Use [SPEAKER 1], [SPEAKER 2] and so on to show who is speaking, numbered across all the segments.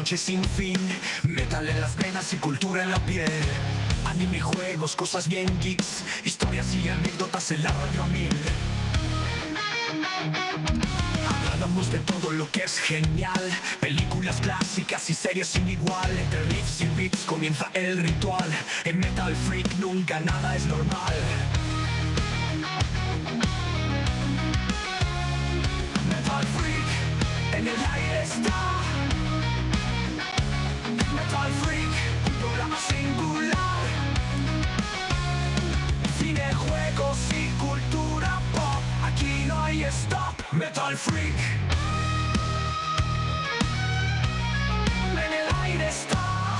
[SPEAKER 1] noche sin fin. Metal en las venas y cultura en la piel. Anime, juegos, cosas bien geeks. Historias y anécdotas en la radio a mil. Hablamos de todo lo que es genial. Películas clásicas y series sin igual. Entre riffs y beats comienza el ritual. En Metal Freak nunca nada es normal. Metal Freak, en el aire está. Metal Freak, un programa singular. Cine, juegos y cultura pop. Aquí no hay stop. Metal Freak, en el aire está.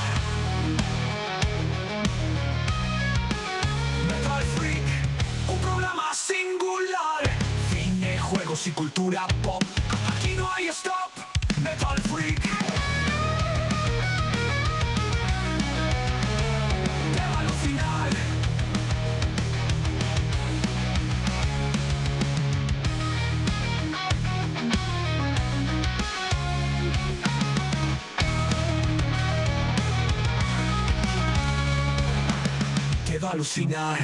[SPEAKER 1] Metal Freak, un programa singular. Cine, juegos y cultura pop. Aquí no hay stop. Metal Freak. Te va a alucinar. Te va a alucinar.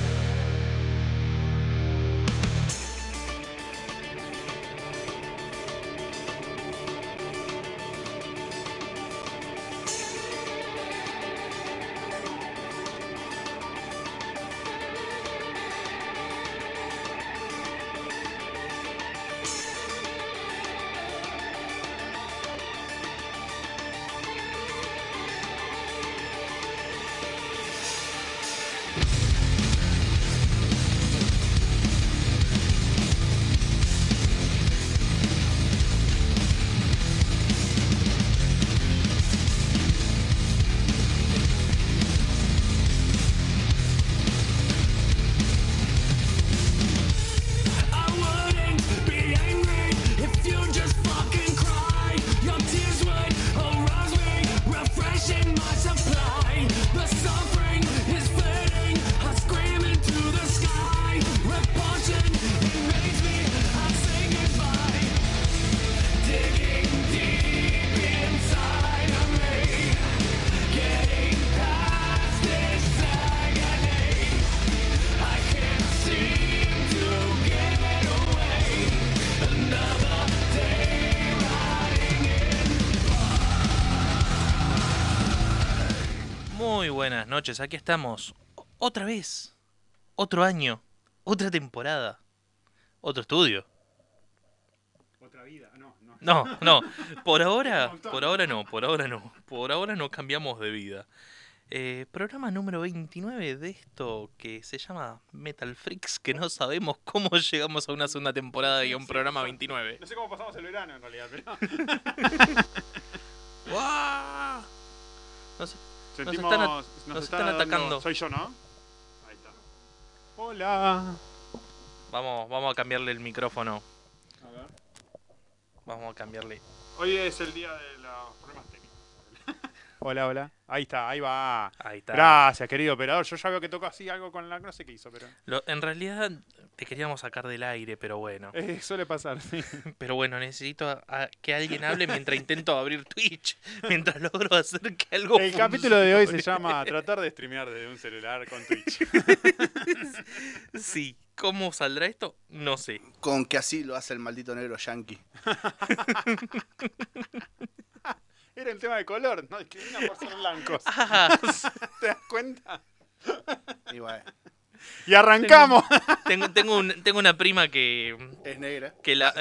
[SPEAKER 2] Muy buenas noches, aquí estamos. Otra vez. Otro año. Otra temporada. Otro estudio.
[SPEAKER 3] Otra vida, no.
[SPEAKER 2] No. Por ahora
[SPEAKER 3] montón.
[SPEAKER 2] Por ahora no cambiamos de vida. Programa número 29 de esto que se llama Metal Freaks, que no sabemos cómo llegamos a una segunda temporada y a un programa 29.
[SPEAKER 3] No sé cómo pasamos el verano en realidad, pero
[SPEAKER 2] ¡Guau! No sé.
[SPEAKER 3] sentimos,
[SPEAKER 2] nos están atacando.
[SPEAKER 3] Soy yo, ¿no? Ahí está. Hola.
[SPEAKER 2] Vamos a cambiarle el micrófono.
[SPEAKER 3] A ver.
[SPEAKER 2] Vamos a cambiarle.
[SPEAKER 3] Hoy es el día de los problemas técnicos. Hola. Ahí está, ahí va.
[SPEAKER 2] Ahí está.
[SPEAKER 3] Gracias, querido operador. Yo ya veo que tocó así algo con la... No sé qué hizo, pero...
[SPEAKER 2] En realidad te queríamos sacar del aire, pero bueno.
[SPEAKER 3] Suele pasar, sí.
[SPEAKER 2] Pero bueno, necesito que alguien hable mientras intento abrir Twitch. Mientras logro hacer que algo
[SPEAKER 3] El capítulo de hoy se llama Tratar de streamear desde un celular con Twitch.
[SPEAKER 2] Sí, ¿cómo saldrá esto? No sé.
[SPEAKER 4] Con que así lo hace el maldito negro yankee.
[SPEAKER 3] Era el tema de color, ¿no? Que vengan por ser blancos.
[SPEAKER 2] Ah,
[SPEAKER 3] ¿Te das cuenta?
[SPEAKER 4] Y bueno,
[SPEAKER 3] Y arrancamos.
[SPEAKER 2] tengo una prima que
[SPEAKER 4] es negra.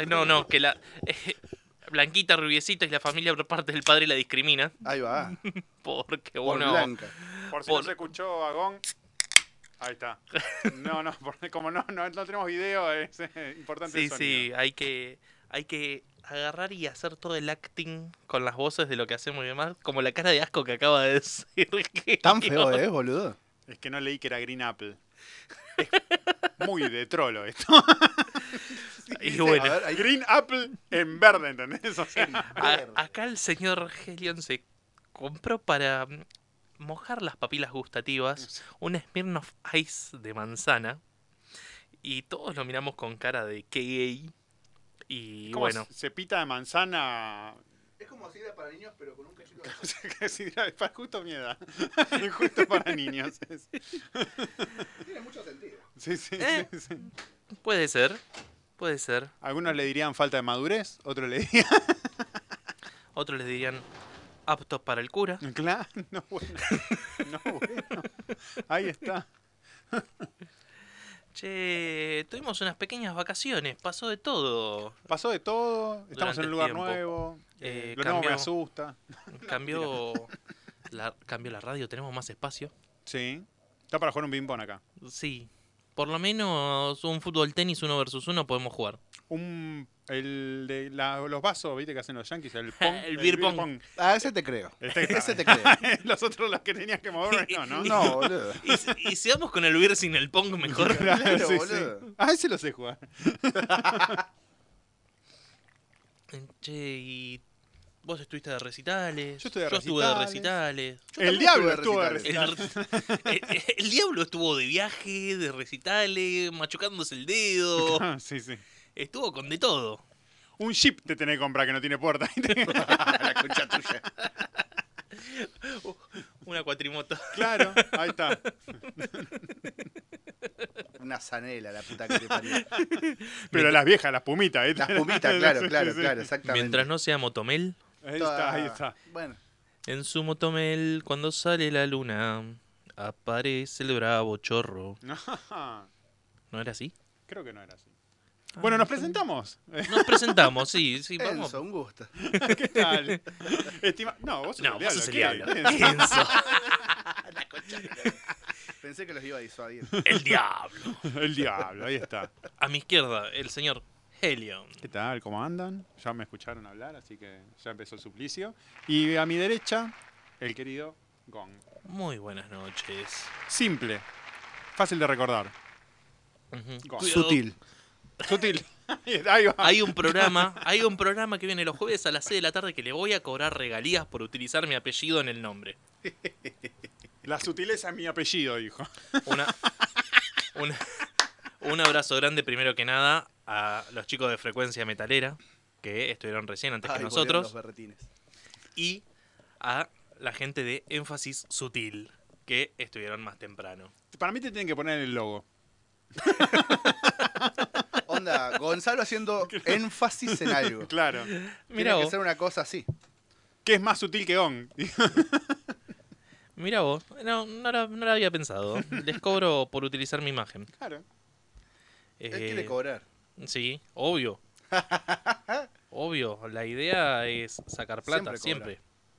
[SPEAKER 2] blanquita, rubiecita y la familia por parte del padre la discrimina.
[SPEAKER 4] Ahí va.
[SPEAKER 2] Porque
[SPEAKER 4] Por
[SPEAKER 2] uno...
[SPEAKER 4] blanca.
[SPEAKER 3] Por si no se escuchó Agón. Ahí está. No, como no tenemos video, es importante el
[SPEAKER 2] Sí,
[SPEAKER 3] sonido.
[SPEAKER 2] hay que agarrar y hacer todo el acting con las voces de lo que hacemos y demás, como la cara de asco que acaba de decir.
[SPEAKER 4] Tan feo es, boludo.
[SPEAKER 3] Es que no leí que era Green Apple. Es muy de trolo esto.
[SPEAKER 2] Y bueno,
[SPEAKER 4] A ver, ahí-
[SPEAKER 3] Green Apple en verde, ¿entendés? O sea,
[SPEAKER 2] acá el señor Helion se compró para mojar las papilas gustativas un Smirnoff Ice de manzana. Y todos lo miramos con cara de qué gay. Y
[SPEAKER 3] como
[SPEAKER 2] bueno,
[SPEAKER 3] cepita de manzana
[SPEAKER 4] Es como si era para niños, pero con un cachito de...
[SPEAKER 3] O sea, que sí, para justo mi edad. Justo para niños.
[SPEAKER 4] Tiene mucho sentido.
[SPEAKER 3] Sí, sí,
[SPEAKER 2] ¿Eh?
[SPEAKER 3] sí, sí.
[SPEAKER 2] Puede ser. Puede ser.
[SPEAKER 3] Algunos le dirían falta de madurez, otros le dirían...
[SPEAKER 2] Otros les dirían aptos para el cura.
[SPEAKER 3] Claro, no bueno. No bueno. Ahí está.
[SPEAKER 2] Che, tuvimos unas pequeñas vacaciones, pasó de todo.
[SPEAKER 3] Pasó de todo, estamos
[SPEAKER 2] Durante
[SPEAKER 3] en un
[SPEAKER 2] el
[SPEAKER 3] lugar
[SPEAKER 2] tiempo.
[SPEAKER 3] nuevo. Lo nuevo
[SPEAKER 2] Cambió-
[SPEAKER 3] me asusta.
[SPEAKER 2] Cambió la radio, tenemos más espacio.
[SPEAKER 3] Sí. Está para jugar un ping-pong acá.
[SPEAKER 2] Sí, por lo menos un fútbol tenis 1 versus 1 podemos jugar.
[SPEAKER 3] Los vasos, ¿viste que hacen los yankees? El pong.
[SPEAKER 2] El beer pong.
[SPEAKER 4] Ah, ese te creo.
[SPEAKER 3] Este-
[SPEAKER 4] Ese te creo.
[SPEAKER 3] Los otros los que tenías que mover, no.
[SPEAKER 4] No, boludo.
[SPEAKER 2] Y si vamos con el beer sin el pong mejor.
[SPEAKER 3] Claro,
[SPEAKER 4] Claro,
[SPEAKER 3] sí,
[SPEAKER 4] boludo.
[SPEAKER 3] sí. Ah, ese lo sé jugar.
[SPEAKER 2] Che, y vos estuviste de recitales.
[SPEAKER 3] Yo estuve de
[SPEAKER 2] estuve de
[SPEAKER 3] recitales.
[SPEAKER 2] recitales.
[SPEAKER 4] Yo
[SPEAKER 3] El
[SPEAKER 4] también
[SPEAKER 3] diablo
[SPEAKER 4] estuve
[SPEAKER 3] estuvo de
[SPEAKER 4] recitales.
[SPEAKER 3] recitales.
[SPEAKER 2] El diablo estuvo de viaje, de recitales, machucándose el dedo.
[SPEAKER 3] Sí, sí.
[SPEAKER 2] Estuvo con de todo.
[SPEAKER 3] Un Jeep te tenés que comprar que no tiene puerta.
[SPEAKER 4] La concha tuya.
[SPEAKER 2] Una cuatrimoto.
[SPEAKER 3] Claro, ahí está.
[SPEAKER 4] Una zanela, la puta que te parió.
[SPEAKER 3] Pero las viejas, las pumitas, ¿eh?
[SPEAKER 4] Las pumitas, claro,
[SPEAKER 3] Sí,
[SPEAKER 4] claro,
[SPEAKER 3] sí, sí.
[SPEAKER 4] claro, exactamente.
[SPEAKER 2] Mientras no sea motomel.
[SPEAKER 3] Ahí está, ahí está.
[SPEAKER 4] Bueno,
[SPEAKER 2] En su motomel, cuando sale la luna, aparece el bravo chorro.
[SPEAKER 3] No,
[SPEAKER 2] ¿No era así?
[SPEAKER 3] creo que no era así. Bueno, nos presentamos.
[SPEAKER 2] Nos presentamos, sí, vamos.
[SPEAKER 4] Enzo, un gusto.
[SPEAKER 3] ¿Qué tal? No, vos sos
[SPEAKER 2] No,
[SPEAKER 3] el
[SPEAKER 2] vos sos el
[SPEAKER 3] diablo.
[SPEAKER 2] diablo.
[SPEAKER 3] ¿qué?
[SPEAKER 2] Enzo,
[SPEAKER 4] Pensé que los iba a disuadir.
[SPEAKER 2] el diablo.
[SPEAKER 3] El diablo, ahí está.
[SPEAKER 2] A mi izquierda, el señor Helion.
[SPEAKER 3] ¿Qué tal? ¿Cómo andan? Ya me escucharon hablar, así que ya empezó el suplicio. Y a mi derecha, el querido Gong.
[SPEAKER 2] Muy buenas noches.
[SPEAKER 3] Simple, fácil de recordar.
[SPEAKER 2] Ujú.
[SPEAKER 3] Go.
[SPEAKER 2] Cuidado.
[SPEAKER 4] Sutil.
[SPEAKER 3] Sutil. Ahí va.
[SPEAKER 2] Hay un programa que viene los jueves a las 6 de la tarde que le voy a cobrar regalías por utilizar mi apellido en el nombre.
[SPEAKER 3] La sutileza es mi apellido, dijo.
[SPEAKER 2] Una- un abrazo grande primero que nada a los chicos de Frecuencia Metalera que estuvieron recién antes que
[SPEAKER 4] Ay, volvieron
[SPEAKER 2] nosotros
[SPEAKER 4] los berretines.
[SPEAKER 2] y a la gente de Énfasis Sutil que estuvieron más temprano.
[SPEAKER 3] Para mí te tienen que poner el logo.
[SPEAKER 4] Onda, Gonzalo haciendo énfasis en algo.
[SPEAKER 3] Claro.
[SPEAKER 2] Mira
[SPEAKER 4] Tiene que
[SPEAKER 2] vos,
[SPEAKER 4] ser una cosa así.
[SPEAKER 3] ¿Qué es más sutil que Gong?
[SPEAKER 2] mira vos. No lo había pensado. Les cobro por utilizar mi imagen.
[SPEAKER 3] Claro.
[SPEAKER 4] Él quiere cobrar.
[SPEAKER 2] Sí, obvio. Obvio, la idea es sacar plata,
[SPEAKER 4] Siempre
[SPEAKER 2] siempre.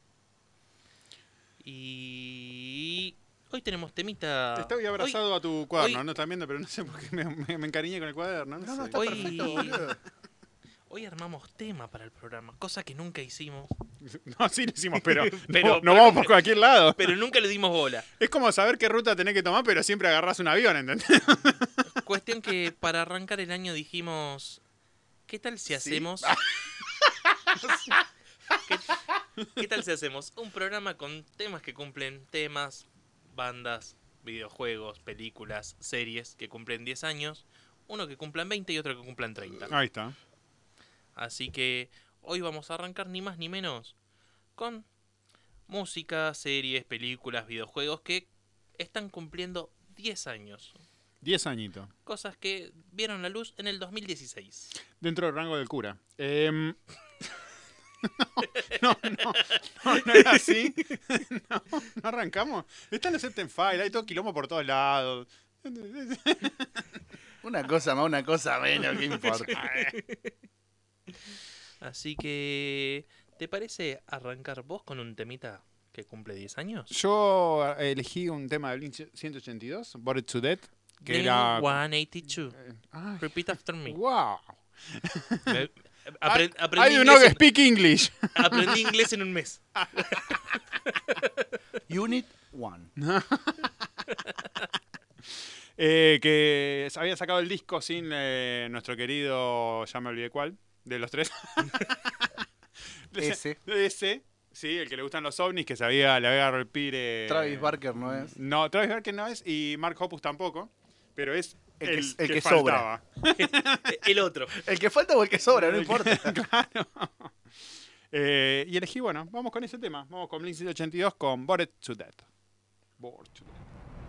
[SPEAKER 2] Y hoy tenemos temita.
[SPEAKER 3] Estoy abrazado a tu cuaderno,
[SPEAKER 2] hoy-
[SPEAKER 3] no están viendo, pero no sé por qué me encariñé con el cuaderno. No,
[SPEAKER 4] No, no,
[SPEAKER 3] sé.
[SPEAKER 4] está
[SPEAKER 2] Hoy-
[SPEAKER 4] perfecto, boludo.
[SPEAKER 2] Hoy armamos tema para el programa, cosa que nunca hicimos,
[SPEAKER 3] No, sí lo hicimos, pero,
[SPEAKER 2] Pero-
[SPEAKER 3] no vamos por cualquier lado.
[SPEAKER 2] pero nunca le dimos bola.
[SPEAKER 3] Es como saber qué ruta tenés que tomar, pero siempre agarrás un avión, ¿entendés?
[SPEAKER 2] Cuestión que para arrancar el año dijimos, ¿qué tal si hacemos? ¿Qué tal si hacemos un programa con temas que cumplen temas, bandas, videojuegos, películas, series que cumplen 10 años, uno que cumplan 20 y otro que cumplan 30?
[SPEAKER 3] Ahí está.
[SPEAKER 2] Así que hoy vamos a arrancar ni más ni menos con música, series, películas, videojuegos que están cumpliendo 10 años.
[SPEAKER 3] 10 añitos.
[SPEAKER 2] Cosas que vieron la luz en el 2016.
[SPEAKER 3] Dentro del rango del cura. No era así. No arrancamos. Están los Septem File, hay todo quilombo por todos lados.
[SPEAKER 4] Una cosa más, una cosa menos, ¿qué importa?
[SPEAKER 2] Así que, ¿te parece arrancar vos con un temita que cumple 10 años?
[SPEAKER 3] Yo elegí un tema de Blink 182, Bored to Death, que era...
[SPEAKER 2] 182.
[SPEAKER 3] Ay,
[SPEAKER 2] Repeat after me.
[SPEAKER 3] wow.
[SPEAKER 2] Me-
[SPEAKER 3] I do not speak English.
[SPEAKER 2] aprendí inglés en un mes.
[SPEAKER 4] Unit 1.
[SPEAKER 3] Que había sacado el disco sin nuestro querido, ya me olvidé cuál, de los tres.
[SPEAKER 4] Ese.
[SPEAKER 3] Ese, sí, el que le gustan los ovnis, que le había agarrado el pire.
[SPEAKER 4] Travis Barker no es.
[SPEAKER 3] No, Travis Barker no es y Mark Hoppus tampoco, pero es
[SPEAKER 4] El
[SPEAKER 3] el
[SPEAKER 4] que
[SPEAKER 3] que
[SPEAKER 4] sobra.
[SPEAKER 3] faltaba.
[SPEAKER 2] El otro.
[SPEAKER 4] El que falta o el que sobra, no importa.
[SPEAKER 3] Claro. Y elegí, bueno, vamos con ese tema. Vamos con Blink 182 con Bored to Death. Bored to Death.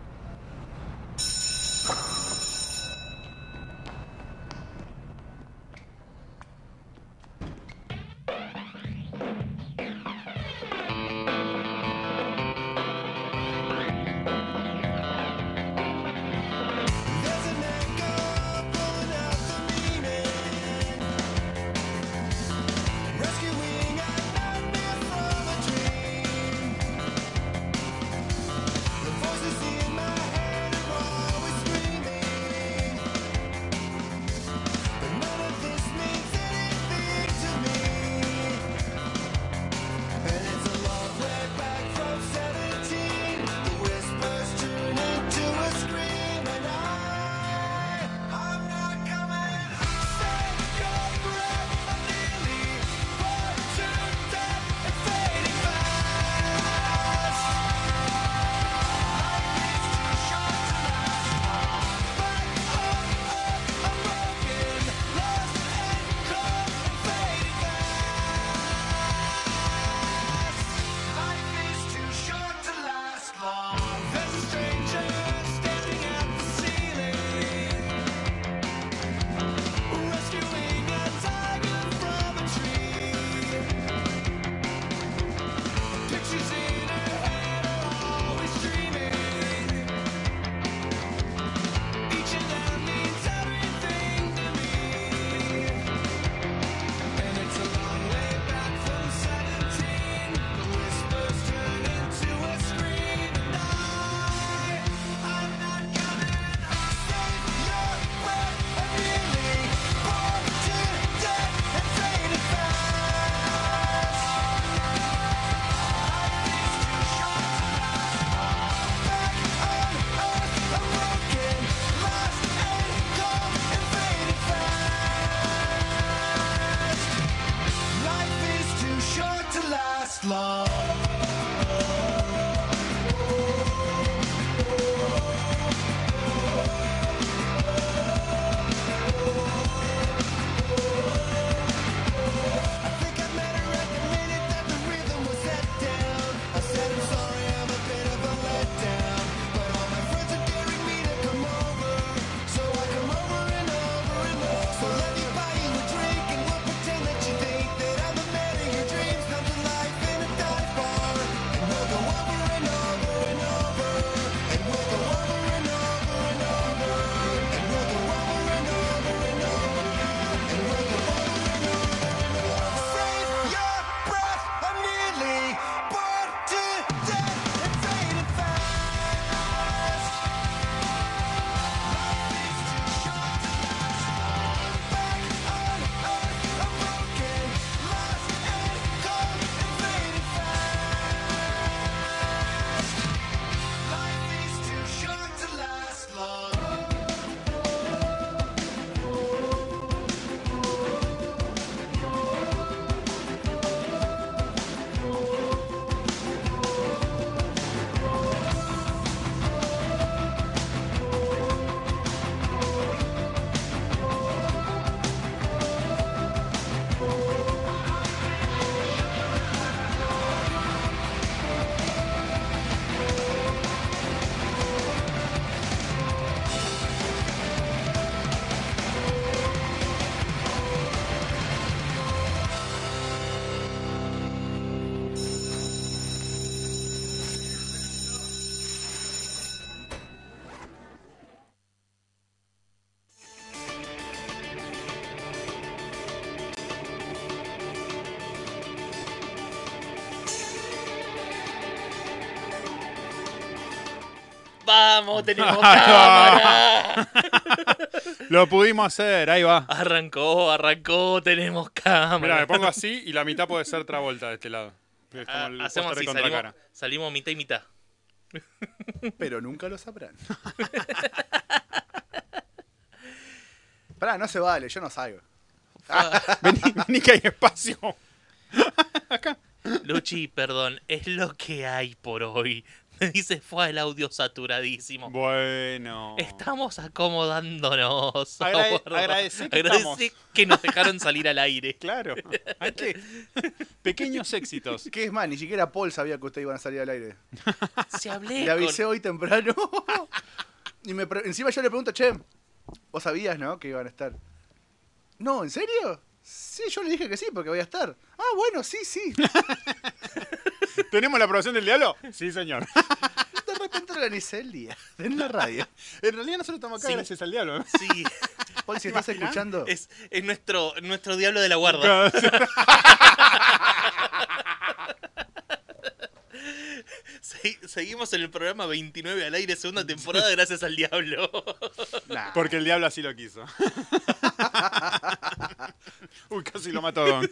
[SPEAKER 2] ¡Vamos! ¡Tenemos cámara!
[SPEAKER 3] Lo pudimos hacer, ahí va.
[SPEAKER 2] Arrancó, tenemos cámara.
[SPEAKER 3] Mira, me pongo así y la mitad puede ser Travolta de este lado. Es como el
[SPEAKER 2] Hacemos
[SPEAKER 3] póster de
[SPEAKER 2] así,
[SPEAKER 3] Contracara.
[SPEAKER 2] salimos mitad y mitad.
[SPEAKER 4] Pero nunca lo sabrán. Pará, no se vale, yo no salgo.
[SPEAKER 3] Vení que hay espacio.
[SPEAKER 2] Luchi, perdón, es lo que hay por hoy. Me dice, fue el audio saturadísimo.
[SPEAKER 3] Bueno.
[SPEAKER 2] Estamos acomodándonos.
[SPEAKER 3] Agradecé que estamos.
[SPEAKER 2] Que nos dejaron salir al aire.
[SPEAKER 3] Claro. Hay que... Pequeños éxitos.
[SPEAKER 4] ¿Qué es más? Ni siquiera Paul sabía que ustedes iban a salir al aire.
[SPEAKER 2] Si hablé
[SPEAKER 4] Le avisé hoy temprano. Y encima yo le pregunto, che, vos sabías, ¿no? Que iban a estar. No, ¿en serio? Sí, yo le dije que sí, porque voy a estar. Ah, bueno, sí, sí.
[SPEAKER 3] ¿Tenemos la aprobación del diablo? Sí, señor.
[SPEAKER 4] De repente organicé el día en la radio.
[SPEAKER 3] En realidad nosotros estamos acá
[SPEAKER 2] Sí.
[SPEAKER 3] gracias al diablo.
[SPEAKER 2] Sí,
[SPEAKER 4] Paul, si estás escuchando,
[SPEAKER 2] es nuestro diablo de la guarda. Seguimos en el programa 29 al aire, segunda temporada, gracias al diablo.
[SPEAKER 4] nah.
[SPEAKER 3] Porque el diablo así lo quiso. Uy, casi lo mató Don.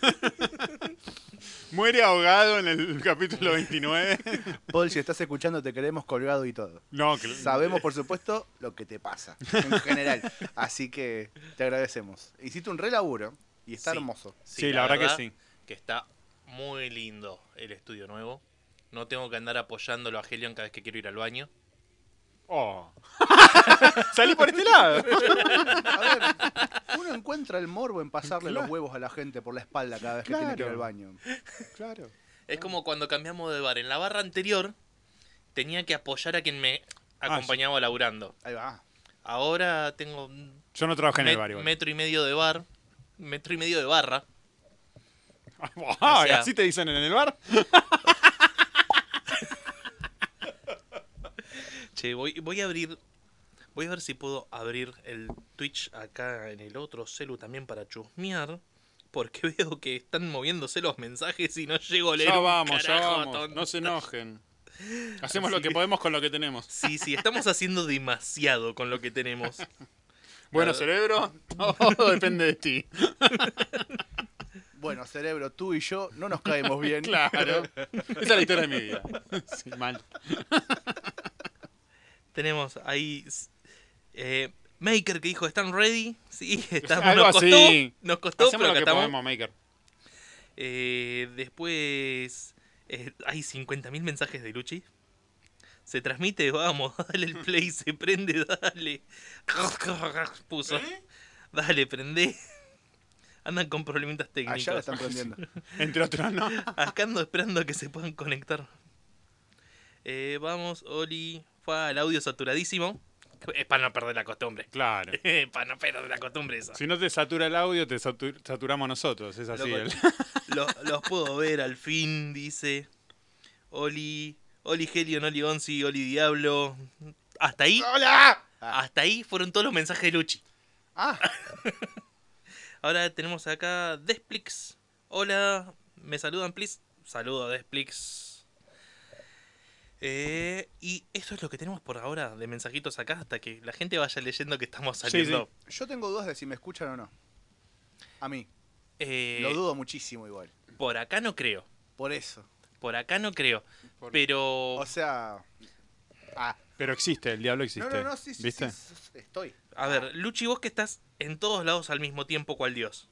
[SPEAKER 3] Muere ahogado en el capítulo 29.
[SPEAKER 4] Paul, si estás escuchando, te queremos colgado y todo.
[SPEAKER 3] No,
[SPEAKER 4] Sabemos, por supuesto, lo que te pasa, en general. Así que te agradecemos. Hiciste un re laburo y está
[SPEAKER 2] Sí.
[SPEAKER 4] hermoso.
[SPEAKER 3] Sí, la verdad que sí.
[SPEAKER 2] Que está muy lindo el estudio nuevo. No tengo que andar apoyándolo a Helion cada vez que quiero ir al baño.
[SPEAKER 3] Oh. Salí por este lado.
[SPEAKER 4] A ver, uno encuentra el morbo en pasarle
[SPEAKER 3] Claro.
[SPEAKER 4] los huevos a la gente por la espalda cada vez que tiene que ir al baño.
[SPEAKER 3] Claro.
[SPEAKER 2] Es como cuando cambiamos de bar. En la barra anterior tenía que apoyar a quien me acompañaba laburando.
[SPEAKER 4] Ahí va.
[SPEAKER 2] Ahora tengo
[SPEAKER 3] Yo no trabajé en el bar igual.
[SPEAKER 2] metro y medio de bar, metro y medio de barra.
[SPEAKER 3] Ah,
[SPEAKER 2] O sea-
[SPEAKER 3] ¿así te dicen en el bar?
[SPEAKER 2] Che, voy a abrir. Voy a ver si puedo abrir el Twitch acá en el otro celu también para chusmear. Porque veo que están moviéndose los mensajes y no llego a leer
[SPEAKER 3] Ya
[SPEAKER 2] un
[SPEAKER 3] vamos,
[SPEAKER 2] carajo,
[SPEAKER 3] tonto.
[SPEAKER 2] tonto.
[SPEAKER 3] No se enojen. Hacemos
[SPEAKER 2] Así
[SPEAKER 3] lo que
[SPEAKER 2] que-
[SPEAKER 3] podemos con lo que tenemos.
[SPEAKER 2] Sí, estamos haciendo demasiado con lo que tenemos.
[SPEAKER 3] Bueno,
[SPEAKER 2] Claro.
[SPEAKER 3] cerebro, todo depende de ti.
[SPEAKER 4] Bueno, cerebro, tú y yo no nos caemos bien.
[SPEAKER 3] Claro. Esa es la historia de mi vida. Sí, mal.
[SPEAKER 2] Tenemos ahí Maker que dijo, ¿están ready? Sí, estamos.
[SPEAKER 3] Algo así.
[SPEAKER 2] Nos costó,
[SPEAKER 3] Hacemos
[SPEAKER 2] pero
[SPEAKER 3] lo
[SPEAKER 2] acá
[SPEAKER 3] que
[SPEAKER 2] estamos.
[SPEAKER 3] podemos, Maker.
[SPEAKER 2] Después hay 50.000 mensajes de Luchi. Se transmite, vamos, dale el play, se prende, dale. Puso. Dale, prende. Andan con problemitas técnicos.
[SPEAKER 4] Allá la están prendiendo.
[SPEAKER 3] Entre otros, ¿no?
[SPEAKER 2] Acá ando esperando a que se puedan conectar. Vamos, Oli. Fue al audio saturadísimo. Es para no perder la costumbre.
[SPEAKER 3] Claro.
[SPEAKER 2] Para no perder la costumbre esa.
[SPEAKER 3] Si no te satura el audio, te saturamos nosotros. Es así.
[SPEAKER 2] Loco, los puedo ver al fin, dice. Oli Helion, Oli Onsi, Oli Diablo. Hasta ahí.
[SPEAKER 3] ¡Hola!
[SPEAKER 2] Hasta ahí fueron todos los mensajes de Luchi.
[SPEAKER 4] Ah,
[SPEAKER 2] Ahora tenemos acá Desplix. Hola, ¿me saludan, please? Saludo a Desplix. Y eso es lo que tenemos por ahora de mensajitos acá hasta que la gente vaya leyendo que estamos saliendo.
[SPEAKER 4] yo tengo dudas de si me escuchan o no. A mí.
[SPEAKER 2] Eh,
[SPEAKER 4] Lo dudo muchísimo igual.
[SPEAKER 2] por acá no creo.
[SPEAKER 4] Por eso.
[SPEAKER 2] Por acá no creo.
[SPEAKER 3] Por-
[SPEAKER 2] Pero.
[SPEAKER 4] O sea... Ah,
[SPEAKER 3] Pero existe, el diablo existe.
[SPEAKER 4] no, sí,
[SPEAKER 3] ¿Viste?
[SPEAKER 4] sí, estoy.
[SPEAKER 2] A ver, Luchi, vos que estás en todos lados al mismo tiempo, ¿cuál dios?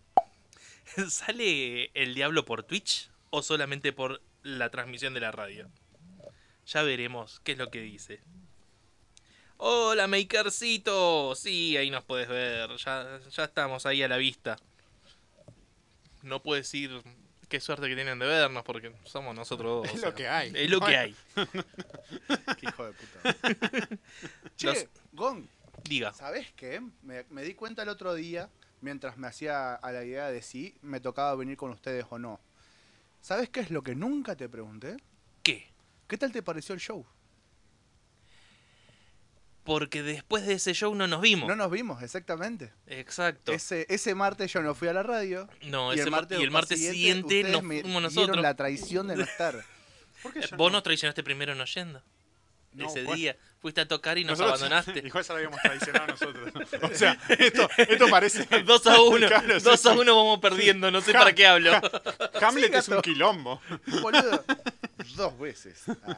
[SPEAKER 2] ¿Sale el diablo por Twitch o solamente por la transmisión de la radio? Ya veremos qué es lo que dice. Hola, Makercito. Sí, ahí nos puedes ver. Ya estamos ahí a la vista. No puedo decir qué suerte que tienen de vernos porque somos nosotros dos.
[SPEAKER 3] Es
[SPEAKER 2] o sea,
[SPEAKER 3] lo que hay.
[SPEAKER 2] Es lo que hay.
[SPEAKER 4] Qué hijo de puta. Che,
[SPEAKER 2] Los-
[SPEAKER 4] Gong,
[SPEAKER 2] Diga.
[SPEAKER 4] ¿sabés qué? Me di cuenta el otro día, mientras me hacía a la idea de si me tocaba venir con ustedes o no. ¿Sabés qué es lo que nunca te pregunté?
[SPEAKER 2] ¿Qué?
[SPEAKER 4] ¿Qué tal te pareció el show?
[SPEAKER 2] Porque después de ese show no nos vimos.
[SPEAKER 4] No nos vimos, exactamente.
[SPEAKER 2] Exacto.
[SPEAKER 4] Ese martes yo no fui a la radio.
[SPEAKER 2] No,
[SPEAKER 4] y
[SPEAKER 2] ese y el martes siguiente
[SPEAKER 4] ustedes
[SPEAKER 2] nos
[SPEAKER 4] me
[SPEAKER 2] fuimos
[SPEAKER 4] dieron
[SPEAKER 2] nosotros.
[SPEAKER 4] la traición de no estar.
[SPEAKER 3] ¿Por qué yo
[SPEAKER 2] Vos
[SPEAKER 3] no?
[SPEAKER 2] nos traicionaste primero no yendo.
[SPEAKER 3] No,
[SPEAKER 2] Ese
[SPEAKER 3] bueno.
[SPEAKER 2] día. Fuiste a tocar y nos
[SPEAKER 3] Nosotros-
[SPEAKER 2] abandonaste.
[SPEAKER 3] Igual ya lo habíamos traicionado nosotros. O sea, esto parece...
[SPEAKER 2] 2-1.
[SPEAKER 3] Claro, sí,
[SPEAKER 2] 2-1 vamos perdiendo. No sé para qué hablo.
[SPEAKER 3] Hamlet
[SPEAKER 4] Sí,
[SPEAKER 3] es un
[SPEAKER 4] gato.
[SPEAKER 3] quilombo.
[SPEAKER 4] Boludo. 2 veces. Ah.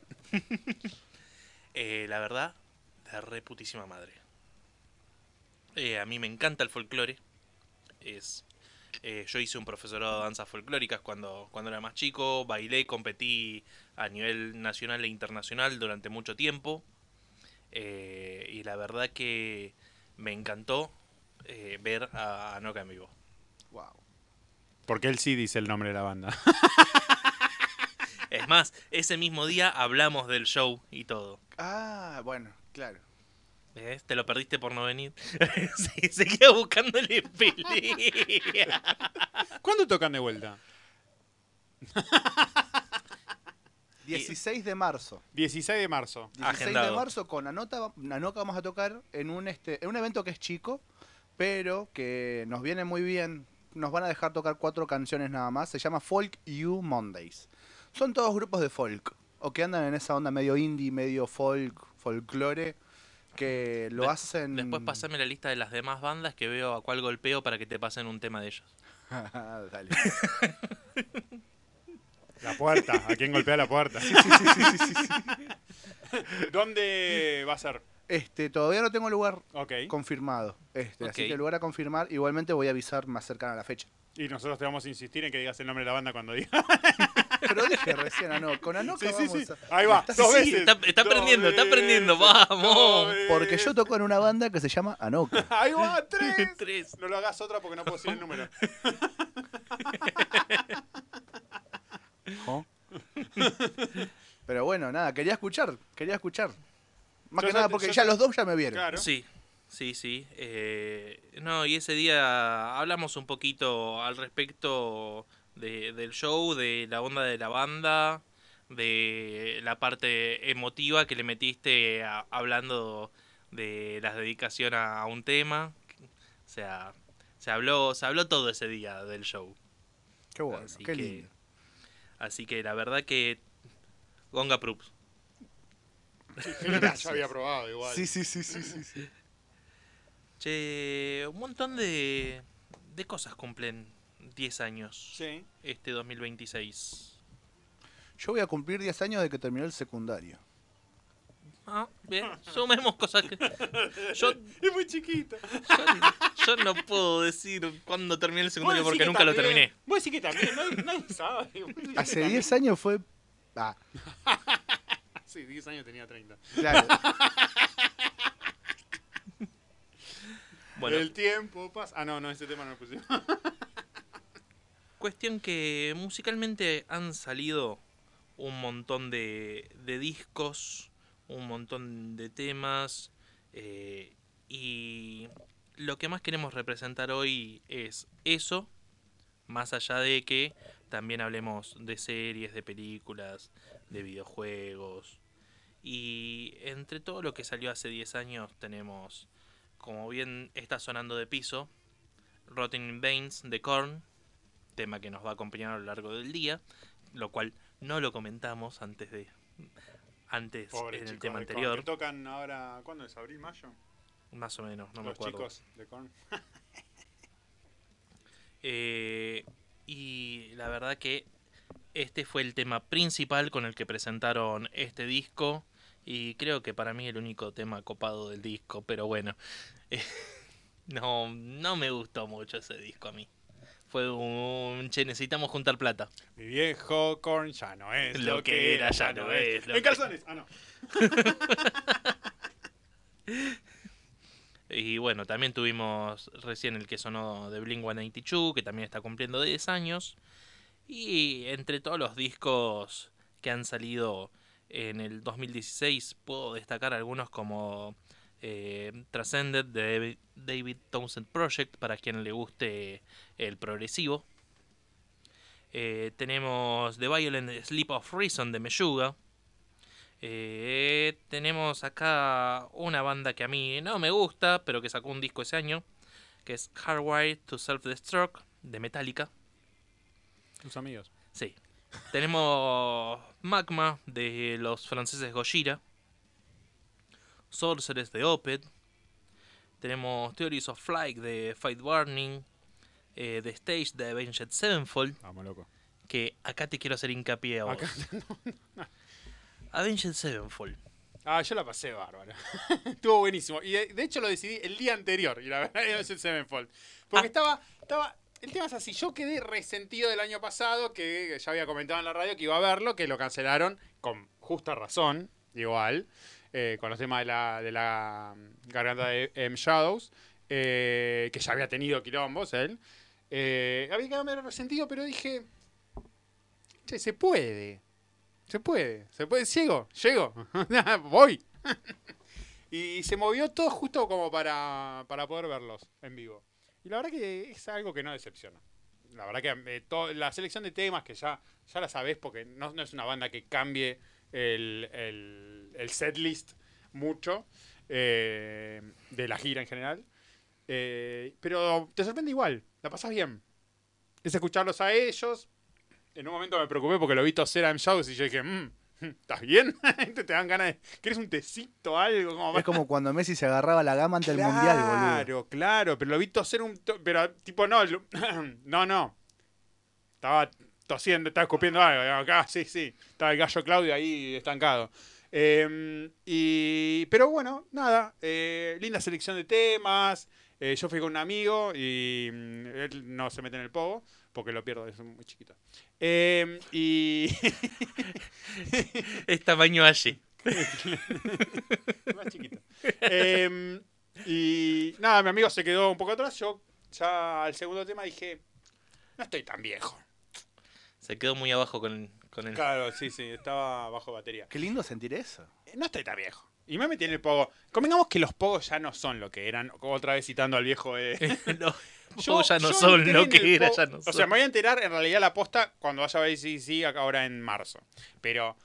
[SPEAKER 2] La verdad, de re putísima madre. A mí me encanta el folclore. Es Yo hice un profesorado de danzas folclóricas cuando era más chico, bailé, competí a nivel nacional e internacional durante mucho tiempo. Y la verdad que me encantó ver a Anoka en vivo.
[SPEAKER 4] Wow.
[SPEAKER 3] Porque él sí dice el nombre de la banda.
[SPEAKER 2] Es más, ese mismo día hablamos del show y todo.
[SPEAKER 4] Ah, bueno, claro.
[SPEAKER 2] ¿Ves? Te lo perdiste por no venir. Sí, seguía buscándole pelea.
[SPEAKER 3] ¿Cuándo tocan de vuelta?
[SPEAKER 4] 16 de marzo.
[SPEAKER 3] 16 de marzo.
[SPEAKER 4] 16 de
[SPEAKER 2] Agendado.
[SPEAKER 4] marzo con Anoka vamos a tocar en un evento que es chico, pero que nos viene muy bien. Nos van a dejar tocar 4 canciones nada más. Se llama Folk You Mondays. Son todos grupos de folk, o que andan en esa onda medio indie, medio folk, folclore, que lo hacen...
[SPEAKER 2] Después pasame la lista de las demás bandas que veo a cuál golpeo para que te pasen un tema de ellos.
[SPEAKER 4] Dale.
[SPEAKER 3] La puerta. ¿A quién golpea la puerta? ¿Dónde va a ser?
[SPEAKER 4] Todavía no tengo lugar
[SPEAKER 3] Ok.
[SPEAKER 4] confirmado. Así
[SPEAKER 2] Ok.
[SPEAKER 4] que lugar a confirmar, igualmente voy a avisar más cercana a la fecha.
[SPEAKER 3] Y nosotros te vamos a insistir en que digas el nombre de la banda cuando digas.
[SPEAKER 4] Pero dije recién Anoka, con Anoka vamos a...
[SPEAKER 3] Ahí va,
[SPEAKER 4] Estás-
[SPEAKER 3] dos
[SPEAKER 2] Sí,
[SPEAKER 3] veces.
[SPEAKER 2] está aprendiendo, está aprendiendo,
[SPEAKER 3] veces,
[SPEAKER 2] vamos.
[SPEAKER 3] dos veces.
[SPEAKER 4] Porque yo toco en una banda que se llama Anoka.
[SPEAKER 3] Ahí va, 3.
[SPEAKER 2] 3.
[SPEAKER 3] No lo hagas otra porque no puedo decir el número.
[SPEAKER 4] ¿Oh? Pero bueno, nada, quería escuchar. Más
[SPEAKER 3] Yo
[SPEAKER 4] que
[SPEAKER 3] ya
[SPEAKER 4] nada
[SPEAKER 3] te-
[SPEAKER 4] porque
[SPEAKER 3] yo
[SPEAKER 4] ya
[SPEAKER 3] te-
[SPEAKER 4] los dos ya me vieron.
[SPEAKER 3] Claro.
[SPEAKER 2] Sí. No, y ese día hablamos un poquito al respecto del show, de la onda de la banda, de la parte emotiva que le metiste hablando de la dedicación a un tema. O sea, se habló todo ese día del show.
[SPEAKER 4] Qué bueno,
[SPEAKER 2] Así
[SPEAKER 4] qué
[SPEAKER 2] que-
[SPEAKER 4] lindo.
[SPEAKER 2] Así que la verdad que Gonga Proofs.
[SPEAKER 3] Ya había probado igual.
[SPEAKER 4] Sí.
[SPEAKER 2] Che, un montón de cosas cumplen 10 años
[SPEAKER 3] Sí.
[SPEAKER 2] este 2026.
[SPEAKER 4] Yo voy a cumplir 10 años de que terminé el secundario.
[SPEAKER 2] Ah, bien, sumemos cosas que... Yo,
[SPEAKER 3] Es muy chiquito.
[SPEAKER 2] yo no puedo decir cuándo terminé el secundario
[SPEAKER 3] Vos
[SPEAKER 2] porque
[SPEAKER 3] decís que
[SPEAKER 2] nunca lo
[SPEAKER 3] también.
[SPEAKER 2] terminé.
[SPEAKER 3] Vos decís que también, nadie sabe. Vos decís que
[SPEAKER 4] Hace
[SPEAKER 3] también.
[SPEAKER 4] 10 años fue... Ah,
[SPEAKER 3] Sí, 10 años tenía 30.
[SPEAKER 4] claro.
[SPEAKER 2] Bueno,
[SPEAKER 3] El tiempo pasa. Ah, no, ese tema no lo pusimos.
[SPEAKER 2] cuestión que musicalmente han salido un montón de discos, un montón de temas, y lo que más queremos representar hoy es eso, más allá de que también hablemos de series, de películas, de videojuegos. Y entre todo lo que salió hace 10 años tenemos, como bien está sonando de piso, Rotting Veins de Korn, tema que nos va a acompañar a lo largo del día, lo cual no lo comentamos antes
[SPEAKER 3] Pobre
[SPEAKER 2] en el
[SPEAKER 3] chicos
[SPEAKER 2] tema
[SPEAKER 3] de Korn,
[SPEAKER 2] anterior,
[SPEAKER 3] que tocan ahora, ¿cuándo es? ¿Abril, mayo?
[SPEAKER 2] más o menos, no me
[SPEAKER 3] Los
[SPEAKER 2] acuerdo.
[SPEAKER 3] chicos de Korn.
[SPEAKER 2] Y la verdad que este fue el tema principal con el que presentaron este disco. Y creo que para mí el único tema copado del disco. Pero bueno, no me gustó mucho ese disco a mí. Fue un... Che, necesitamos juntar plata.
[SPEAKER 3] Mi viejo Korn ya no es
[SPEAKER 2] Lo que era, ya no es lo
[SPEAKER 3] En
[SPEAKER 2] que-
[SPEAKER 3] calzones. Ah, no.
[SPEAKER 2] Y bueno, también tuvimos recién el que sonó de Blink-182, que también está cumpliendo 10 años. Y entre todos los discos que han salido en el 2016, puedo destacar algunos como Transcended de David Townsend Project, para quien le guste el progresivo. Tenemos The Violent Sleep of Reason de Meshuggah. Tenemos acá una banda que a mí no me gusta, pero que sacó un disco ese año, que es Hardwired to Self-Destruct de Metallica.
[SPEAKER 3] Tus amigos.
[SPEAKER 2] Sí. Tenemos Magma de los franceses Gojira. Sorceress de Opeth. Tenemos Theories of Flight de Fight Warning. The Stage de Avenged Sevenfold.
[SPEAKER 3] Vamos, loco.
[SPEAKER 2] Que acá te quiero hacer hincapié a vos.
[SPEAKER 3] Acá-
[SPEAKER 2] Avenged Sevenfold.
[SPEAKER 3] Ah, yo la pasé bárbara. Estuvo buenísimo. Y de hecho lo decidí el día anterior. Y la verdad es el Sevenfold. Porque estaba el tema es así. Yo quedé resentido del año pasado, que ya había comentado en la radio que iba a verlo, que lo cancelaron con justa razón, igual, con los temas de la garganta de M. Shadows, que ya había tenido quilombos él. Había quedado medio resentido, pero dije, che, se puede. Se puede, llego, voy. Y se movió todo justo como para poder verlos en vivo. Y la verdad que es algo que no decepciona. La verdad que la selección de temas que ya la sabés, porque no es una banda que cambie el setlist mucho de la gira en general. Pero te sorprende igual, la pasás bien. Es escucharlos a ellos. En un momento me preocupé porque lo vi toser a M. Shadows y yo dije, ¿estás bien? Te dan ganas de... ¿Querés un tecito, algo? Como
[SPEAKER 4] Es como cuando Messi se agarraba la gama ante el Mundial, boludo.
[SPEAKER 3] Claro, pero lo vi toser pero tipo no, no. Estaba tosiendo, estaba escupiendo algo. Acá, sí. Estaba el gallo Claudio ahí estancado. Pero bueno, nada. Linda selección de temas. Yo fui con un amigo y él no se mete en el pogo porque lo pierdo, es muy chiquito. Y...
[SPEAKER 2] Es tamaño allí.
[SPEAKER 3] Más chiquito. Y nada, mi amigo se quedó un poco atrás. Yo ya al segundo tema dije, no estoy tan viejo.
[SPEAKER 2] Se quedó muy abajo con el...
[SPEAKER 3] Claro, sí, estaba bajo batería.
[SPEAKER 4] Qué lindo sentir eso.
[SPEAKER 3] No estoy tan viejo. Y me metí en el pogo. Convengamos que los pogos ya no son lo que eran. Otra vez citando al viejo.
[SPEAKER 2] Los ya no son lo que era, ya no son.
[SPEAKER 3] O sea, me voy a enterar en realidad la posta cuando vaya a ver sí, ahora en marzo. Pero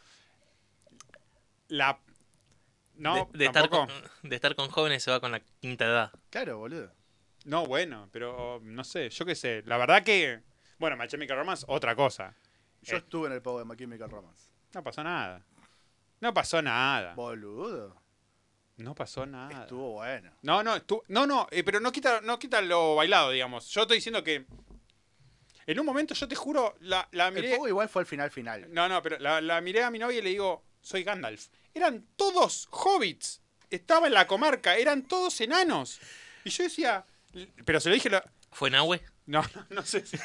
[SPEAKER 3] la... No,
[SPEAKER 2] de estar con jóvenes se va con la quinta edad.
[SPEAKER 4] Claro, boludo.
[SPEAKER 3] No, bueno, pero no sé, yo qué sé. La verdad que... Bueno, My Chemical Romance, otra cosa.
[SPEAKER 4] Yo estuve en el pogo de My Chemical Romance.
[SPEAKER 3] No pasó nada. No pasó nada.
[SPEAKER 4] Boludo.
[SPEAKER 3] No pasó nada.
[SPEAKER 4] Estuvo bueno.
[SPEAKER 3] Pero no quita lo bailado, digamos. Yo estoy diciendo que en un momento, yo te juro, la miré...
[SPEAKER 4] El pogo igual fue al final.
[SPEAKER 3] No, pero la miré a mi novia y le digo, soy Gandalf. Eran todos hobbits. Estaba en la comarca, eran todos enanos. Y yo decía... Pero se lo dije...
[SPEAKER 2] ¿Fue Nahue?
[SPEAKER 3] No sé si...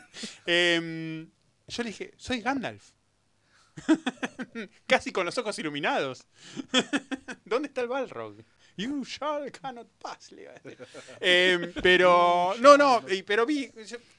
[SPEAKER 3] yo le dije, soy Gandalf. Casi con los ojos iluminados. ¿Dónde está el Balrog? You shall cannot pass, le iba a decir. Pero pero vi...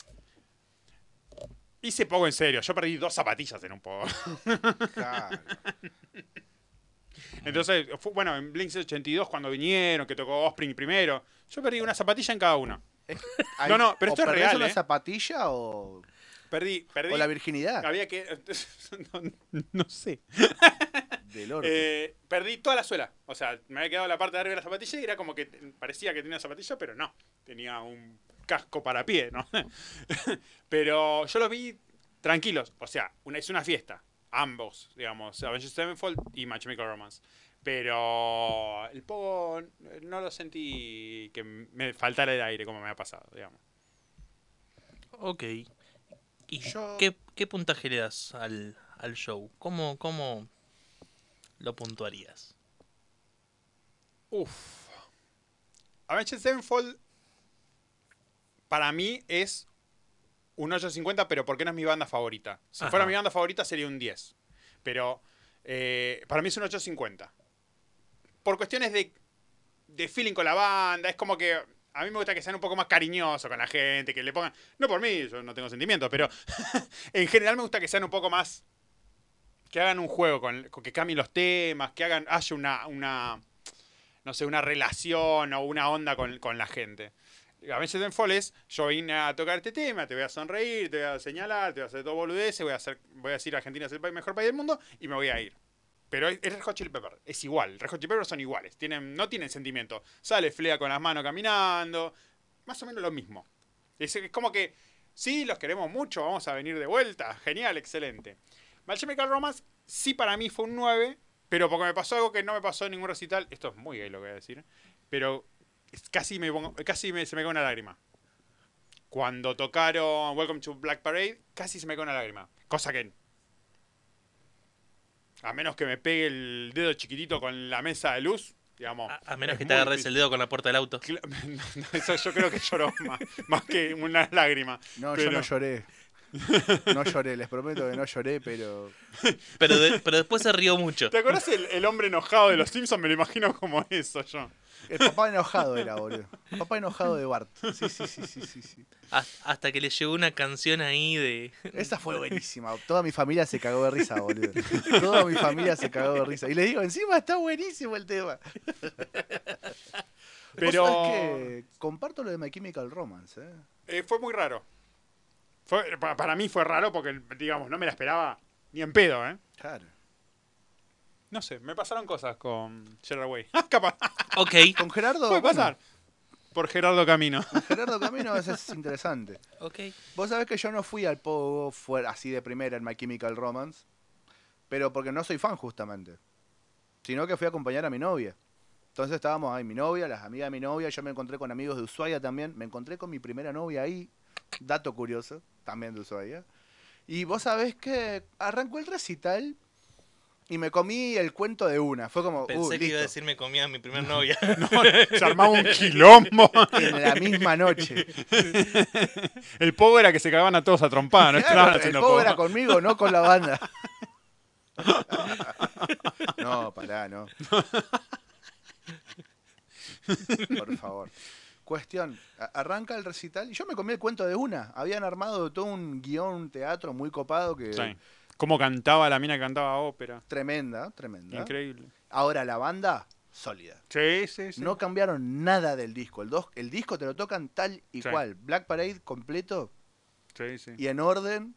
[SPEAKER 3] Hice poco en serio. Yo perdí 2 zapatillas en un poco.
[SPEAKER 4] Claro.
[SPEAKER 3] Entonces, bueno, en Blink 82 cuando vinieron, que tocó Offspring primero, yo perdí una zapatilla en cada uno. Pero esto es real,
[SPEAKER 4] una zapatilla o
[SPEAKER 3] Perdí.
[SPEAKER 4] o la virginidad?
[SPEAKER 3] Había que... no sé.
[SPEAKER 4] Del orto.
[SPEAKER 3] Perdí toda la suela. O sea, me había quedado la parte de arriba de la zapatilla y era como que parecía que tenía zapatilla, pero no. Tenía un casco para pie, ¿no? Pero yo los vi tranquilos. O sea, es una fiesta. Ambos, digamos. Avenged Sevenfold y My Chemical Romance. Pero el pogo no lo sentí que me faltara el aire como me ha pasado, digamos.
[SPEAKER 2] Ok. ¿Y
[SPEAKER 4] Yo-
[SPEAKER 2] qué puntaje le das al show? ¿Cómo lo puntuarías?
[SPEAKER 3] Avenged Sevenfold para mí es un 8.50, pero porque no es mi banda favorita. Si
[SPEAKER 2] Ajá.
[SPEAKER 3] fuera mi banda favorita sería un 10. Pero para mí es un 8.50. Por cuestiones de feeling con la banda, es como que a mí me gusta que sean un poco más cariñosos con la gente, que le pongan... No por mí, yo no tengo sentimientos, pero en general me gusta que sean un poco más... Que hagan un juego, con que cambien los temas, que haya una no sé, una relación o una onda con la gente. Avenged Sevenfold es, yo vine a tocar este tema, te voy a sonreír, te voy a señalar, te voy a hacer todo boludeces, voy a decir Argentina es el mejor país del mundo y me voy a ir. Pero es Red Hot Chili Pepper, es igual. Red Hot Chili Pepper son iguales, no tienen sentimiento. Sale Flea con las manos caminando, más o menos lo mismo. Es como que, sí, los queremos mucho, vamos a venir de vuelta, genial, excelente. My Chemical Romance, sí para mí fue un 9, pero porque me pasó algo que no me pasó en ningún recital, esto es muy gay lo que voy a decir, pero se me cae una lágrima. Cuando tocaron Welcome to Black Parade, casi se me cae una lágrima. Cosa que... A menos que me pegue el dedo chiquitito con la mesa de luz, digamos.
[SPEAKER 2] A menos
[SPEAKER 3] es
[SPEAKER 2] que
[SPEAKER 3] muy
[SPEAKER 2] te agarres
[SPEAKER 3] difícil.
[SPEAKER 2] el dedo con la puerta del auto.
[SPEAKER 3] No, eso yo creo que lloró más que una lágrima.
[SPEAKER 4] No,
[SPEAKER 3] pero...
[SPEAKER 4] yo no lloré. No lloré, les prometo que no lloré, pero...
[SPEAKER 2] Pero después se rió mucho.
[SPEAKER 3] ¿Te acordás el hombre enojado de los Simpsons? Me lo imagino como eso yo.
[SPEAKER 4] El papá enojado era, boludo. Papá enojado de Bart. Sí, sí, sí, sí, sí, sí.
[SPEAKER 2] Hasta que le llegó una canción ahí de...
[SPEAKER 4] Esa fue buenísima. Toda mi familia se cagó de risa, boludo. Toda mi familia se cagó de risa. Y les digo, encima está buenísimo el tema.
[SPEAKER 3] Pero
[SPEAKER 4] ¿Vos sabés que comparto lo de My Chemical Romance,
[SPEAKER 3] fue muy raro. Para mí fue raro porque, digamos, no me la esperaba ni en pedo, ¿eh?
[SPEAKER 4] Claro.
[SPEAKER 3] No sé, me pasaron cosas con Gerard Way. Capaz.
[SPEAKER 2] Ok.
[SPEAKER 4] Con Gerardo...
[SPEAKER 3] Puede
[SPEAKER 4] bueno,
[SPEAKER 3] pasar. Por Gerardo Camino.
[SPEAKER 4] con Gerardo Camino eso es interesante.
[SPEAKER 2] Ok.
[SPEAKER 4] Vos sabés que yo no fui al pogo así de primera en My Chemical Romance, pero porque no soy fan justamente, sino que fui a acompañar a mi novia. Entonces estábamos ahí, mi novia, las amigas de mi novia, yo me encontré con amigos de Ushuaia también, me encontré con mi primera novia ahí, dato curioso, también de Ushuaia. Y vos sabés que arrancó el recital y me comí el cuento de una, fue como,
[SPEAKER 2] Pensé que iba a
[SPEAKER 4] listo,
[SPEAKER 2] decir me comía a mi primer novia.
[SPEAKER 3] Se armaba un quilombo.
[SPEAKER 4] en la misma noche.
[SPEAKER 3] El pogo era que se cagaban a todos a trompada, no estaban
[SPEAKER 4] Claro, el
[SPEAKER 3] haciendo
[SPEAKER 4] pogo
[SPEAKER 3] pogo.
[SPEAKER 4] era conmigo, no con la banda. No, pará, no. Por favor. Cuestión, arranca el recital y yo me comí el cuento de una. Habían armado todo un guión, un teatro muy copado que...
[SPEAKER 3] Sí. Cómo cantaba la mina que cantaba ópera.
[SPEAKER 4] Tremenda, tremenda.
[SPEAKER 3] Increíble.
[SPEAKER 4] Ahora la banda, sólida.
[SPEAKER 3] Sí, sí, sí.
[SPEAKER 4] No cambiaron nada del disco. El disco te lo tocan tal y
[SPEAKER 3] Sí.
[SPEAKER 4] cual. Black Parade completo
[SPEAKER 3] Sí, sí.
[SPEAKER 4] y en orden.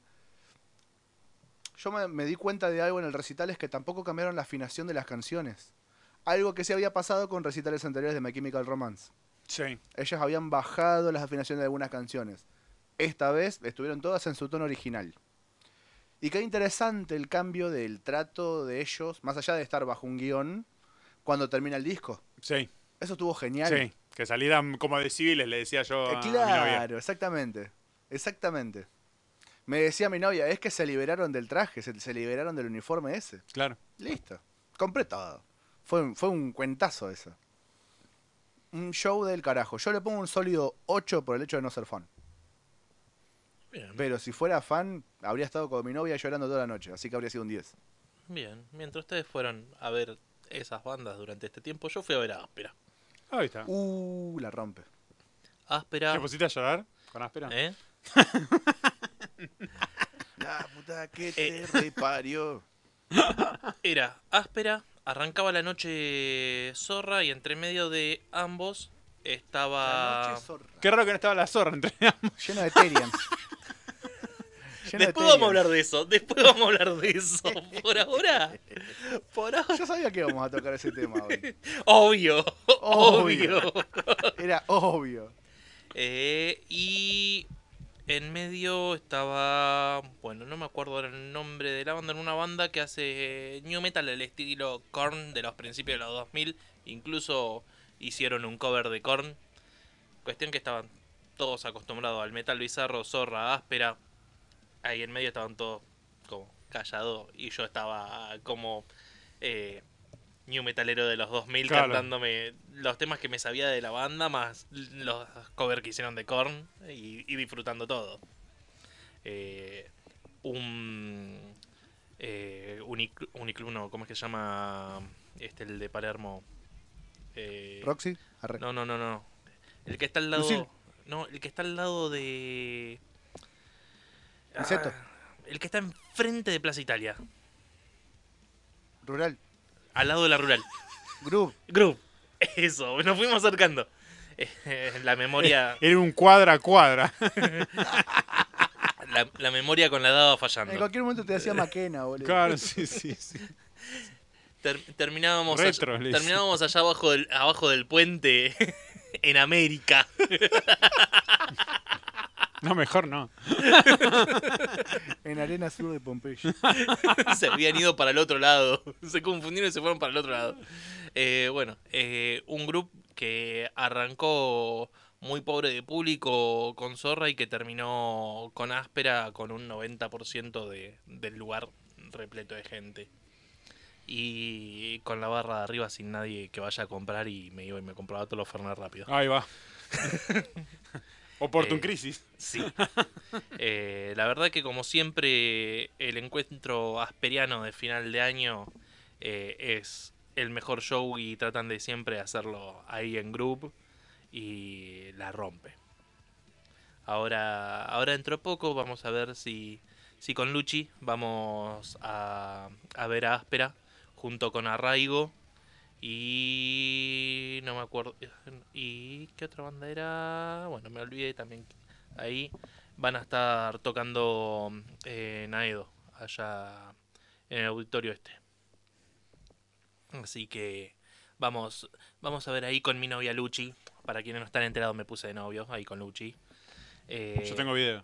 [SPEAKER 4] Yo me di cuenta de algo en el recital, es que tampoco cambiaron la afinación de las canciones. Algo que se había pasado con recitales anteriores de My Chemical Romance.
[SPEAKER 3] Sí.
[SPEAKER 4] Ellos habían bajado las afinaciones de algunas canciones. Esta vez estuvieron todas en su tono original. Y qué interesante el cambio del trato de ellos, más allá de estar bajo un guión, cuando termina el disco.
[SPEAKER 3] Sí.
[SPEAKER 4] Eso estuvo genial.
[SPEAKER 3] Sí. Que salieran como de civiles, le decía yo a mi novia.
[SPEAKER 4] Claro, exactamente. Exactamente. Me decía mi novia, es que se liberaron del traje, se liberaron del uniforme ese.
[SPEAKER 3] Claro.
[SPEAKER 4] Listo. Compré todo. Fue un cuentazo eso. Un show del carajo. Yo le pongo un sólido 8 por el hecho de no ser fan.
[SPEAKER 2] Bien.
[SPEAKER 4] Pero si fuera fan, habría estado con mi novia llorando toda la noche. Así que habría sido un 10.
[SPEAKER 2] Bien. Mientras ustedes fueron a ver esas bandas durante este tiempo, yo fui a ver a Áspera.
[SPEAKER 3] Ahí está.
[SPEAKER 4] La rompe.
[SPEAKER 2] Áspera.
[SPEAKER 3] ¿Te pusiste a llorar con áspera?
[SPEAKER 2] ¿Eh?
[SPEAKER 4] La puta que te reparió.
[SPEAKER 2] Era Áspera, arrancaba la noche zorra y entre medio de ambos estaba...
[SPEAKER 4] La noche zorra.
[SPEAKER 3] Qué raro que no estaba la zorra entre
[SPEAKER 4] Lleno de Terians.
[SPEAKER 2] Después vamos a hablar de eso, después vamos a hablar de eso. Por ahora,
[SPEAKER 4] Yo sabía que íbamos a tocar ese tema hoy.
[SPEAKER 2] obvio,
[SPEAKER 4] Obvio.
[SPEAKER 2] obvio.
[SPEAKER 4] Era obvio.
[SPEAKER 2] Y en medio estaba, bueno, no me acuerdo ahora el nombre de la banda, en una banda que hace new metal al estilo Korn de los principios de los 2000. Incluso hicieron un cover de Korn. Cuestión que estaban todos acostumbrados al metal bizarro, zorra, áspera. Ahí en medio estaban todos como callados y yo estaba como new metalero de los 2000
[SPEAKER 3] Claro.
[SPEAKER 2] cantándome los temas que me sabía de la banda más los covers que hicieron de Korn y disfrutando todo. Uniclub, no, ¿cómo es que se llama? El de Palermo.
[SPEAKER 4] Roxy, arre.
[SPEAKER 2] No. El que está al lado.
[SPEAKER 4] Lucille.
[SPEAKER 2] No, el que está al lado de.
[SPEAKER 4] Niceto.
[SPEAKER 2] El que está enfrente de Plaza Italia.
[SPEAKER 4] Rural.
[SPEAKER 2] Al lado de la rural.
[SPEAKER 4] Groove.
[SPEAKER 2] Group. Eso, nos fuimos acercando. La memoria.
[SPEAKER 3] Era un cuadra a cuadra.
[SPEAKER 2] La memoria con la daba
[SPEAKER 4] En
[SPEAKER 2] fallando.
[SPEAKER 4] cualquier momento te decía Maquena, boludo.
[SPEAKER 3] Claro, sí, sí, sí.
[SPEAKER 2] Terminábamos,
[SPEAKER 3] Retro,
[SPEAKER 2] allá,
[SPEAKER 3] le
[SPEAKER 2] terminábamos allá abajo del puente. En América.
[SPEAKER 3] No, mejor no.
[SPEAKER 4] En Arena Sur de Pompeya.
[SPEAKER 2] Se habían ido para el otro lado. Se confundieron y se fueron para el otro lado. Un grupo que arrancó muy pobre de público con Zorra y que terminó con Áspera con un 90% del lugar repleto de gente. y con la barra de arriba sin nadie que vaya a comprar y me iba y me compraba todos los Fernet rápido.
[SPEAKER 3] Ahí va. Oportun
[SPEAKER 2] Eh,
[SPEAKER 3] crisis.
[SPEAKER 2] Sí. La verdad que como siempre el encuentro asperiano de final de año es el mejor show y tratan de siempre hacerlo ahí en group y la rompe. Ahora dentro de poco vamos a ver si con Luchi vamos a ver a Áspera junto con Arraigo y no me acuerdo. ¿Y qué otra banda era? Bueno, me olvidé también. Ahí van a estar tocando Naedo, allá en el auditorio este. Así que vamos a ver ahí con mi novia Luchi. Para quienes no están enterados, me puse de novio ahí con Luchi.
[SPEAKER 3] Yo tengo video.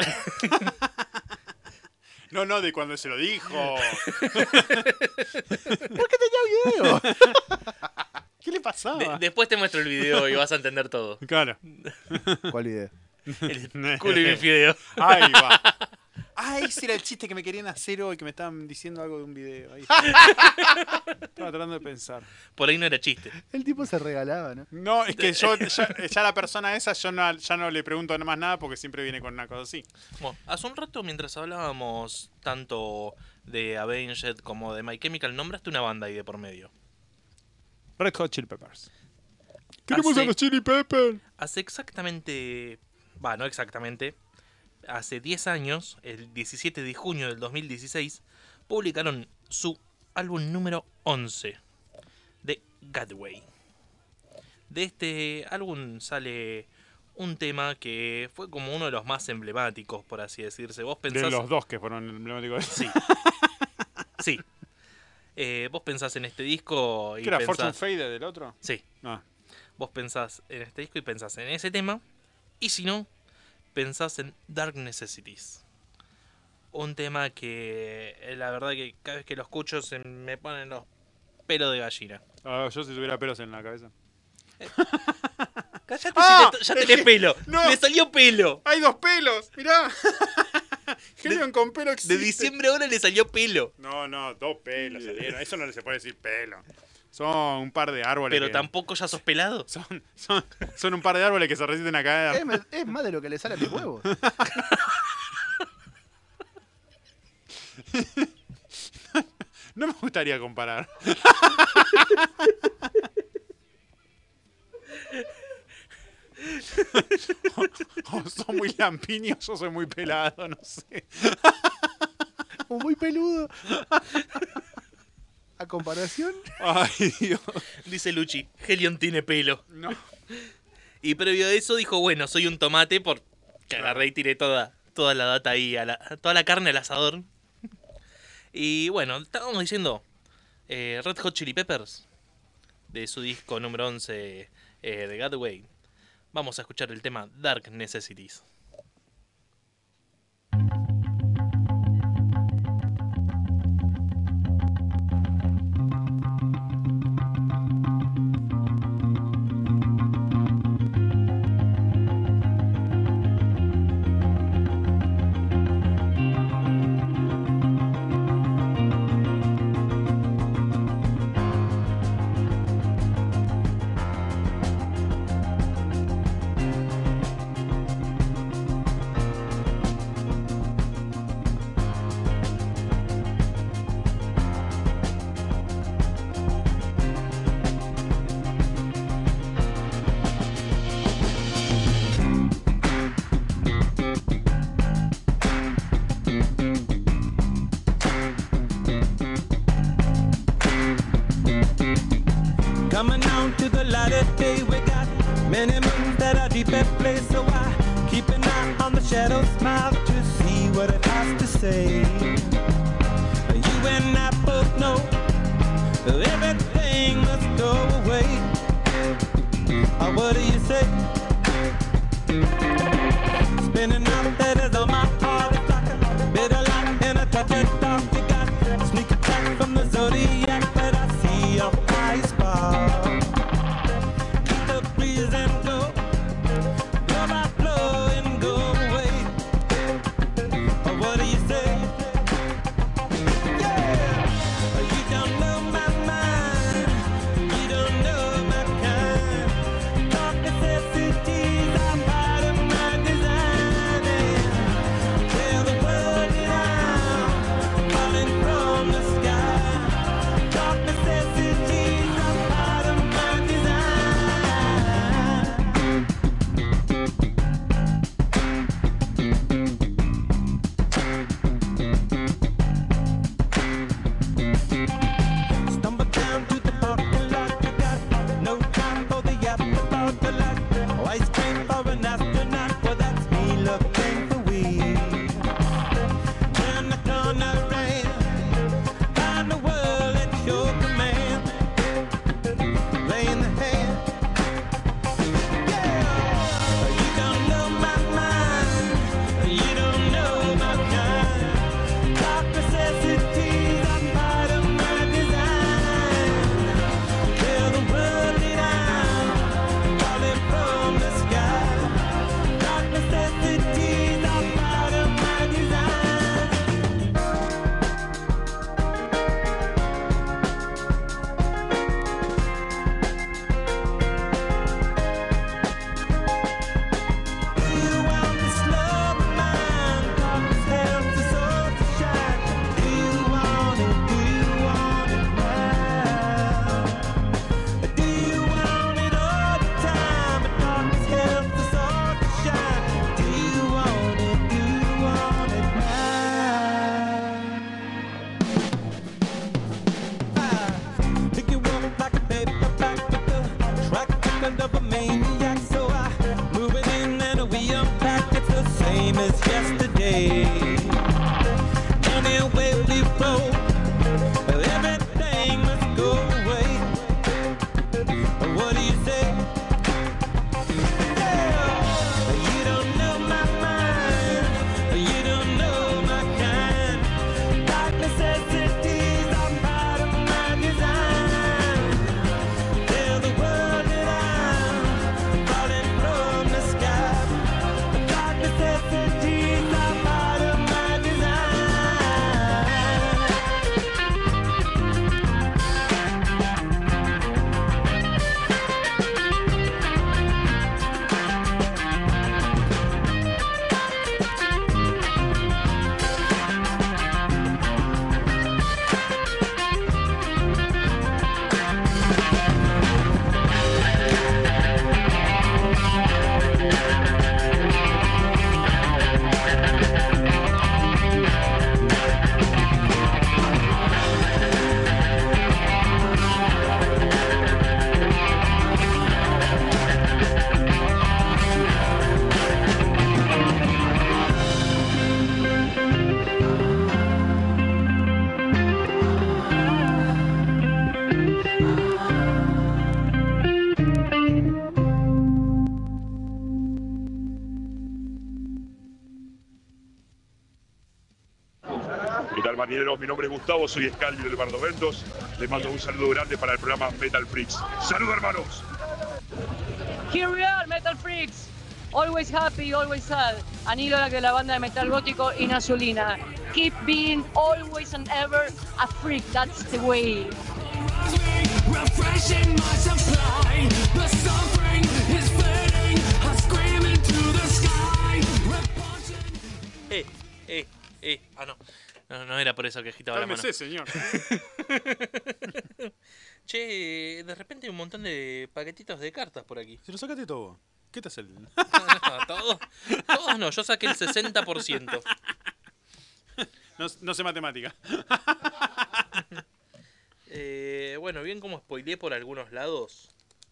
[SPEAKER 3] No, de cuando se lo dijo.
[SPEAKER 4] Video.
[SPEAKER 3] ¿Qué le pasaba?
[SPEAKER 2] Después te muestro el video y vas a entender todo.
[SPEAKER 3] Claro.
[SPEAKER 4] ¿Cuál video?
[SPEAKER 2] El culo y mi fideo.
[SPEAKER 3] Ahí va. Ese era el chiste que me querían hacer hoy, que me estaban diciendo algo de un video. Ahí. Estaba tratando de pensar.
[SPEAKER 2] Por ahí no era chiste.
[SPEAKER 4] El tipo se regalaba, ¿no?
[SPEAKER 3] No, es que yo ya la persona esa, yo ya no le pregunto más nada porque siempre viene con una cosa así.
[SPEAKER 2] Bueno, hace un rato mientras hablábamos tanto de Avenged como de My Chemical, nombraste una banda ahí de por medio.
[SPEAKER 3] Red Hot Chili Peppers.
[SPEAKER 2] Queremos a los
[SPEAKER 3] Chili Peppers.
[SPEAKER 2] Hace exactamente, no exactamente, hace 10 años, el 17 de junio del 2016, publicaron su álbum número 11, The Godway. De este álbum sale un tema que fue como uno de los más emblemáticos, por así decirse. Vos pensás...
[SPEAKER 3] De los dos que fueron emblemáticos.
[SPEAKER 2] Sí. Sí. Vos pensás en este disco y
[SPEAKER 3] ¿Qué era
[SPEAKER 2] pensás...
[SPEAKER 3] Fortune Fade del otro?
[SPEAKER 2] Sí.
[SPEAKER 3] No.
[SPEAKER 2] Vos pensás en este disco y pensás en ese tema. Y si no, pensás en Dark Necessities. Un tema que la verdad que cada vez que lo escucho se me ponen los pelos de gallina.
[SPEAKER 3] Yo si tuviera pelos en la cabeza.
[SPEAKER 2] Cállate
[SPEAKER 3] ¡Ah!
[SPEAKER 2] si ya tenés pelo.
[SPEAKER 3] ¡No!
[SPEAKER 2] ¡Le salió pelo!
[SPEAKER 3] ¡Hay 2 pelos! ¡Mirá! Helion con pelo existe.
[SPEAKER 2] De diciembre ahora le salió pelo.
[SPEAKER 3] No, 2 pelos salieron. Eso no se puede decir pelo. Son un par de árboles.
[SPEAKER 2] Pero tampoco ya sos pelado.
[SPEAKER 3] Son un par de árboles que se resisten a caer.
[SPEAKER 4] Es más de lo que le sale a mis huevos.
[SPEAKER 3] No me gustaría comparar. O son muy lampiños o soy muy pelado, no sé.
[SPEAKER 4] O muy peludo. A comparación.
[SPEAKER 3] Ay, Dios.
[SPEAKER 2] Dice Luchi, Helion tiene pelo.
[SPEAKER 3] No.
[SPEAKER 2] Y previo a eso dijo, bueno, soy un tomate porque agarré y tiré toda la data ahí, toda la carne al asador. Y bueno, estábamos diciendo Red Hot Chili Peppers, de su disco número 11, The Godway. Vamos a escuchar el tema Dark Necessities.
[SPEAKER 5] Coming on to the light of day, we got many moons that are deep at play. So I keep an eye on the shadow smile to see what it has to say. You and I both know everything must go away. What do you say? Spinning out letters on my heart, it's like a bitter light and a touch of dark. You got sneak attack from the zodiac, but I see your eyes spark. Keep the breeze and go, blow by blow and go away. What do you say? Yeah, you don't know
[SPEAKER 6] Compañeros, mi nombre es Gustavo, soy Scalvi del Bardoventos. Les mando un saludo grande para el programa Metal Freaks. ¡Saludos, hermanos!
[SPEAKER 7] Here we are, Metal Freaks. Always happy, always sad. Anilo de la banda de metal gótico Inazulina. Keep being always and ever a freak. That's the way.
[SPEAKER 1] Refreshing my supply. The suffering is fading. I scream into the sky.
[SPEAKER 2] Ah, no. No era por eso que agitaba la mano.
[SPEAKER 3] Cálmese, señor.
[SPEAKER 2] Che, de repente hay un montón de paquetitos de cartas por aquí.
[SPEAKER 3] Se lo sacaste todo. ¿Qué te hace el...?
[SPEAKER 2] No, todos no, yo saqué el 60%.
[SPEAKER 3] No sé matemática.
[SPEAKER 2] Bueno, bien como spoileé por algunos lados.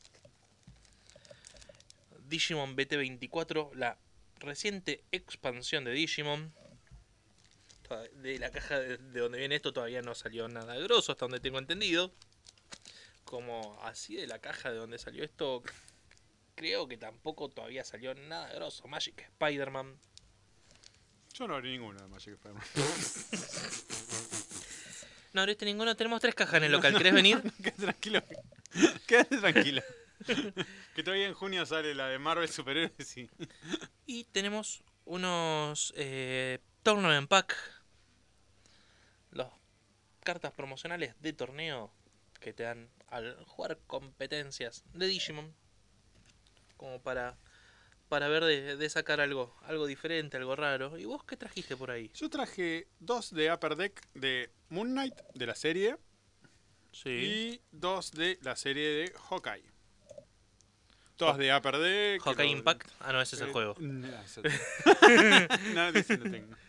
[SPEAKER 2] Digimon BT24, la reciente expansión de Digimon. De la caja de donde viene esto todavía no salió nada grosso, hasta donde tengo entendido. Como así de la caja de donde salió esto, creo que tampoco todavía salió nada grosso. Magic Spider-Man.
[SPEAKER 3] Yo no abrí ninguno de Magic Spider-Man.
[SPEAKER 2] No abriste ninguno, tenemos 3 cajas en el local. ¿Querés venir?
[SPEAKER 3] Quédate tranquilo. Quédate tranquilo. Que todavía en junio sale la de Marvel Superhéroes
[SPEAKER 2] Y tenemos unos Tournament Pack. Las cartas promocionales de torneo que te dan al jugar competencias de Digimon. Como para ver de sacar algo diferente, algo raro. ¿Y vos qué trajiste por ahí?
[SPEAKER 3] Yo traje 2 de Upper Deck de Moon Knight, de la serie.
[SPEAKER 2] Sí.
[SPEAKER 3] Y 2 de la serie de Hawkeye. Todas de Upper Deck.
[SPEAKER 2] Hawkeye Impact. Ah, no, ese es el juego.
[SPEAKER 3] No, ese no tengo.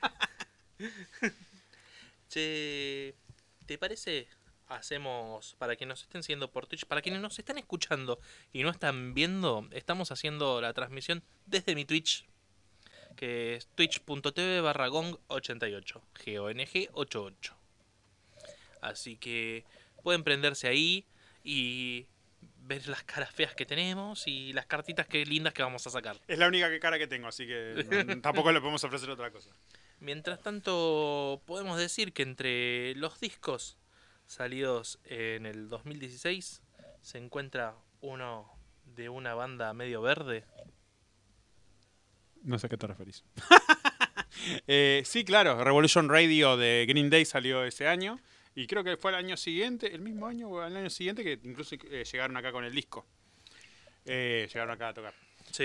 [SPEAKER 2] Che, ¿te parece? Hacemos, para quienes nos estén siguiendo por Twitch, para quienes nos están escuchando y no están viendo, estamos haciendo la transmisión desde mi Twitch, que es twitch.tv/gong88, GONG88. Así que pueden prenderse ahí y ver las caras feas que tenemos y las cartitas que lindas que vamos a sacar.
[SPEAKER 3] Es la única cara que tengo, así que tampoco le podemos ofrecer otra cosa.
[SPEAKER 2] Mientras tanto, podemos decir que entre los discos salidos en el 2016 se encuentra uno de una banda medio verde.
[SPEAKER 3] No sé a qué te referís. Sí, claro, Revolution Radio de Green Day salió ese año. Y creo que fue el año siguiente, el mismo año o el año siguiente, que incluso llegaron acá con el disco. Llegaron acá a tocar.
[SPEAKER 2] Sí.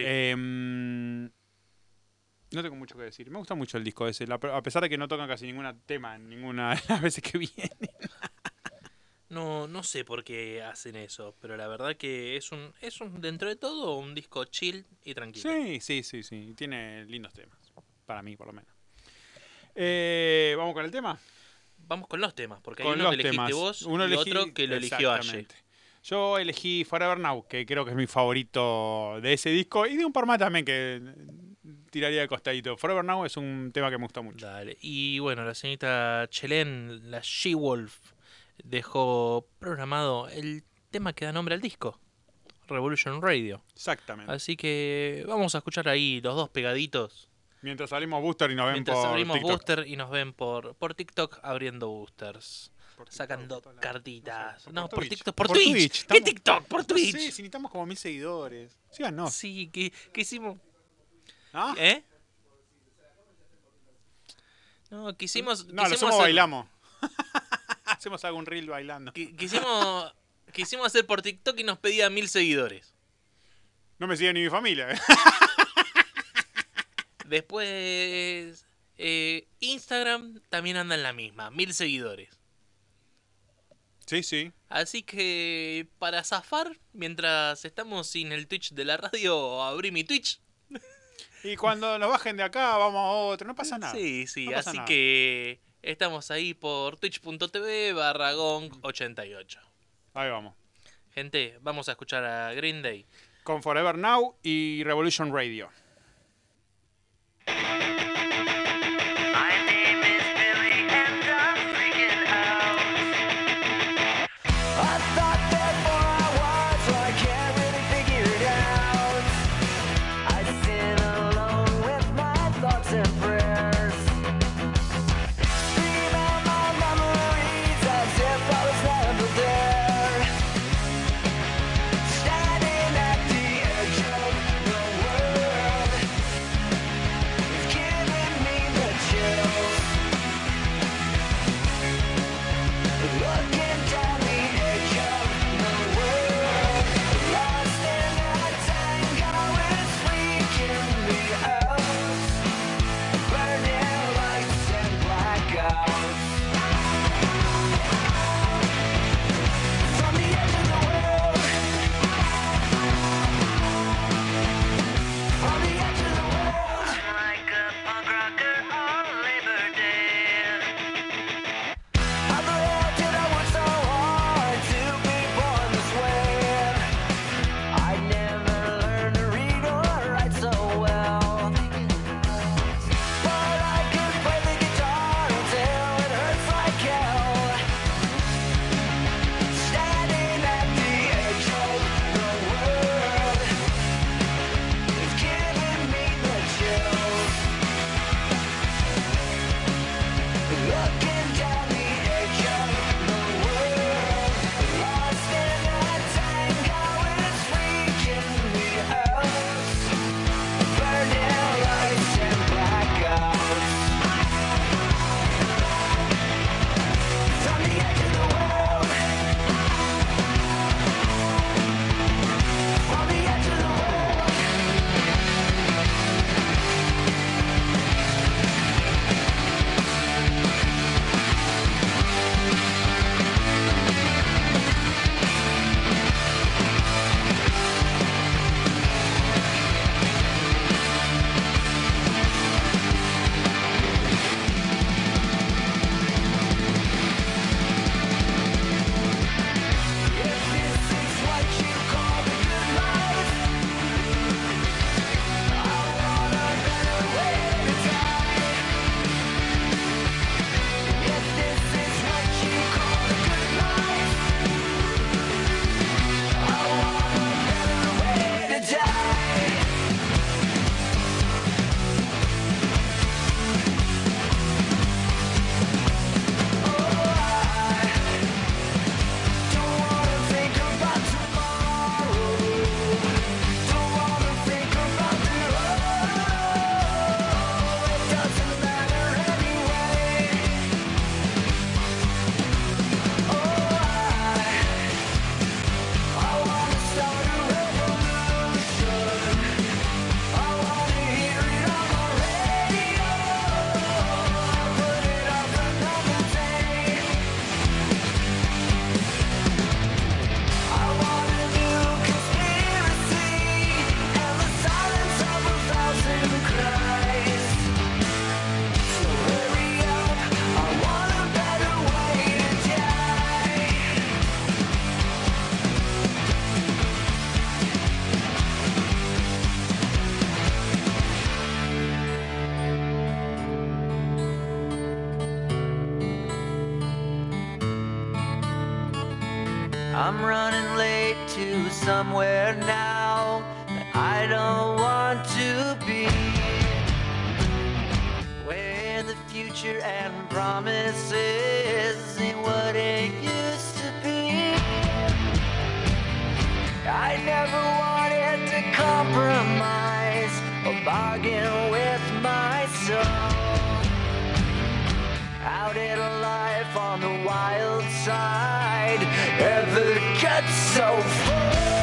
[SPEAKER 3] No tengo mucho que decir. Me gusta mucho el disco ese, a pesar de que no tocan casi ningún tema en ninguna de las veces que vienen.
[SPEAKER 2] No sé por qué hacen eso, pero la verdad que es un dentro de todo un disco chill y tranquilo.
[SPEAKER 3] Sí. Tiene lindos temas. Para mí, por lo menos. ¿Vamos con el tema?
[SPEAKER 2] Vamos con los temas, porque hay
[SPEAKER 3] Con
[SPEAKER 2] uno que
[SPEAKER 3] los
[SPEAKER 2] elegiste
[SPEAKER 3] temas.
[SPEAKER 2] vos
[SPEAKER 3] Uno
[SPEAKER 2] y otro que lo eligió Aye.
[SPEAKER 3] exactamente. Yo elegí Forever Now, que creo que es mi favorito de ese disco, y de un par más también que tiraría de costadito. Forever Now es un tema que me gusta mucho.
[SPEAKER 2] Dale. Y bueno, la señorita Chelen, la She-Wolf, dejó programado el tema que da nombre al disco, Revolution Radio.
[SPEAKER 3] Exactamente.
[SPEAKER 2] Así que vamos a escuchar ahí los dos pegaditos.
[SPEAKER 3] Mientras abrimos Booster y nos ven
[SPEAKER 2] Mientras
[SPEAKER 3] por
[SPEAKER 2] abrimos
[SPEAKER 3] TikTok.
[SPEAKER 2] Booster y nos ven por TikTok abriendo boosters.
[SPEAKER 3] Por TikTok,
[SPEAKER 2] Sacando
[SPEAKER 3] por todos lados.
[SPEAKER 2] cartitas.
[SPEAKER 3] No sé,
[SPEAKER 2] No, por
[SPEAKER 3] Twitch.
[SPEAKER 2] TikTok. Por
[SPEAKER 3] Por
[SPEAKER 2] Twitch.
[SPEAKER 3] Twitch,
[SPEAKER 2] ¿Qué
[SPEAKER 3] estamos-
[SPEAKER 2] TikTok? Por
[SPEAKER 3] No
[SPEAKER 2] Twitch.
[SPEAKER 3] sé, si necesitamos como 1000 seguidores. Síganos.
[SPEAKER 2] Sí, que hicimos.
[SPEAKER 3] ¿Ah?
[SPEAKER 2] ¿Eh? No, quisimos.
[SPEAKER 3] No, lo
[SPEAKER 2] quisimos
[SPEAKER 3] hacemos
[SPEAKER 2] hacer-
[SPEAKER 3] bailamos. Hacemos algún reel bailando.
[SPEAKER 2] Quisimos hacer por TikTok y nos pedía 1000 seguidores.
[SPEAKER 3] No me sigue ni mi familia.
[SPEAKER 2] Después. Instagram también anda en la misma, 1000 seguidores.
[SPEAKER 3] Sí.
[SPEAKER 2] Así que para zafar, mientras estamos sin el Twitch de la radio, abrí mi Twitch.
[SPEAKER 3] Y cuando nos bajen de acá, vamos a otro. No pasa nada.
[SPEAKER 2] Sí,
[SPEAKER 3] No pasa
[SPEAKER 2] así
[SPEAKER 3] nada.
[SPEAKER 2] que estamos ahí por twitch.tv/gong88.
[SPEAKER 3] Ahí vamos.
[SPEAKER 2] Gente, vamos a escuchar a Green Day.
[SPEAKER 3] Con Forever Now y Revolution Radio.
[SPEAKER 8] Dream in my I'm running late to somewhere now that I don't want to be, where the future and promises ain't what it used to be. I never wanted to compromise or bargain with my soul. Out in life on the wild side, and the cut's so full.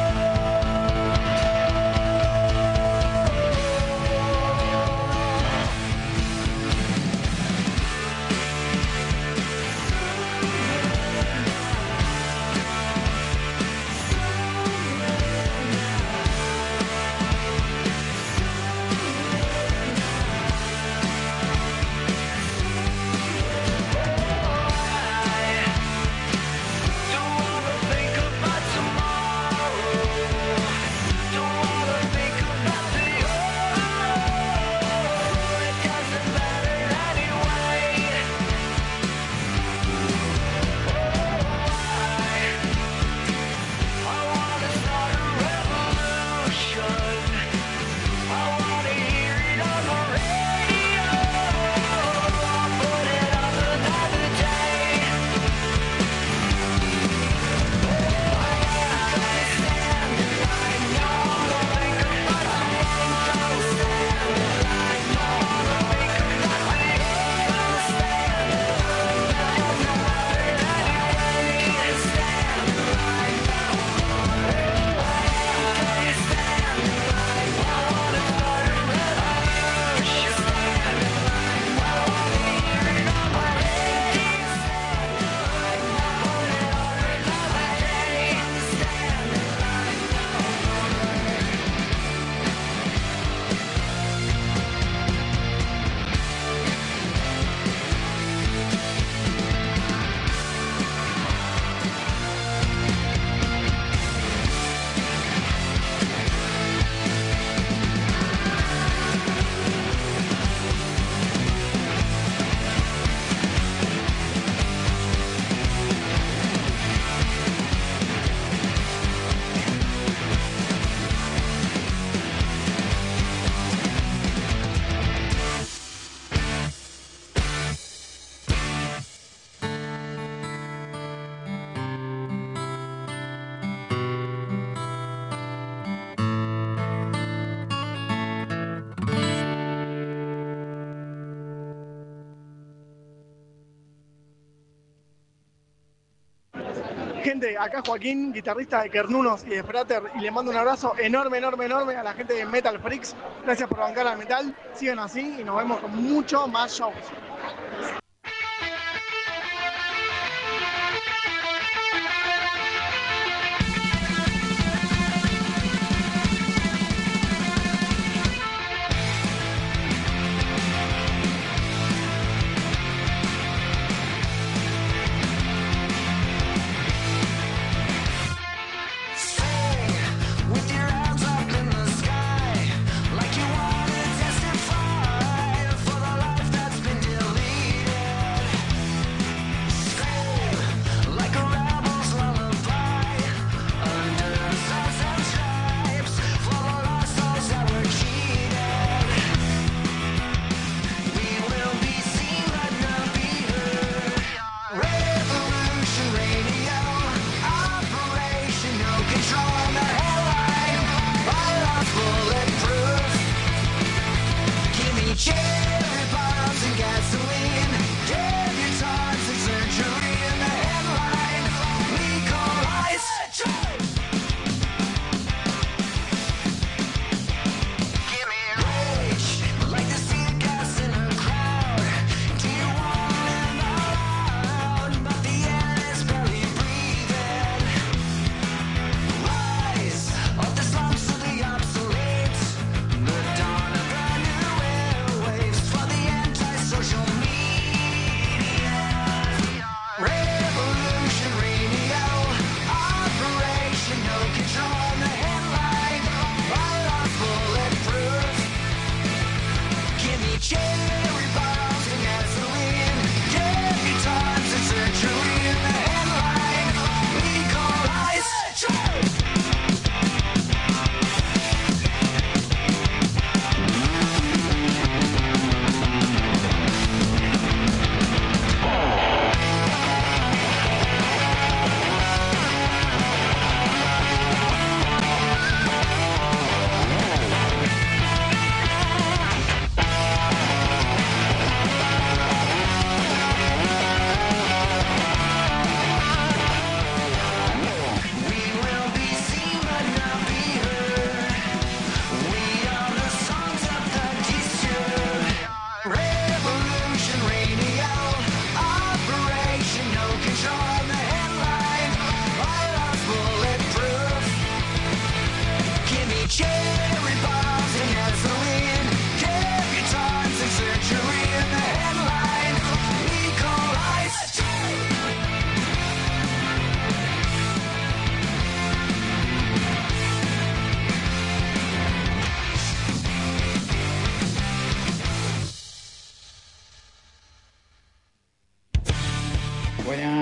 [SPEAKER 9] Gente, acá Joaquín, guitarrista de Kernunos y de Frater, y le mando un abrazo enorme, enorme, enorme a la gente de Metal Freaks. Gracias por bancar al metal, sigan así y nos vemos con mucho más shows.
[SPEAKER 8] Like you wanna testify for the life that's been deleted.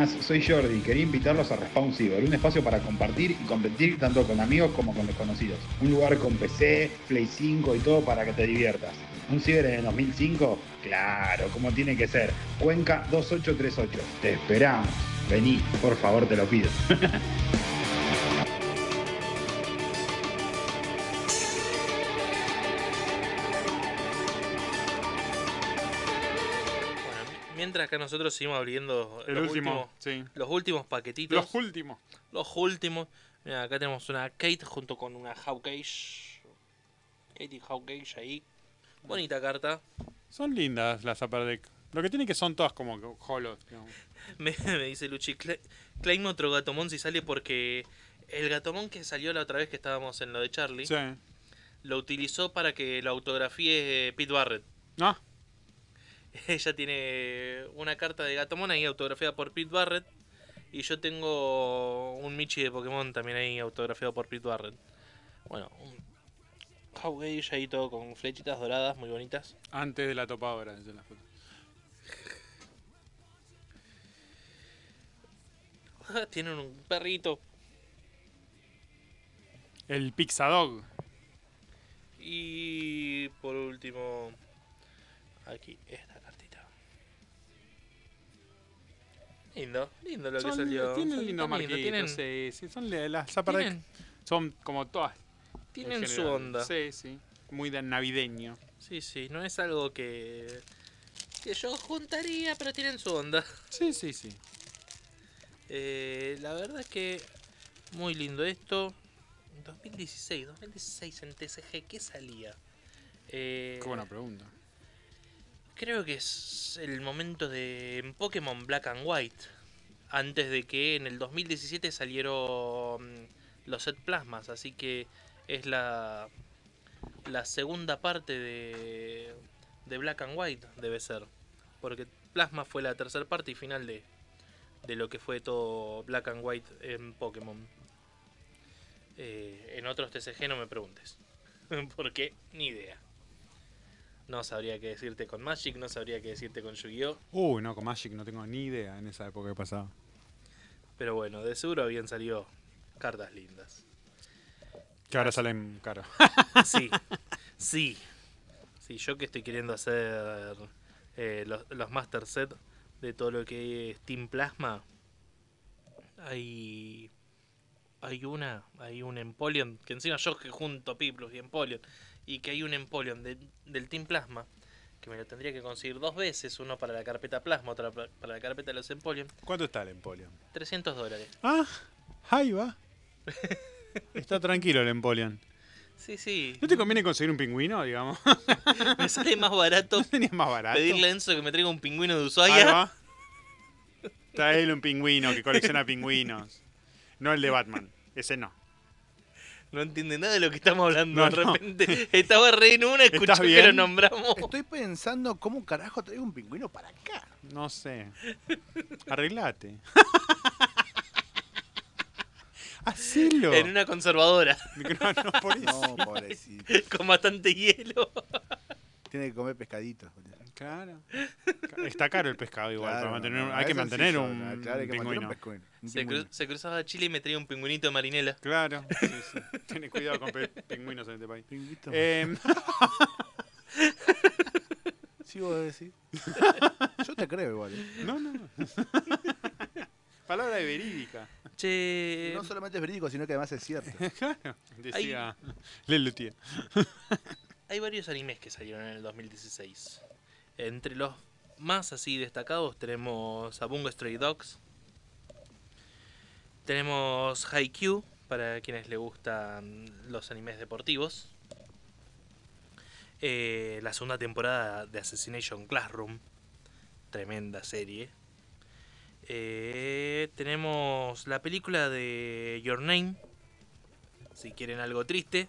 [SPEAKER 10] buenas, soy Jordi. Quería invitarlos a Respawn Cyber, un espacio para compartir y competir tanto con amigos como con desconocidos. Un lugar con PC, Play 5 y todo para que te diviertas. ¿Un ciber en el 2005? Claro, como tiene que ser. Cuenca 2838. Te esperamos. Vení, por favor, te lo pido.
[SPEAKER 2] Mientras que nosotros seguimos abriendo
[SPEAKER 3] sí.
[SPEAKER 2] los últimos paquetitos.
[SPEAKER 3] Los últimos.
[SPEAKER 2] Mira, acá tenemos una Kate junto con una Hawkeye. Kate y Hawkeye ahí. Bonita carta.
[SPEAKER 3] Son lindas las Upper Deck. Lo que tiene que son todas como holos.
[SPEAKER 2] Me dice Luchi, claim otro Gatomon si sale porque el Gatomon que salió la otra vez que estábamos en lo de Charlie,
[SPEAKER 3] Sí.
[SPEAKER 2] lo utilizó para que lo autografíe Pete Barrett.
[SPEAKER 3] Ah.
[SPEAKER 2] Ella tiene una carta de Gatomon ahí autografiada por Pete Barrett. Y yo tengo un Michi de Pokémon también ahí autografiado por Pete Barrett. Bueno, un Hawkeye ahí todo con flechitas doradas muy bonitas.
[SPEAKER 3] Antes de la topadora, dice la foto.
[SPEAKER 2] Tienen un perrito.
[SPEAKER 3] El Pixadog.
[SPEAKER 2] Y por último, aquí esta cartita. Lindo lo que salió.
[SPEAKER 3] Tienen lindo marquitos, sí, son las Upper Deck. Son como todas.
[SPEAKER 2] Tienen su onda.
[SPEAKER 3] Sí. Muy navideño.
[SPEAKER 2] Sí, no es algo que yo juntaría, pero tienen su onda.
[SPEAKER 3] Sí.
[SPEAKER 2] La verdad es que muy lindo esto. 2016 en TCG, ¿qué salía?
[SPEAKER 3] Qué buena pregunta.
[SPEAKER 2] Creo que es el momento de en Pokémon Black and White. Antes de que en el 2017 salieron los set plasmas. Así que es la segunda parte de Black and White, debe ser. Porque Plasma fue la tercera parte y final de lo que fue todo Black and White en Pokémon. En otros TCG no me preguntes. Porque ni idea. No sabría qué decirte con Magic, no sabría qué decirte con Yu-Gi-Oh!
[SPEAKER 3] No, con Magic no tengo ni idea en esa época que pasaba.
[SPEAKER 2] Pero bueno, de seguro habían salido cartas lindas.
[SPEAKER 3] Que ahora salen caro.
[SPEAKER 2] Sí, yo que estoy queriendo hacer los Master Set de todo lo que es Team Plasma. Hay un Empoleon, que encima yo que junto Piplus y Empoleon, y que hay un Empoleon del Team Plasma, que me lo tendría que conseguir 2 veces, uno para la carpeta Plasma, otro para la carpeta de los Empoleon.
[SPEAKER 3] ¿Cuánto está el Empoleon?
[SPEAKER 2] $300.
[SPEAKER 3] Ah, ahí va. Está tranquilo el Empoleon.
[SPEAKER 2] Sí.
[SPEAKER 3] ¿No te conviene conseguir un pingüino, digamos?
[SPEAKER 2] Me sale más barato.
[SPEAKER 3] ¿No tenías más barato?
[SPEAKER 2] Pedirle a Enzo que me traiga un pingüino de
[SPEAKER 3] Ahí
[SPEAKER 2] Ushuaia.
[SPEAKER 3] va. Traele un pingüino que colecciona pingüinos. No el de Batman. Ese no.
[SPEAKER 2] No entiende nada de lo que estamos hablando.
[SPEAKER 3] No,
[SPEAKER 2] de repente estaba re en una, escuchó
[SPEAKER 3] ¿Estás
[SPEAKER 2] que
[SPEAKER 3] bien?
[SPEAKER 2] lo nombramos.
[SPEAKER 4] Estoy pensando cómo carajo traigo un pingüino para acá.
[SPEAKER 3] No sé. Arreglate. Hacelo.
[SPEAKER 2] En una conservadora.
[SPEAKER 3] No, por eso.
[SPEAKER 4] No, pobrecito.
[SPEAKER 2] Con bastante hielo.
[SPEAKER 4] Tiene que comer pescaditos.
[SPEAKER 3] Claro. Está caro el pescado igual.
[SPEAKER 4] Claro,
[SPEAKER 3] Para mantener,
[SPEAKER 4] no,
[SPEAKER 3] hay que
[SPEAKER 4] es
[SPEAKER 3] mantener
[SPEAKER 4] sencillo,
[SPEAKER 3] un
[SPEAKER 4] claro, hay que mantener
[SPEAKER 3] pingüino.
[SPEAKER 4] un pingüino.
[SPEAKER 2] Se cruzaba a Chile y me traía un pingüinito de marinela.
[SPEAKER 3] Claro. Sí. Ten cuidado con pingüinos en este país.
[SPEAKER 4] Pingüito. Sí, vos decís. Yo te creo igual.
[SPEAKER 3] No. Palabra de verídica.
[SPEAKER 2] Che.
[SPEAKER 4] No solamente es verídico, sino que además es cierto.
[SPEAKER 3] Claro. Decía Lelutier.
[SPEAKER 2] Hay varios animes que salieron en el 2016. Entre los más así destacados tenemos a Bungo Stray Dogs. Tenemos Haikyuu, para quienes les gustan los animes deportivos. La segunda temporada de Assassination Classroom. Tremenda serie. Tenemos la película de Your Name, si quieren algo triste.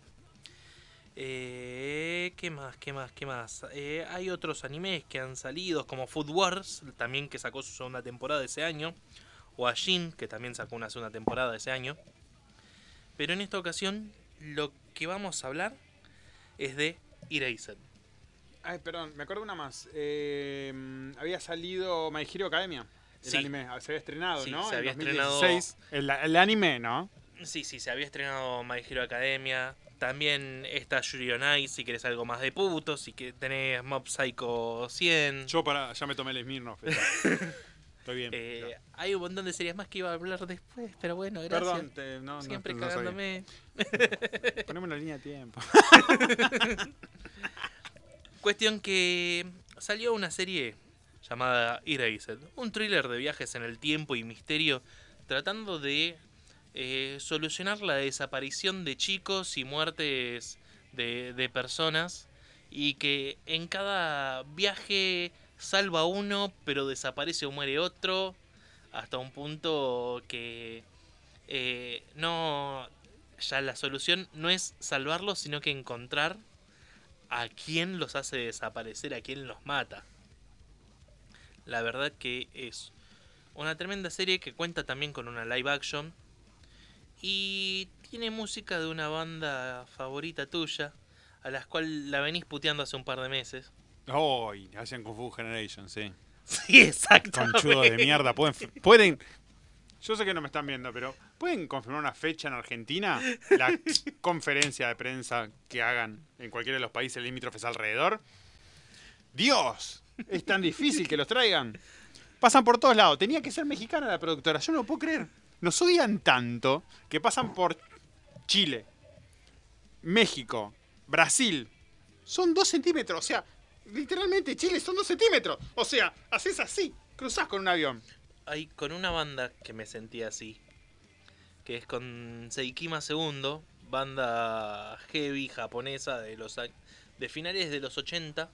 [SPEAKER 2] ¿Qué más? Hay otros animes que han salido, como Food Wars, también que sacó su segunda temporada ese año. O Ajin, que también sacó una segunda temporada ese año. Pero en esta ocasión, lo que vamos a hablar es de Erased.
[SPEAKER 3] Ay, perdón, me acuerdo una más. Había salido My Hero Academia. El
[SPEAKER 2] Sí.
[SPEAKER 3] anime se había estrenado,
[SPEAKER 2] Sí,
[SPEAKER 3] ¿no?
[SPEAKER 2] se
[SPEAKER 3] En
[SPEAKER 2] había
[SPEAKER 3] 2016. El anime, ¿no?
[SPEAKER 2] Sí, se había estrenado My Hero Academia. También está Yuri on Ice, si querés algo más de putos, si que tenés Mob Psycho 100.
[SPEAKER 3] Ya me tomé el Smirnoff. Estoy bien.
[SPEAKER 2] Hay un montón de series más que iba a hablar después, pero bueno, gracias.
[SPEAKER 3] Perdón, no
[SPEAKER 2] Siempre
[SPEAKER 3] no sabía.
[SPEAKER 2] cagándome.
[SPEAKER 3] Poneme una línea de tiempo.
[SPEAKER 2] Cuestión que salió una serie llamada Erased, un thriller de viajes en el tiempo y misterio tratando de solucionar la desaparición de chicos y muertes de personas, y que en cada viaje salva uno pero desaparece o muere otro, hasta un punto que ya la solución no es salvarlos, sino que encontrar a quién los hace desaparecer, a quién los mata. La verdad que es una tremenda serie que cuenta también con una live action y tiene música de una banda favorita tuya, a la cual la venís puteando hace un par de meses.
[SPEAKER 3] ¡Ay! Hacen Kung Fu Generation, sí.
[SPEAKER 2] Sí, exactamente.
[SPEAKER 3] Conchudos de mierda. Pueden. Yo sé que no me están viendo, pero ¿pueden confirmar una fecha en Argentina? La conferencia de prensa que hagan en cualquiera de los países limítrofes alrededor. ¡Dios! Es tan difícil que los traigan. Pasan por todos lados. Tenía que ser mexicana la productora. Yo no lo puedo creer. Nos odian tanto que pasan por Chile, México, Brasil. Son 2 centímetros. O sea, literalmente Chile son 2 centímetros. O sea, haces así. Cruzás con un avión.
[SPEAKER 2] Hay con una banda que me sentí así, que es con Seikima II, banda heavy japonesa de finales de los 80,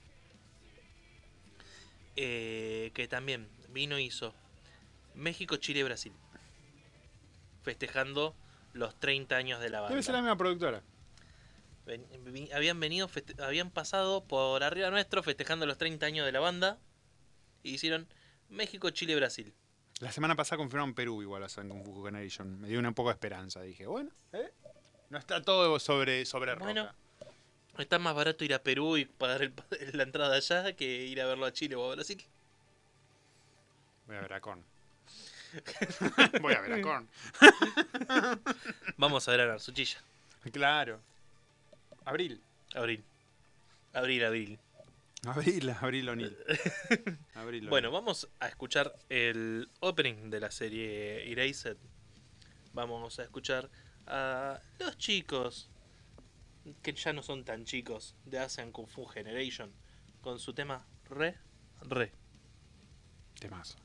[SPEAKER 2] que también vino y hizo México, Chile, Brasil, festejando los 30 años de la banda.
[SPEAKER 3] Debe ser la misma productora.
[SPEAKER 2] Habían pasado por arriba nuestro festejando los 30 años de la banda y hicieron México, Chile, Brasil.
[SPEAKER 3] La semana pasada confirmaron Perú igual a Kung Fu Generation. Me dio un poco de esperanza. Dije, bueno, no está todo sobre
[SPEAKER 2] Bueno,
[SPEAKER 3] roca.
[SPEAKER 2] está más barato ir a Perú y pagar la entrada allá que ir a verlo a Chile o a Brasil.
[SPEAKER 3] Voy a ver a Korn. Voy a ver a Korn.
[SPEAKER 2] Vamos a ver a Narsuchilla.
[SPEAKER 3] Claro. Abril O'Neill.
[SPEAKER 2] Bueno, vamos a escuchar el opening de la serie Erased. Vamos a escuchar a los chicos, que ya no son tan chicos, de Asian Kung Fu Generation, con su tema Re.
[SPEAKER 3] Temazo.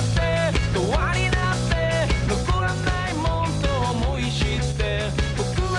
[SPEAKER 8] 僕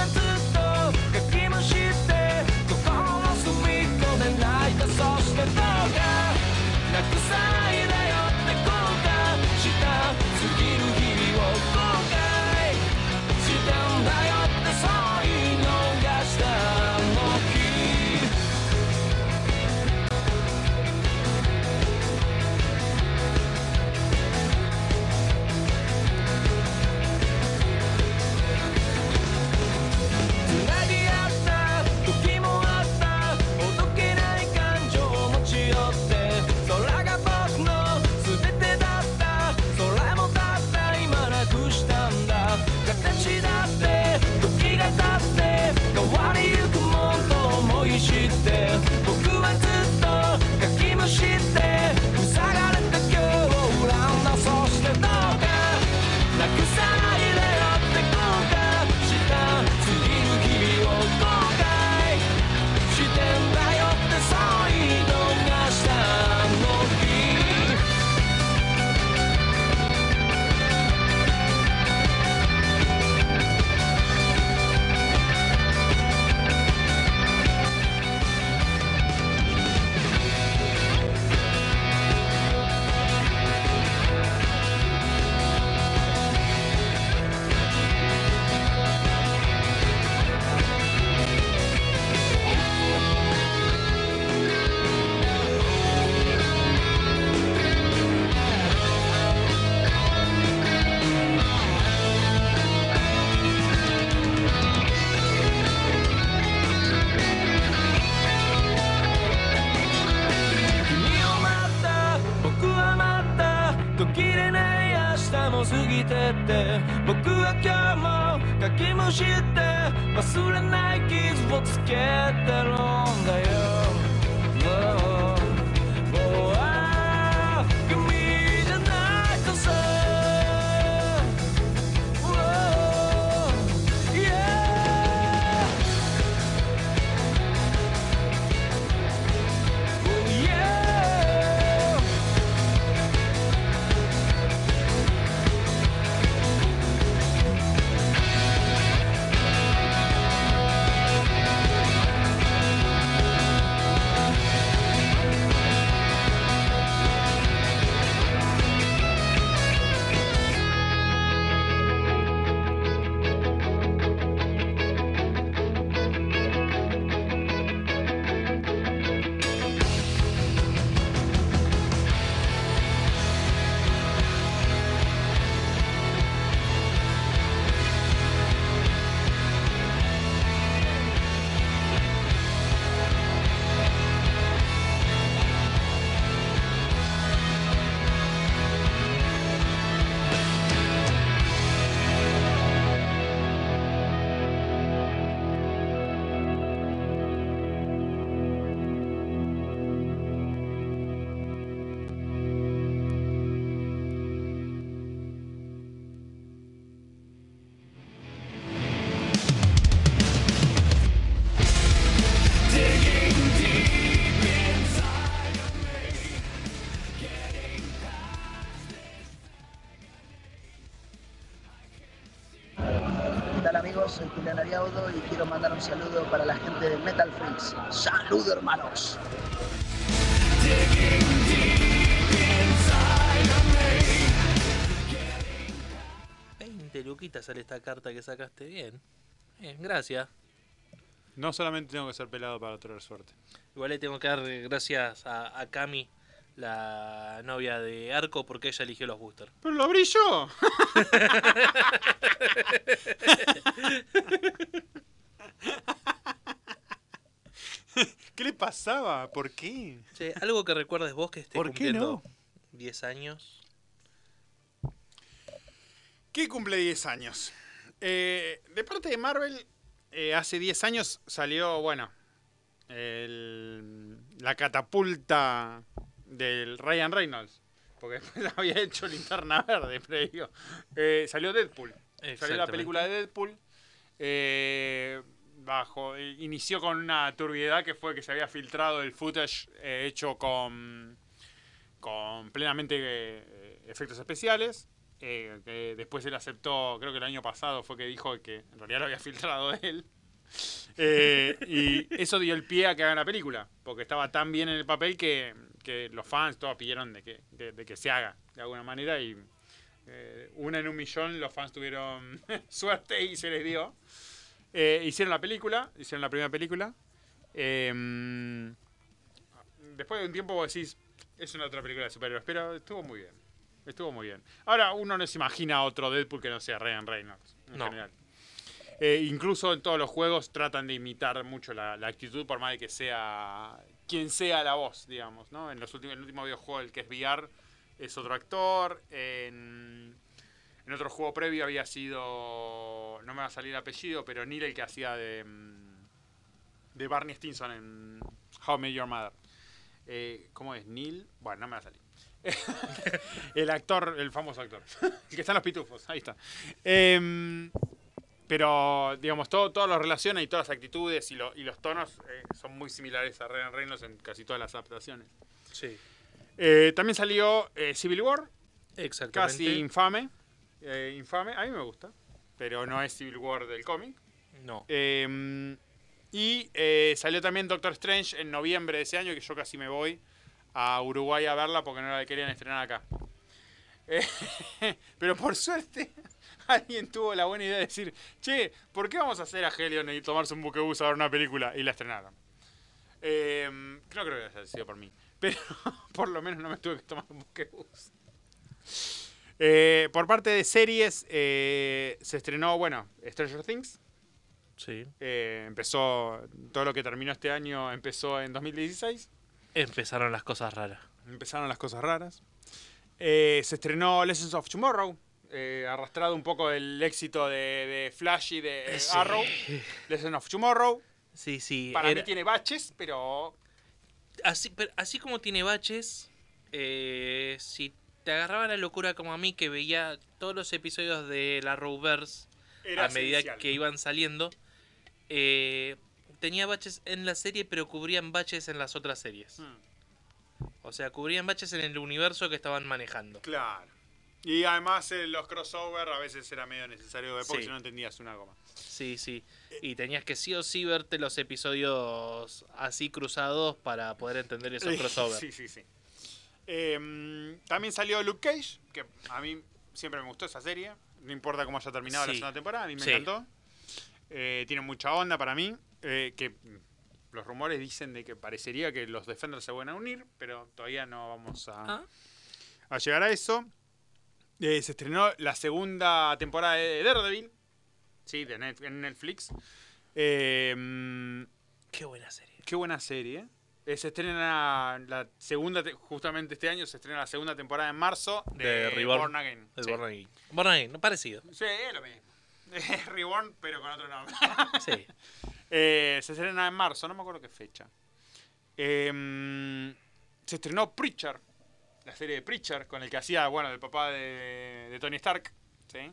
[SPEAKER 5] 過ぎてって僕は今日もかきむしって忘れない傷をつけてるんだよもう君じゃないとさ
[SPEAKER 11] Soy Julián Ariaudo y quiero mandar un saludo para la gente de Metal Freaks. ¡Salud, hermanos!
[SPEAKER 2] 20 luquitas sale esta carta que sacaste bien. Bien, gracias.
[SPEAKER 3] No solamente tengo que ser pelado para traer suerte.
[SPEAKER 2] Igual le tengo que dar gracias a Cami, la novia de Arco, porque ella eligió los boosters.
[SPEAKER 3] ¡Pero lo abrí yo! ¿Qué le pasaba? ¿Por qué?
[SPEAKER 2] Che, algo que recuerdes vos que esté
[SPEAKER 3] ¿Por qué
[SPEAKER 2] cumpliendo
[SPEAKER 3] no?
[SPEAKER 2] 10 años.
[SPEAKER 3] ¿Qué cumple 10 años? De parte de Marvel, hace 10 años salió, bueno, la catapulta del Ryan Reynolds. Porque después había hecho Linterna Verde, previo. Salió Deadpool. Salió la película de Deadpool. Inició con una turbiedad que fue que se había filtrado el footage hecho con plenamente efectos especiales. Que después él aceptó, creo que el año pasado fue que dijo que en realidad lo había filtrado él. Y eso dio el pie a que hagan la película, porque estaba tan bien en el papel que los fans todos pidieron de que se haga de alguna manera, y una en un millón los fans tuvieron suerte y se les dio. Hicieron la primera película. Después de un tiempo vos decís, es una otra película de superhéroes, pero estuvo muy bien. Ahora uno no se imagina otro Deadpool que no sea Ryan Reynolds en general. Incluso en todos los juegos tratan de imitar mucho la actitud, por más de que sea quien sea la voz, digamos, ¿no? En el último videojuego, el que es VR, es otro actor. En otro juego previo había sido, no me va a salir el apellido, pero Neil, el que hacía de Barney Stinson en How I Met Your Mother. ¿Cómo es? Neil. Bueno, no me va a salir. El actor, el famoso actor. El que está en los pitufos, ahí está. Pero, digamos, todo lo relaciona, y todas las actitudes y los tonos son muy similares a Ryan Reynolds en casi todas las adaptaciones.
[SPEAKER 2] Sí.
[SPEAKER 3] También salió Civil War.
[SPEAKER 2] Exactamente.
[SPEAKER 3] Casi infame. A mí me gusta, pero no es Civil War del cómic.
[SPEAKER 2] No.
[SPEAKER 3] Y salió también Doctor Strange en noviembre de ese año, que yo casi me voy a Uruguay a verla porque no la querían estrenar acá. Pero por suerte alguien tuvo la buena idea de decir, che, ¿por qué vamos a hacer a Helion y tomarse un buquebús a ver una película? Y la estrenaron. No creo que haya sido por mí, pero por lo menos no me tuve que tomar un buquebús. Por parte de series, se estrenó, bueno, Stranger Things.
[SPEAKER 2] Sí.
[SPEAKER 3] Empezó, todo lo que terminó este año empezó en 2016.
[SPEAKER 2] Empezaron las cosas raras.
[SPEAKER 3] Se estrenó Legends of Tomorrow, arrastrado un poco el éxito de Flash y de
[SPEAKER 2] Sí.
[SPEAKER 3] Arrow, Legend of Tomorrow.
[SPEAKER 2] Sí, sí.
[SPEAKER 3] Para mí tiene baches, pero...
[SPEAKER 2] Así como tiene baches, si te agarraba la locura como a mí, que veía todos los episodios de la Arrowverse
[SPEAKER 3] Era
[SPEAKER 2] a medida
[SPEAKER 3] esencial.
[SPEAKER 2] que iban saliendo, tenía baches en la serie, pero cubrían baches en las otras series. O sea, cubrían baches en el universo que estaban manejando.
[SPEAKER 3] Claro. Y además los crossover a veces era medio necesario ver porque
[SPEAKER 2] Sí.
[SPEAKER 3] si no entendías una goma.
[SPEAKER 2] Sí, sí. Y tenías que sí o sí verte los episodios así cruzados para poder entender esos crossovers.
[SPEAKER 3] Sí, sí, sí. También salió Luke Cage, que a mí siempre me gustó esa serie. No importa cómo haya terminado la
[SPEAKER 2] Sí.
[SPEAKER 3] segunda temporada, a mí me
[SPEAKER 2] Sí.
[SPEAKER 3] encantó. Tiene mucha onda para mí. Que los rumores dicen de que parecería que los Defenders se van a unir, pero todavía no vamos a llegar a eso. Se estrenó la segunda temporada de Daredevil. Sí, en Netflix.
[SPEAKER 2] Qué buena serie.
[SPEAKER 3] Qué buena serie. Se estrena la segunda, justamente este año, se estrena la segunda temporada en marzo de
[SPEAKER 2] Reborn.
[SPEAKER 3] Born Again.
[SPEAKER 2] De
[SPEAKER 3] Sí.
[SPEAKER 2] Born Again. Born Again, no parecido.
[SPEAKER 3] Sí, es lo mismo. Reborn, pero con otro nombre.
[SPEAKER 2] Sí.
[SPEAKER 3] Se estrena en marzo, no me acuerdo qué fecha. Se estrenó Preacher, la serie de Preacher, con el que hacía, bueno, el papá de Tony Stark. ¿Sí?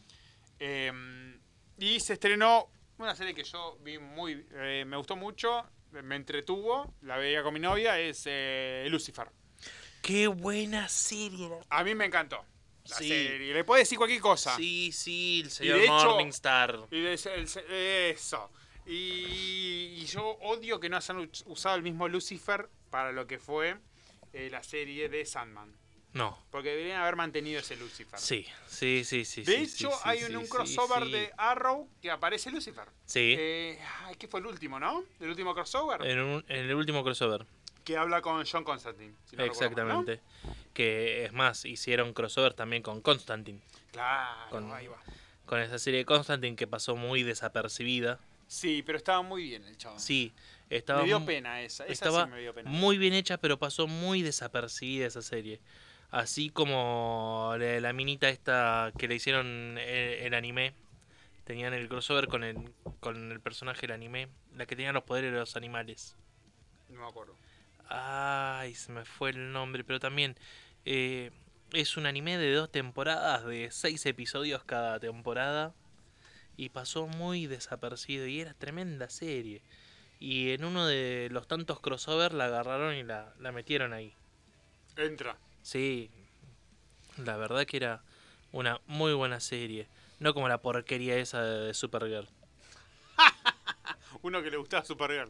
[SPEAKER 3] Y se estrenó una serie que yo vi me gustó mucho, me entretuvo, la veía con mi novia, es Lucifer.
[SPEAKER 2] Qué buena serie.
[SPEAKER 3] A mí me encantó la
[SPEAKER 2] Sí.
[SPEAKER 3] serie. Le puedo decir cualquier cosa.
[SPEAKER 2] Sí, sí, el
[SPEAKER 3] Y
[SPEAKER 2] señor
[SPEAKER 3] de hecho-
[SPEAKER 2] Morningstar.
[SPEAKER 3] Eso. Y yo odio que no hayan usado el mismo Lucifer para lo que fue la serie de Sandman.
[SPEAKER 2] No.
[SPEAKER 3] Porque deberían haber mantenido ese Lucifer.
[SPEAKER 2] Sí, sí, sí, sí.
[SPEAKER 3] De
[SPEAKER 2] sí,
[SPEAKER 3] hecho,
[SPEAKER 2] sí,
[SPEAKER 3] hay
[SPEAKER 2] sí,
[SPEAKER 3] un
[SPEAKER 2] sí,
[SPEAKER 3] crossover
[SPEAKER 2] sí.
[SPEAKER 3] de Arrow que aparece Lucifer.
[SPEAKER 2] Sí.
[SPEAKER 3] ¿Qué fue el último, no? El último crossover.
[SPEAKER 2] En el último crossover.
[SPEAKER 3] Que habla con John Constantine. si no recuerdo mal, ¿no?
[SPEAKER 2] Exactamente. Que es más, hicieron crossover también con Constantine.
[SPEAKER 3] Claro, ahí va.
[SPEAKER 2] Con esa serie de Constantine que pasó muy desapercibida.
[SPEAKER 3] Sí, pero estaba muy bien el chabón.
[SPEAKER 2] Sí, estaba
[SPEAKER 3] Me dio pena esa. Esa
[SPEAKER 2] estaba
[SPEAKER 3] sí me dio pena.
[SPEAKER 2] muy bien hecha, pero pasó muy desapercibida esa serie. Así como la minita esta que le hicieron el anime. Tenían el crossover con el personaje del anime. La que tenía los poderes de los animales.
[SPEAKER 3] No me acuerdo.
[SPEAKER 2] Ay, se me fue el nombre, pero también es un anime de 2 temporadas, de 6 episodios cada temporada. Y pasó muy desapercibido y era tremenda serie. Y en uno de los tantos crossover la agarraron y la metieron ahí.
[SPEAKER 3] Entra.
[SPEAKER 2] Sí, la verdad que era una muy buena serie. No como la porquería esa de Supergirl.
[SPEAKER 3] Uno que le gustaba Supergirl.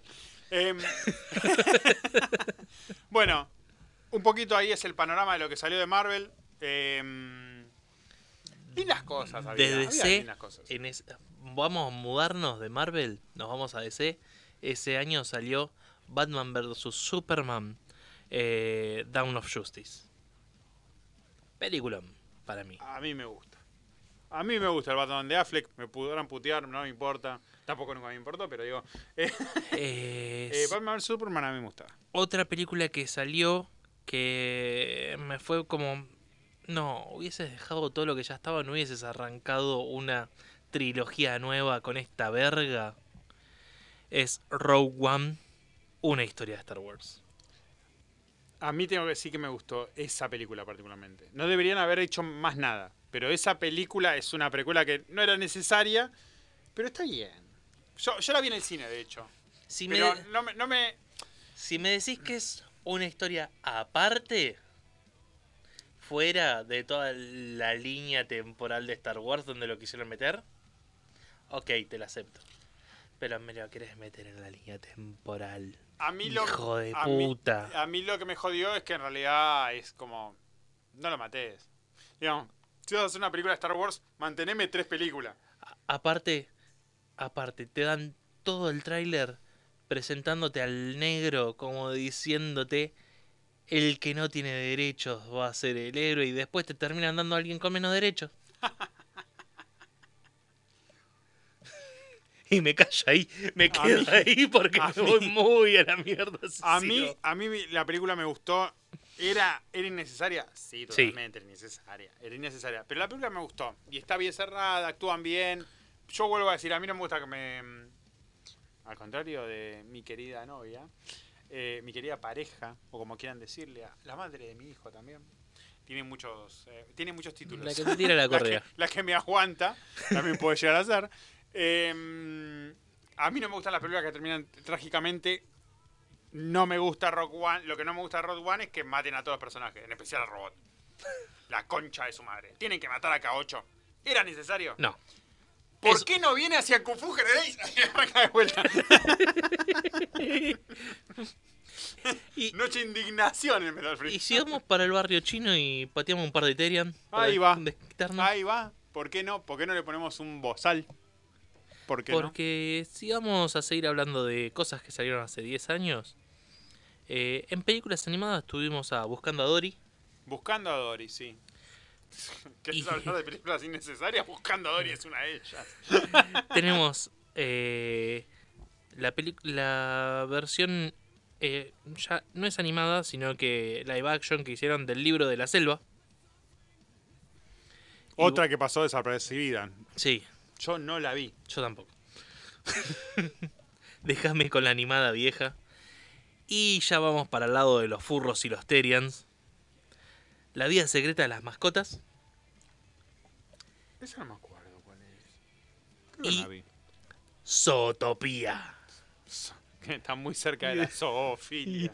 [SPEAKER 3] Bueno, un poquito ahí es el panorama de lo que salió de Marvel. Lindas cosas había.
[SPEAKER 2] De
[SPEAKER 3] había
[SPEAKER 2] DC,
[SPEAKER 3] lindas cosas.
[SPEAKER 2] vamos a mudarnos de Marvel, nos vamos a DC. Ese año salió Batman vs. Superman, Dawn of Justice. Película para mí.
[SPEAKER 3] A mí me gusta. A mí me gusta el Batman de Affleck. Me pudieran putear, no me importa. Tampoco nunca me importó, pero digo... Batman vs. Superman a mí me gusta.
[SPEAKER 2] Otra película que salió que me fue como... No, hubieses dejado todo lo que ya estaba, no hubieses arrancado una trilogía nueva con esta verga. Es Rogue One, una historia de Star Wars.
[SPEAKER 3] A mí tengo que decir que me gustó esa película particularmente. No deberían haber hecho más nada. Pero esa película es una precuela que no era necesaria, pero está bien. Yo la vi en el cine, de hecho.
[SPEAKER 2] Si
[SPEAKER 3] pero
[SPEAKER 2] me, si me decís que es una historia aparte, fuera de toda la línea temporal de Star Wars donde lo quisieron meter, ok, te la acepto. Pero me lo querés meter en la línea temporal. Hijo de puta.
[SPEAKER 3] A mí lo que me jodió es que en realidad es como... No lo mates. Digamos, si vas a hacer una película de Star Wars, manteneme 3 películas.
[SPEAKER 2] Aparte, te dan todo el tráiler presentándote al negro como diciéndote el que no tiene derechos va a ser el héroe y después te terminan dando a alguien con menos derechos. Y me callo ahí, me quedo ahí porque me voy muy a la mierda.
[SPEAKER 3] A mí la película me gustó ¿Era innecesaria? Sí, totalmente era innecesaria. Era innecesaria. Pero la película me gustó. Y está bien cerrada, actúan bien. Yo vuelvo a decir, a mí no me gusta que me... Al contrario de mi querida novia, mi querida pareja, o como quieran decirle, a la madre de mi hijo también. Tiene muchos títulos.
[SPEAKER 2] La que te tira la correa.
[SPEAKER 3] la que me aguanta, también puede llegar a ser. A mí no me gustan las películas que terminan trágicamente. No me gusta Rogue One. Lo que no me gusta de Rogue One es que maten a todos los personajes, en especial al robot. La concha de su madre. Tienen que matar a K8. ¿Era necesario?
[SPEAKER 2] No.
[SPEAKER 3] ¿Por qué no viene hacia Kung Fu Generation? Arranca de vuelta. Noche de indignación en Metal Free.
[SPEAKER 2] Y si vamos para el barrio chino y pateamos un par de Terian.
[SPEAKER 3] Ahí va.
[SPEAKER 2] Desquitarnos.
[SPEAKER 3] Ahí va. ¿Por qué no? ¿Por qué no le ponemos un bozal?
[SPEAKER 2] Porque si vamos a seguir hablando de cosas que salieron hace 10 años, en películas animadas tuvimos a Buscando a Dory.
[SPEAKER 3] Buscando a Dory, sí. ¿Querés hablar de películas innecesarias? Buscando a Dory es una de ellas.
[SPEAKER 2] Tenemos la versión, ya no es animada, sino que live action que hicieron del libro de la selva.
[SPEAKER 3] Otra que pasó desapercibida.
[SPEAKER 2] Sí.
[SPEAKER 3] Yo no la vi.
[SPEAKER 2] Yo tampoco. Déjame con la animada vieja. Y ya vamos para el lado de los furros y los Terians. La vida secreta de las mascotas.
[SPEAKER 3] Esa no me acuerdo cuál es. Creo que
[SPEAKER 2] Y
[SPEAKER 3] la vi.
[SPEAKER 2] Zootopía.
[SPEAKER 3] Que está muy cerca de la zoofilia.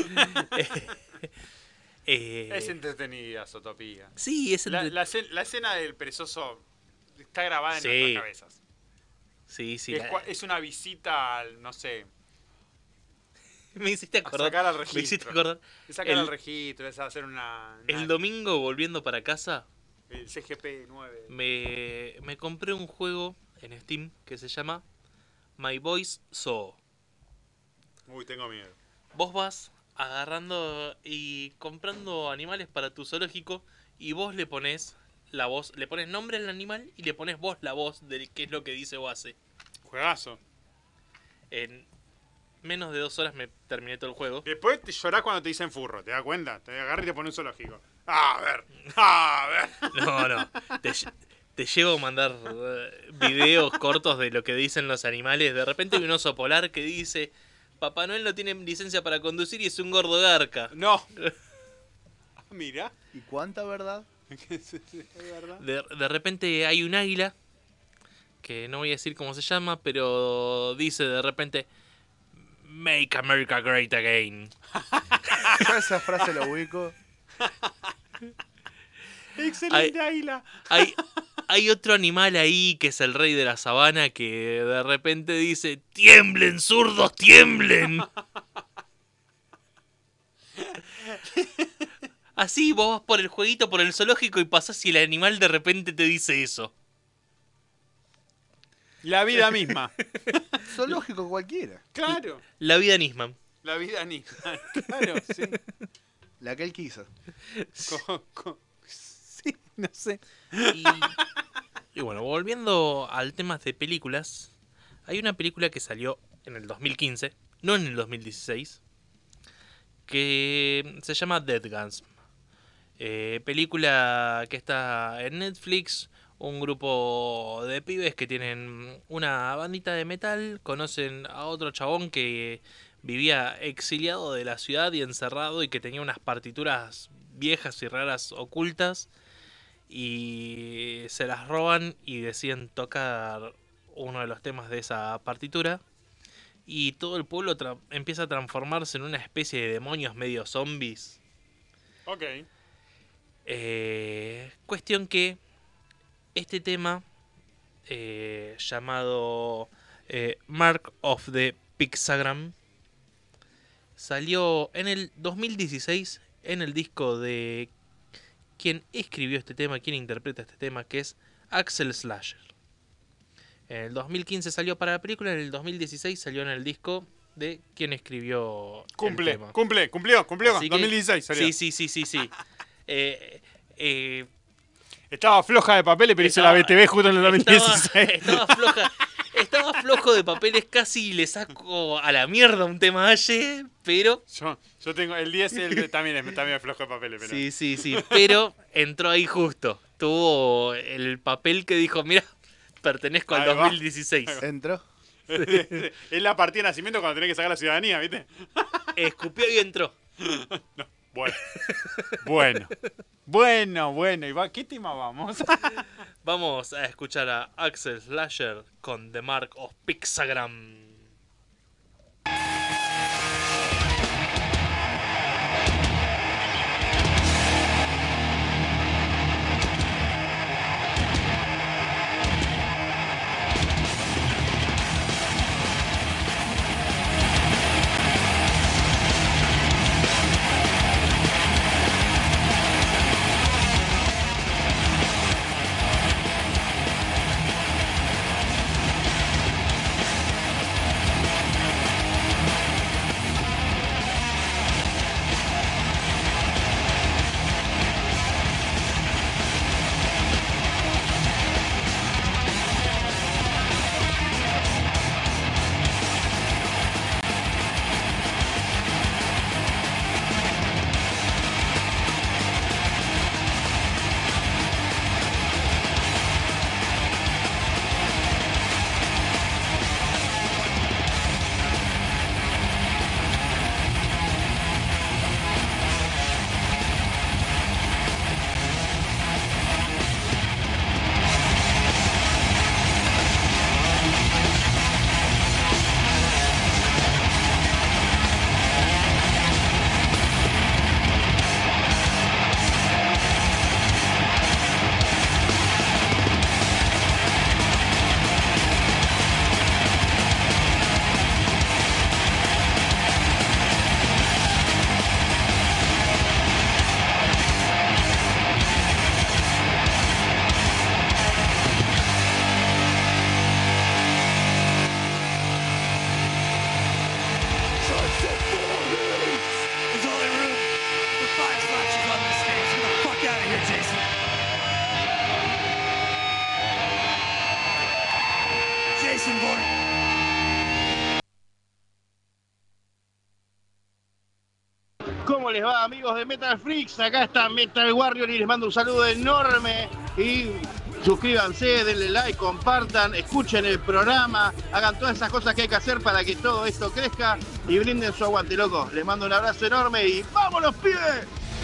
[SPEAKER 3] Es entretenida, Zootopía.
[SPEAKER 2] Sí, es
[SPEAKER 3] la escena del perezoso está grabada en nuestras cabezas.
[SPEAKER 2] Sí, sí.
[SPEAKER 3] Es una visita al, no sé...
[SPEAKER 2] Me hiciste acordar.
[SPEAKER 3] Sacar al registro.
[SPEAKER 2] Me hiciste acordar.
[SPEAKER 3] Es sacar al registro, es hacer una...
[SPEAKER 2] El domingo, volviendo para casa...
[SPEAKER 3] El CGP 9.
[SPEAKER 2] Me compré un juego en Steam que se llama My Boys Zoo.
[SPEAKER 3] Uy, tengo miedo.
[SPEAKER 2] Vos vas agarrando y comprando animales para tu zoológico y vos le pones la voz, le pones nombre al animal y le pones vos la voz de qué es lo que dice o hace.
[SPEAKER 3] Juegazo.
[SPEAKER 2] En menos de 2 horas me terminé todo el juego.
[SPEAKER 3] Después te llorás cuando te dicen furro, ¿te das cuenta? Te agarras y te pones un zoológico. A ver.
[SPEAKER 2] No. Te llevo a mandar videos cortos de lo que dicen los animales. De repente hay un oso polar que dice: Papá Noel no tiene licencia para conducir y es un gordo garca.
[SPEAKER 3] No. Mira.
[SPEAKER 4] ¿Y cuánta verdad?
[SPEAKER 2] De repente hay un águila, que no voy a decir cómo se llama, pero dice de repente: Make America Great Again.
[SPEAKER 4] Yo esa frase la ubico.
[SPEAKER 3] Excelente águila.
[SPEAKER 2] Hay otro animal ahí que es el rey de la sabana que de repente dice: ¡Tiemblen, zurdos, tiemblen! Así vos vas por el jueguito, por el zoológico y pasás y el animal de repente te dice eso.
[SPEAKER 3] La vida misma.
[SPEAKER 4] Zoológico cualquiera.
[SPEAKER 3] Claro.
[SPEAKER 2] La vida Nisman.
[SPEAKER 3] La vida misma. Claro, sí.
[SPEAKER 4] La que él quiso.
[SPEAKER 3] Sí, no sé.
[SPEAKER 2] Y bueno, volviendo al tema de películas, hay una película que salió en el 2015, no en el 2016, que se llama Dead Guns. Película que está en Netflix. Un grupo de pibes que tienen una bandita de metal, conocen a otro chabón que vivía exiliado de la ciudad y encerrado y que tenía unas partituras viejas y raras ocultas, y se las roban y deciden tocar uno de los temas de esa partitura y todo el pueblo empieza a transformarse en una especie de demonios medio zombies.
[SPEAKER 3] Ok.
[SPEAKER 2] Cuestión que este tema llamado Mark of the Pixagram salió en el 2016 en el disco de quien escribió este tema, quien interpreta este tema, que es Axel Slasher. En el 2015 salió para la película, en el 2016 salió en el disco de quien escribió el tema.
[SPEAKER 3] Cumplió,
[SPEAKER 2] Así
[SPEAKER 3] 2016 salió.
[SPEAKER 2] Sí.
[SPEAKER 3] Estaba floja de papeles, pero hizo la BTV justo en el 2016.
[SPEAKER 2] Estaba floja. Estaba flojo de papeles, casi le saco a la mierda un tema ayer, pero...
[SPEAKER 3] Yo tengo el 10, también es flojo de papeles. Pero...
[SPEAKER 2] Sí, pero entró ahí justo. Tuvo el papel que dijo, mira, pertenezco al 2016.
[SPEAKER 4] ¿Entró?
[SPEAKER 3] Es la partida de nacimiento cuando tenés que sacar la ciudadanía, ¿viste?
[SPEAKER 2] Escupió y entró.
[SPEAKER 3] No, bueno. ¿Y qué tema vamos?
[SPEAKER 2] Vamos a escuchar a Axel Slasher con The Mark of Pixagram.
[SPEAKER 12] ¿Cómo les va, amigos de Metal Freaks? Acá está Metal Warrior y les mando un saludo enorme. Y suscríbanse, denle like, compartan, escuchen el programa, hagan todas esas cosas que hay que hacer para que todo esto crezca y brinden su aguante, locos. Les mando un abrazo enorme y ¡vámonos, pibes!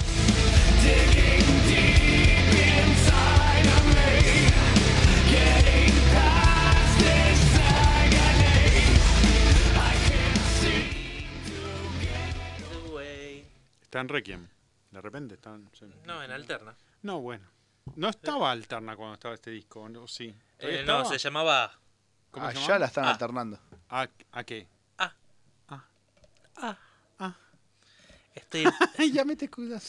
[SPEAKER 3] Está en Requiem. De repente están... Sí.
[SPEAKER 2] No, en Alterna.
[SPEAKER 3] No, bueno. No estaba Alterna cuando estaba este disco, ¿no? Sí.
[SPEAKER 2] No, se llamaba...
[SPEAKER 3] ¿Cómo se
[SPEAKER 4] Ya
[SPEAKER 3] llamaba?
[SPEAKER 4] la están alternando.
[SPEAKER 3] ¿A qué? Ya me te cuidas.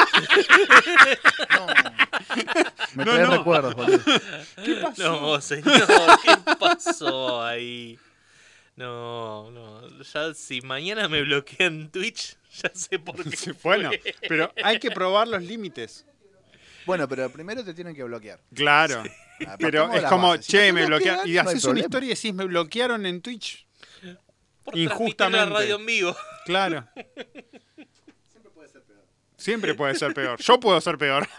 [SPEAKER 4] Me trae recuerdos, boludo.
[SPEAKER 3] ¿Qué pasó?
[SPEAKER 2] No, señor, ¿qué pasó ahí? No. Ya si mañana me bloquean Twitch, ya sé por qué.
[SPEAKER 3] Bueno, pero hay que probar los límites.
[SPEAKER 4] Bueno, pero primero te tienen que bloquear.
[SPEAKER 3] Claro.
[SPEAKER 4] Sí.
[SPEAKER 3] Pero es como,
[SPEAKER 4] base.
[SPEAKER 3] che,
[SPEAKER 4] Si
[SPEAKER 3] me bloquearon. Y
[SPEAKER 4] no hay
[SPEAKER 3] haces una
[SPEAKER 4] problema.
[SPEAKER 3] historia y decís, me bloquearon en Twitch.
[SPEAKER 2] Por
[SPEAKER 3] Injustamente.
[SPEAKER 2] transmitir la radio en vivo.
[SPEAKER 3] Claro. Siempre puede ser peor. Yo puedo ser peor.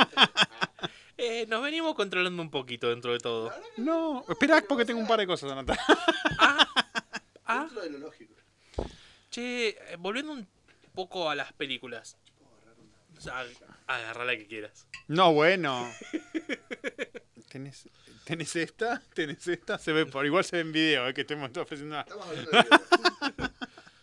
[SPEAKER 2] Nos venimos controlando un poquito dentro de todo.
[SPEAKER 3] No, esperá porque tengo un par de cosas anotadas.
[SPEAKER 4] Dentro de lo lógico.
[SPEAKER 2] Che, volviendo un poco a las películas. O sea, agarrá la que quieras.
[SPEAKER 3] No, bueno. ¿Tenés esta? ¿Tenés esta? Se ve igual se ve en video, que estemos ofreciendo una...
[SPEAKER 4] Estamos hablando de video.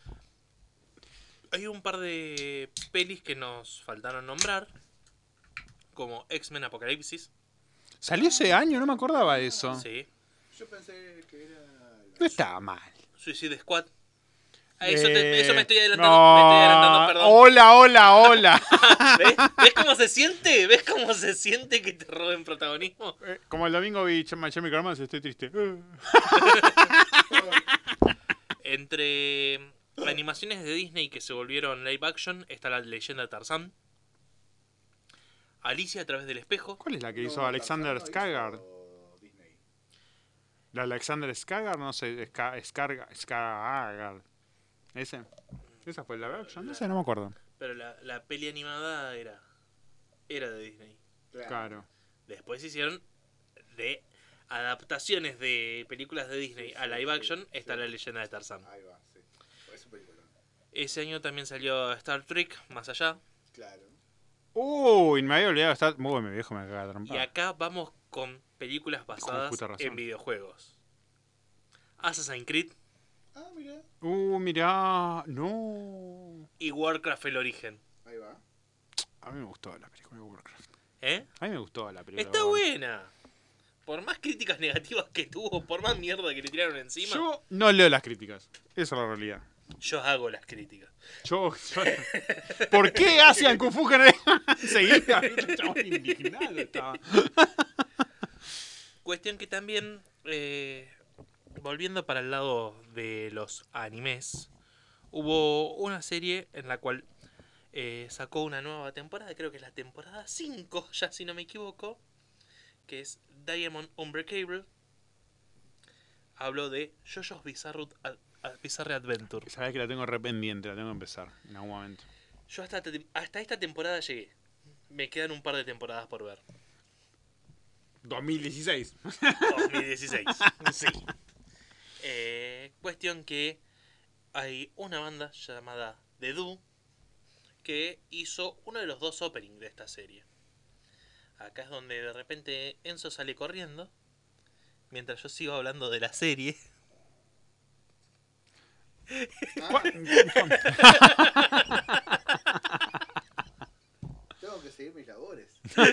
[SPEAKER 2] Hay un par de pelis que nos faltaron nombrar, como X-Men Apocalipsis.
[SPEAKER 3] ¿Salió ese año? No me acordaba de eso.
[SPEAKER 2] Sí.
[SPEAKER 4] Yo pensé que era...
[SPEAKER 3] No estaba mal.
[SPEAKER 2] Suicide Squad. Eso me estoy adelantando,
[SPEAKER 3] No.
[SPEAKER 2] me estoy adelantando, perdón.
[SPEAKER 3] Hola.
[SPEAKER 2] ¿Ves cómo se siente? ¿Ves cómo se siente que te roben protagonismo?
[SPEAKER 3] Como el domingo vi My Chemical Romance, estoy triste.
[SPEAKER 2] Entre animaciones de Disney que se volvieron live action está La Leyenda de Tarzán, Alicia a través del espejo.
[SPEAKER 3] ¿Cuál es la que hizo Alexander Skarsgård? ¿La Alexander Skarsgård? No sé, Skarsgård. ¿Ese? ¿Esa fue la versión? No sé, no me acuerdo.
[SPEAKER 2] Pero la peli animada era de Disney.
[SPEAKER 3] Claro.
[SPEAKER 2] Después hicieron de adaptaciones de películas de Disney a live action. Está La Leyenda de Tarzán.
[SPEAKER 4] Ahí va, sí. Es un película.
[SPEAKER 2] Ese año también salió Star Trek, Más Allá.
[SPEAKER 4] Claro.
[SPEAKER 3] Uy, me había olvidado. Uy, mi viejo me caga de
[SPEAKER 2] Y
[SPEAKER 3] trompada.
[SPEAKER 2] acá vamos con películas basadas
[SPEAKER 3] puta razón.
[SPEAKER 2] en videojuegos. Assassin's Creed
[SPEAKER 4] Ah, mira.
[SPEAKER 3] Mirá. No.
[SPEAKER 2] y Warcraft El Origen.
[SPEAKER 4] Ahí va.
[SPEAKER 3] A mí me gustó la película de Warcraft.
[SPEAKER 2] ¿Eh?
[SPEAKER 3] A mí me gustó la película.
[SPEAKER 2] Está
[SPEAKER 3] de Warcraft.
[SPEAKER 2] buena. Por más críticas negativas que tuvo, por más mierda que le tiraron encima,
[SPEAKER 3] Yo no leo las críticas. Esa es la realidad.
[SPEAKER 2] yo hago las críticas.
[SPEAKER 3] ¿Por qué hacían Kung Fu General? Seguía. El chabón indignado estaba.
[SPEAKER 2] Cuestión que también, volviendo para el lado de los animes, hubo una serie en la cual sacó una nueva temporada, creo que es la temporada 5, ya si no me equivoco, que es Diamond Unbreakable. Hablo de JoJo's Bizarre Adventure.
[SPEAKER 3] Sabés que la tengo re pendiente, la tengo que empezar en algún momento.
[SPEAKER 2] Yo hasta esta temporada llegué. Me quedan un par de temporadas por ver.
[SPEAKER 3] 2016.
[SPEAKER 2] 2016, sí. Cuestión que hay una banda llamada The Do que hizo uno de los 2 openings de esta serie. Acá es donde de repente Enzo sale corriendo mientras yo sigo hablando de la serie.
[SPEAKER 4] Tengo que seguir mis labores.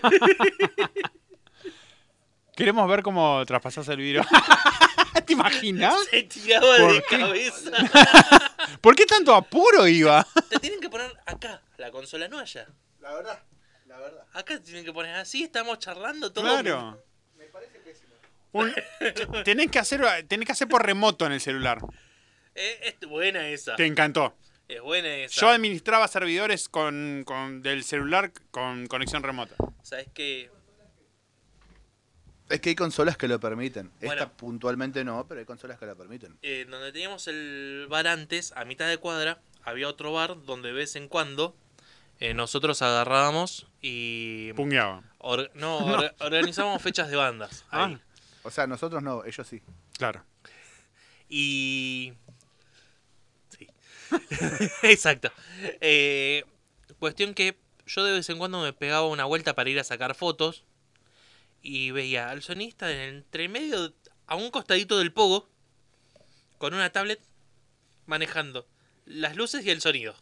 [SPEAKER 3] Queremos ver cómo traspasás el vidrio. ¿Te imaginas?
[SPEAKER 2] Se tiraba de
[SPEAKER 3] qué?
[SPEAKER 2] cabeza.
[SPEAKER 3] ¿Por qué tanto apuro iba?
[SPEAKER 2] Te tienen que poner acá, la consola, no allá.
[SPEAKER 4] La verdad.
[SPEAKER 2] Acá te tienen que poner así, estamos charlando todo.
[SPEAKER 3] Claro.
[SPEAKER 4] Me parece pésimo.
[SPEAKER 3] Tenés que hacer por remoto en el celular.
[SPEAKER 2] Es buena esa.
[SPEAKER 3] Te encantó.
[SPEAKER 2] Es buena esa.
[SPEAKER 3] Yo administraba servidores del celular con conexión remota.
[SPEAKER 2] ¿Sabes qué?
[SPEAKER 4] Es que hay consolas que lo permiten.
[SPEAKER 2] Bueno.
[SPEAKER 4] Esta puntualmente no, pero hay consolas que lo permiten.
[SPEAKER 2] Donde teníamos el bar antes, a mitad de cuadra, había otro bar donde de vez en cuando nosotros agarrábamos y...
[SPEAKER 3] Pungueaba.
[SPEAKER 2] Organizábamos fechas de bandas. Ahí.
[SPEAKER 4] O sea, nosotros no, ellos sí.
[SPEAKER 3] Claro.
[SPEAKER 2] Y... Sí. Exacto. Cuestión que yo de vez en cuando me pegaba una vuelta para ir a sacar fotos y veía al sonista entre medio, a un costadito del pogo, con una tablet manejando las luces y el sonido.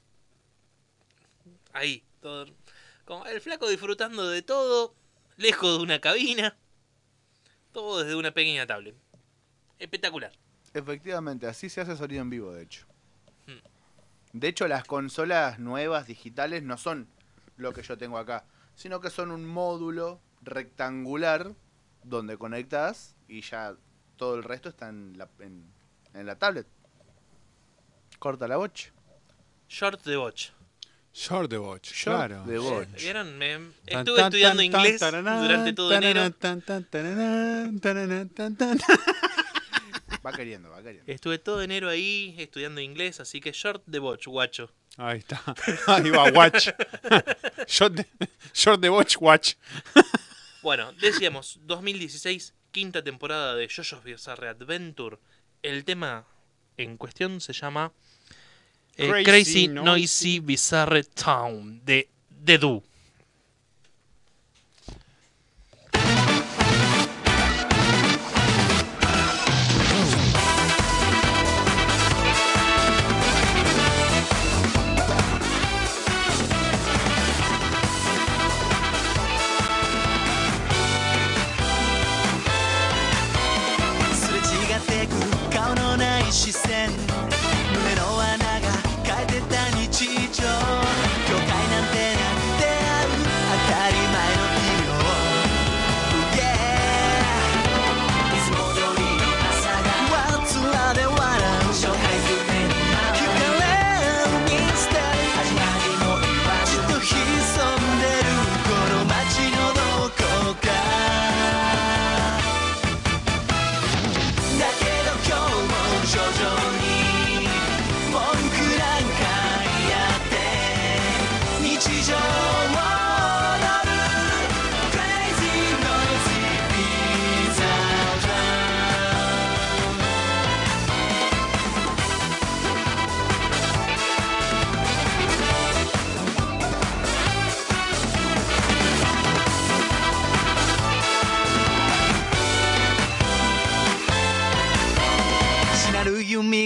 [SPEAKER 2] Ahí, todo. Como el flaco disfrutando de todo, lejos de una cabina, todo desde una pequeña tablet. Espectacular.
[SPEAKER 4] Efectivamente, así se hace sonido en vivo, de hecho. De hecho, las consolas nuevas digitales no son lo que yo tengo acá, sino que son un módulo rectangular donde conectas y ya todo el resto está en la tablet. Corta la bocha.
[SPEAKER 2] Short the Watch.
[SPEAKER 3] Short the Watch, claro.
[SPEAKER 4] The Watch.
[SPEAKER 2] ¿Vieron? Estuve estudiando inglés durante todo enero.
[SPEAKER 4] Va queriendo.
[SPEAKER 2] Estuve todo enero ahí estudiando inglés, así que Short the Watch, guacho.
[SPEAKER 3] Ahí está. Ahí va, Watch. Short the Watch, Watch.
[SPEAKER 2] Bueno, decíamos, 2016, quinta temporada de JoJo's Bizarre Adventure. El tema en cuestión se llama Crazy Noisy Bizarre Town de The Do.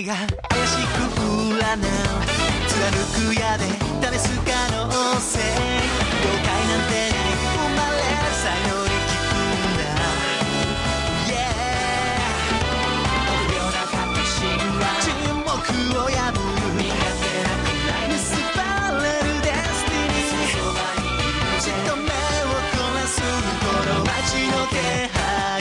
[SPEAKER 5] が怪しく占う貫く矢で試す可能性了解なんてない生まれる才能に聞くんだ Yeah 臆病な確信は沈黙を破る苦手なくない結ばれるデスティニーそばにいるじっと目を凝らすこの街の気配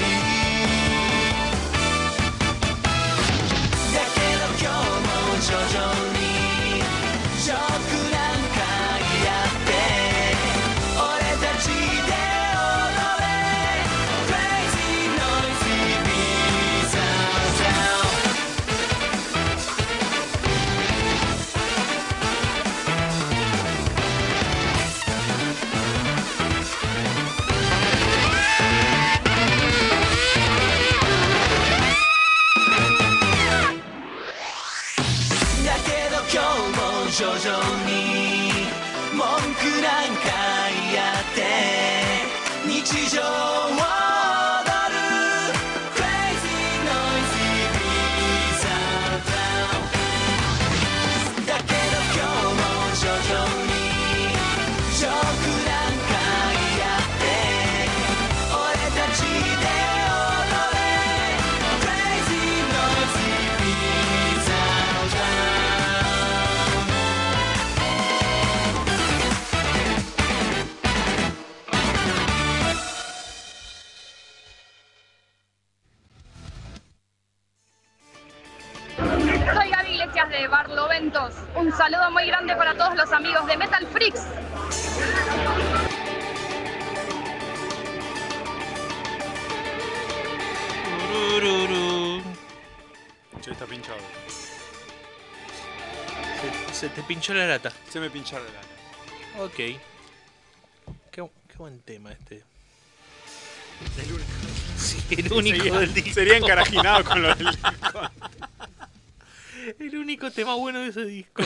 [SPEAKER 5] だけど今日も徐々にショックなんかやって俺たちで踊れ Crazy Noisy Bizarre Sound だけど今日も徐々に文句なんか言って日常を踊る Crazy Noisy Bizarre Sound だけど今日も徐々にジョークなんかやって俺たちで踊れ Crazy Noisy Bizarre Sound
[SPEAKER 13] Soy Gaby Iglesias de Barloventos. Un saludo muy grande para todos los amigos de Metal Freaks.
[SPEAKER 2] Tururú.
[SPEAKER 3] Che, está pinchado.
[SPEAKER 2] Se te pinchó la lata.
[SPEAKER 3] Se me pinchó la lata.
[SPEAKER 2] Ok. Qué buen tema este.
[SPEAKER 3] El único.
[SPEAKER 2] Sí, el único del disco.
[SPEAKER 3] Sería encarajinado con lo del disco.
[SPEAKER 2] El único tema bueno de ese disco.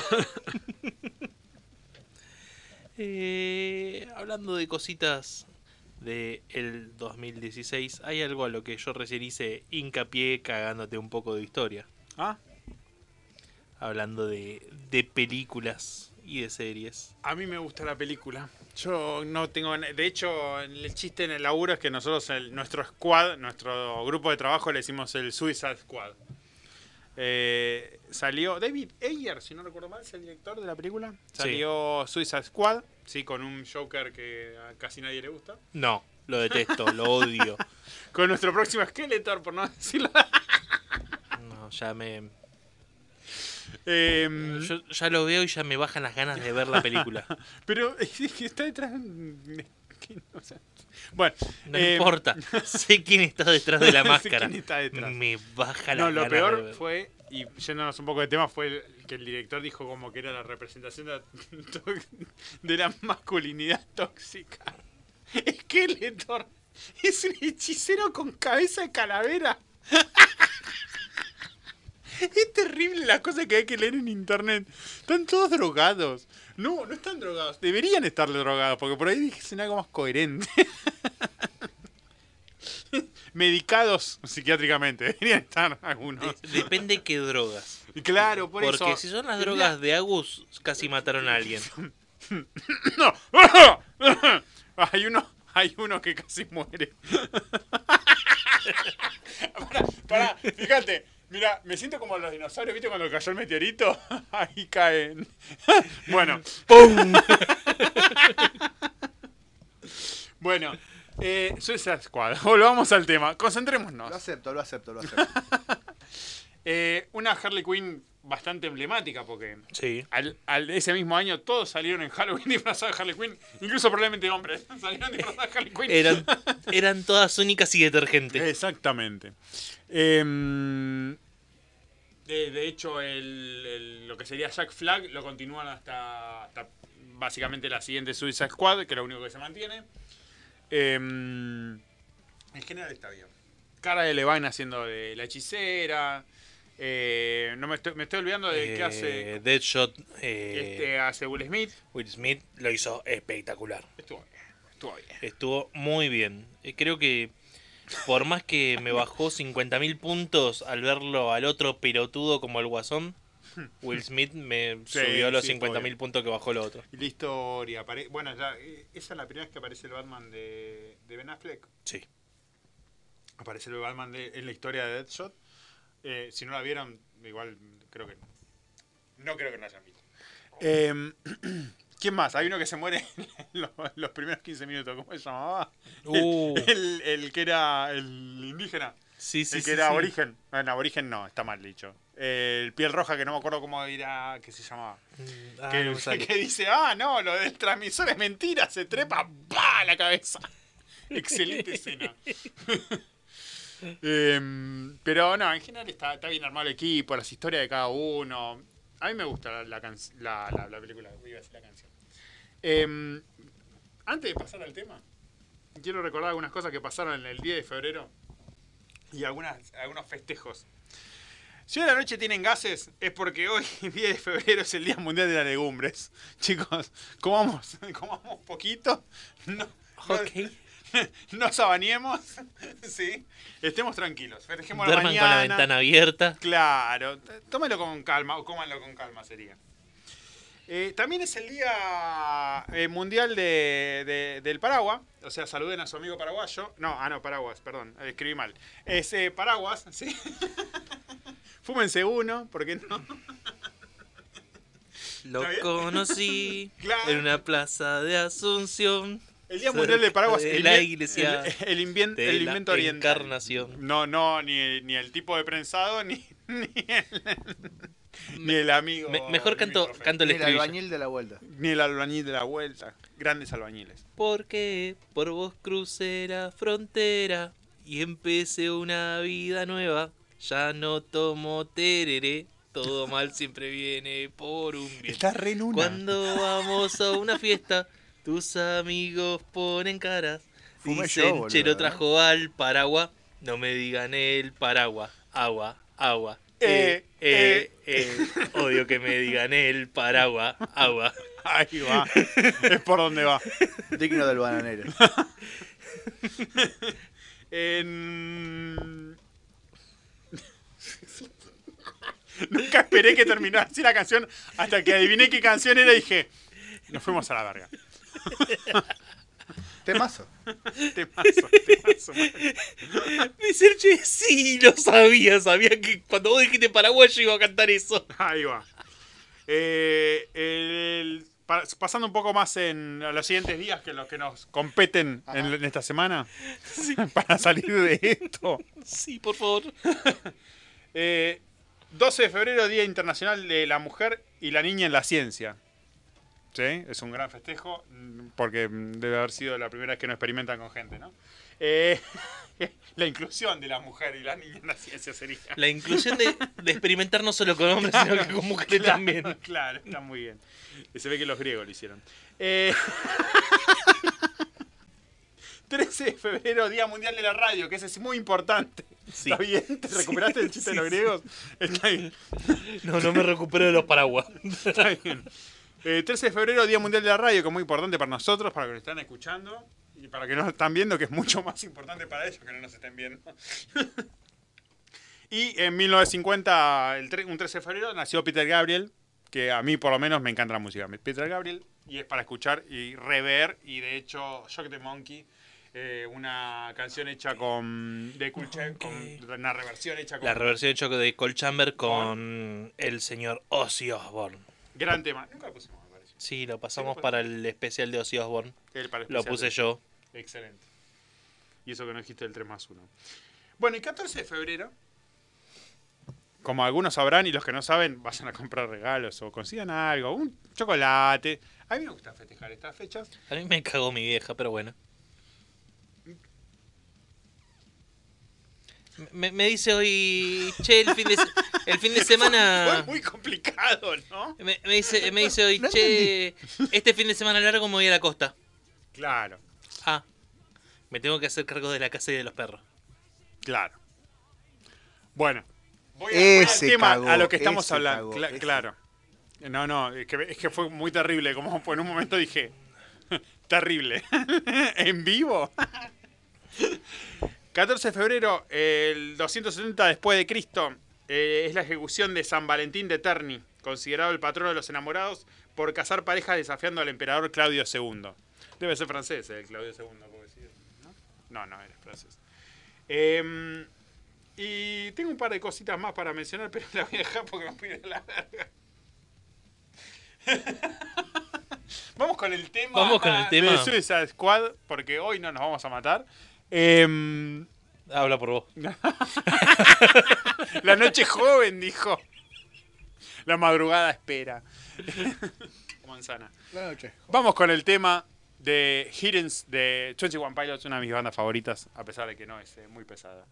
[SPEAKER 2] Hablando de cositas del 2016, hay algo a lo que yo recién hice hincapié cagándote un poco de historia.
[SPEAKER 3] ¿Ah?
[SPEAKER 2] Hablando de películas y de series.
[SPEAKER 3] A mí me gusta la película. Yo no tengo... De hecho, el chiste en el laburo es que nosotros, nuestro squad, nuestro grupo de trabajo, le decimos el Suicide Squad. Salió David Ayer, si no recuerdo mal, es el director de la película. Salió Suicide Squad, sí, con un Joker que a casi nadie le gusta.
[SPEAKER 2] No, lo detesto, lo odio.
[SPEAKER 3] Con nuestro próximo Skeletor, por no decirlo.
[SPEAKER 2] No, ya me...
[SPEAKER 3] Yo
[SPEAKER 2] ya lo veo y ya me bajan las ganas de ver la película.
[SPEAKER 3] Pero es que está detrás... O sea, bueno,
[SPEAKER 2] no importa, sé quién está detrás de la máscara.
[SPEAKER 3] Sé quién está detrás.
[SPEAKER 2] Me baja la
[SPEAKER 3] No, lo
[SPEAKER 2] ganas
[SPEAKER 3] peor
[SPEAKER 2] de ver.
[SPEAKER 3] fue, y yéndonos un poco de tema, fue que el director dijo como que era la representación de la masculinidad tóxica. Skeletor es un hechicero con cabeza de calavera. Es terrible las cosas que hay que leer en internet. Están todos drogados. No, no están drogados. Deberían estar drogados, porque por ahí dicen algo más coherente. Medicados psiquiátricamente. Deberían estar algunos.
[SPEAKER 2] Depende qué drogas.
[SPEAKER 3] Claro, por eso.
[SPEAKER 2] Porque si son las drogas de Agus, casi mataron a alguien.
[SPEAKER 3] No. Hay uno que casi muere. Pará, fíjate. Mira, me siento como los dinosaurios, ¿viste? Cuando cayó el meteorito, ahí caen. Bueno.
[SPEAKER 2] ¡Pum!
[SPEAKER 3] Bueno, Suicide Squad. Volvamos al tema. Concentrémonos.
[SPEAKER 4] Lo acepto.
[SPEAKER 3] Una Harley Quinn bastante emblemática, porque
[SPEAKER 2] sí.
[SPEAKER 3] Ese mismo año todos salieron en Halloween disfrazados de Harley Quinn, incluso probablemente hombres salieron disfrazados de Harley Quinn.
[SPEAKER 2] Eran todas únicas y detergentes.
[SPEAKER 3] Exactamente. De hecho, lo que sería Jack Flag lo continúan hasta básicamente la siguiente Suicide Squad, que es lo único que se mantiene. En general está bien. Cara de Levine haciendo de la hechicera. No me estoy olvidando de qué hace
[SPEAKER 2] Deadshot.
[SPEAKER 3] Hace Will Smith.
[SPEAKER 2] Will Smith lo hizo espectacular.
[SPEAKER 3] Estuvo bien.
[SPEAKER 2] Estuvo muy bien. Creo que por más que me bajó 50.000 puntos al verlo al otro pelotudo como el Guasón, Will Smith me
[SPEAKER 3] Sí,
[SPEAKER 2] subió los
[SPEAKER 3] sí,
[SPEAKER 2] 50.000 puntos que bajó el otro.
[SPEAKER 3] Y la historia. Bueno, esa es la primera vez que aparece el Batman de Ben Affleck.
[SPEAKER 2] Sí.
[SPEAKER 3] Aparece el Batman en la historia de Deadshot. Si no la vieron, igual creo que no creo que no hayan visto. ¿Quién más? Hay uno que se muere en los primeros 15 minutos. ¿Cómo se llamaba? El que era el indígena.
[SPEAKER 2] Sí, sí,
[SPEAKER 3] el que
[SPEAKER 2] sí,
[SPEAKER 3] era
[SPEAKER 2] sí.
[SPEAKER 3] aborigen. Bueno, aborigen no, está mal dicho. El piel roja, que no me acuerdo cómo era, que se llamaba.
[SPEAKER 2] no me sale.
[SPEAKER 3] Que dice, no, lo del transmisor es mentira, se trepa, ¡pah! La cabeza. Excelente escena. Pero no, en general está bien armado el equipo, las historias de cada uno. A mí me gusta la película, iba a decir la canción. Antes de pasar al tema, quiero recordar algunas cosas que pasaron en el 10 de febrero y algunos festejos. Si hoy a la noche tienen gases, es porque hoy, 10 de febrero, es el Día Mundial de las Legumbres. Chicos, comamos poquito. No sabaneemos, ¿sí? Estemos tranquilos, festejemos la
[SPEAKER 2] Duerman
[SPEAKER 3] mañana.
[SPEAKER 2] con la ventana abierta.
[SPEAKER 3] Claro, tómelo con calma, o cómanlo con calma sería. También es el Día Mundial del Paraguas, o sea, saluden a su amigo paraguayo. No, paraguas, perdón, escribí mal. Es paraguas, ¿sí? Fúmense uno, ¿por qué no?
[SPEAKER 2] Lo conocí
[SPEAKER 3] Claro.
[SPEAKER 2] en una plaza de Asunción.
[SPEAKER 3] El Día Mundial del Paraguas,
[SPEAKER 2] de la iglesia
[SPEAKER 3] el invento
[SPEAKER 2] de la
[SPEAKER 3] oriental.
[SPEAKER 2] Encarnación.
[SPEAKER 3] No, ni el tipo de prensado, ni el amigo.
[SPEAKER 2] Mejor canto el
[SPEAKER 4] Ni el
[SPEAKER 2] estribillo.
[SPEAKER 4] albañil de la vuelta.
[SPEAKER 3] Ni el albañil de la vuelta. Grandes albañiles.
[SPEAKER 2] Porque por vos crucé la frontera y empecé una vida nueva. Ya no tomo tereré. Todo mal siempre viene por un bien.
[SPEAKER 3] Está re en una.
[SPEAKER 2] Cuando vamos a una fiesta, tus amigos ponen caras.
[SPEAKER 4] Fumé
[SPEAKER 2] Dicen,
[SPEAKER 4] yo, boludo,
[SPEAKER 2] Chelo trajo al paraguas. No me digan el paraguas. Agua. Odio que me digan el paraguas. Agua.
[SPEAKER 3] Ahí va. Es por donde va.
[SPEAKER 4] Digno del bananero.
[SPEAKER 3] Nunca esperé que terminara así la canción hasta que adiviné qué canción era y dije, nos fuimos a la verga.
[SPEAKER 4] Temazo.
[SPEAKER 3] Temazo.
[SPEAKER 2] Me Sergio, sí, lo sabía que cuando vos dijiste paraguas yo iba a cantar eso.
[SPEAKER 3] Ahí va. Pasando un poco más en los siguientes días que los que nos competen en esta semana,
[SPEAKER 2] Sí.
[SPEAKER 3] para salir de esto.
[SPEAKER 2] Sí, por favor.
[SPEAKER 3] 12 de febrero, Día Internacional de la Mujer y la Niña en la Ciencia. ¿Sí? Es un gran festejo porque debe haber sido la primera vez que no experimentan con gente, ¿no? La inclusión de la mujer y la niña en la ciencia sería.
[SPEAKER 2] La inclusión de experimentar no solo con hombres, sino que con mujeres también.
[SPEAKER 3] Claro, está muy bien. Se ve que los griegos lo hicieron. 13 de febrero, Día Mundial de la Radio, que ese es muy importante.
[SPEAKER 2] Sí.
[SPEAKER 3] ¿Está bien? ¿Te recuperaste del chiste de los griegos? Está bien.
[SPEAKER 2] No me recupero de los paraguas.
[SPEAKER 3] Está bien. 13 de febrero, Día Mundial de la Radio, que es muy importante para nosotros, para que nos están escuchando y para que nos están viendo, que es mucho más importante para ellos que no nos estén viendo. Y en 1950, un 13 de febrero, nació Peter Gabriel, que a mí por lo menos me encanta la música. Peter Gabriel, y es para escuchar y rever, y de hecho, Shock the Monkey, una canción hecha con una reversión hecha con...
[SPEAKER 2] La reversión hecha de Cole Chamber con el señor Ozzy Osbourne.
[SPEAKER 3] Gran tema. Nunca lo pusimos, me parece.
[SPEAKER 2] Sí, lo pasamos para el especial de Ozzy Osbourne. Lo puse yo.
[SPEAKER 3] Excelente. Y eso que no dijiste del 3+1. Bueno, el 14 de febrero, como algunos sabrán y los que no saben, vayan a comprar regalos o consigan algo, un chocolate. A mí me gusta festejar estas fechas.
[SPEAKER 2] A mí me cagó mi vieja, pero bueno. Me dice hoy, che, el fin de semana...
[SPEAKER 3] Fue muy complicado, ¿no?
[SPEAKER 2] Me dice hoy, che, este fin de semana largo me voy a la costa.
[SPEAKER 3] Claro.
[SPEAKER 2] Ah, me tengo que hacer cargo de la casa y de los perros.
[SPEAKER 3] Claro. Bueno, voy al tema, a lo que estamos hablando. Claro. No, es que fue muy terrible. Como en un momento dije, terrible. ¿En vivo? 14 de febrero, el 270 después de Cristo, es la ejecución de San Valentín de Terni, considerado el patrono de los enamorados por casar parejas desafiando al emperador Claudio II. Debe ser francés, Claudio II, porque sí, ¿no? No, era francés. Y tengo un par de cositas más para mencionar, pero las voy a dejar porque me voy a la verga. Vamos con el tema de Suicide Squad, porque hoy no nos vamos a matar.
[SPEAKER 2] Habla por vos.
[SPEAKER 3] La noche joven, dijo. La madrugada espera. Manzana.
[SPEAKER 4] La noche.
[SPEAKER 3] Vamos con el tema de Hiddens de 21 Pilots, una de mis bandas favoritas, a pesar de que no es muy pesada.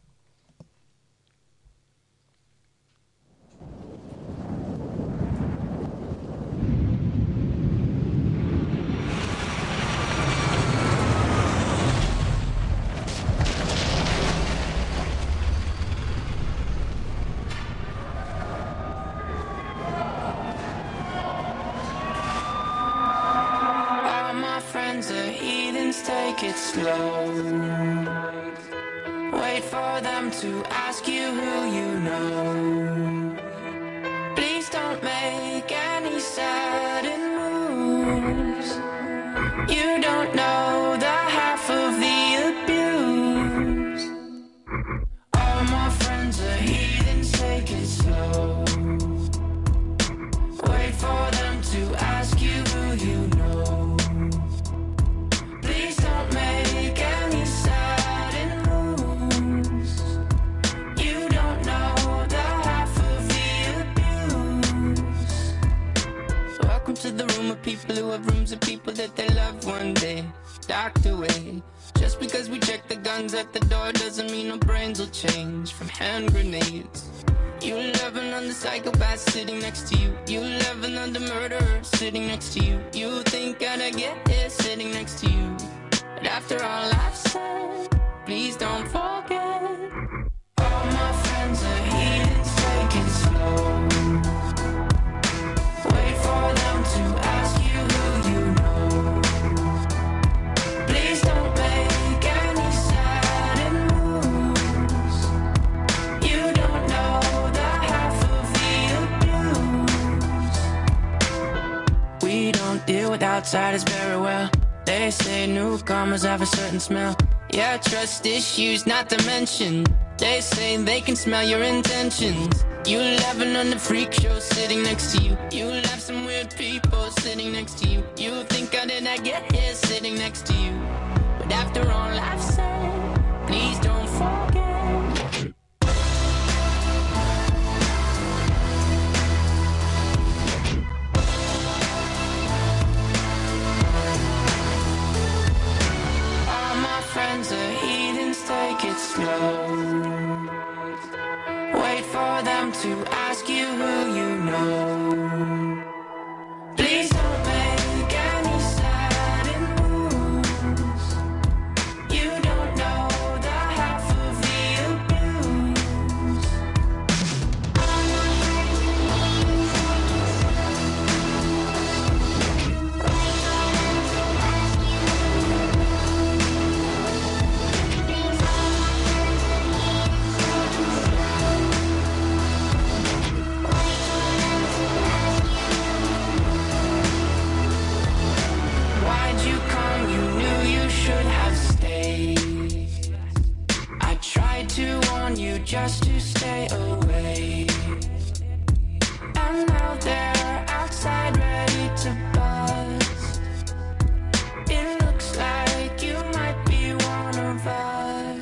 [SPEAKER 14] Take it slow. Wait for them to ask you who you know. Please don't make any sudden moves. You don't know the half of the abuse. All my friends are heathens, take it slow. Wait for them to ask you who you know. To the room of people who have rooms of people that they love one day docked away. Just because we check the guns at the door doesn't mean our brains will change from hand grenades. You loving on the psychopath sitting next to you. You loving on the murderer sitting next to you. You think I'd get here sitting next to you. But after all I've said, please don't forget. All my friends are heathens, take it slow. Wait for them to ask you who you know. Please don't make any sudden moves. You don't know the half of the abuse. We don't deal with outsiders very well. They say newcomers have a certain smell. Yeah, trust issues not to mention. They say they can smell your intentions. You laughing on the freak show sitting next to you. You laugh some weird people sitting next to you. You think I did not get here sitting next to you. But after all I've said, please don't forget. All my friends are heathens, take it slow. Wait for them to ask you who you know. Please don't make any sudden moves. You don't know the half of the abuse. Why'd you come? You knew you should have stayed. I tried to warn you just to stay away. And now they're outside ready to bust. It looks like you might be one of us.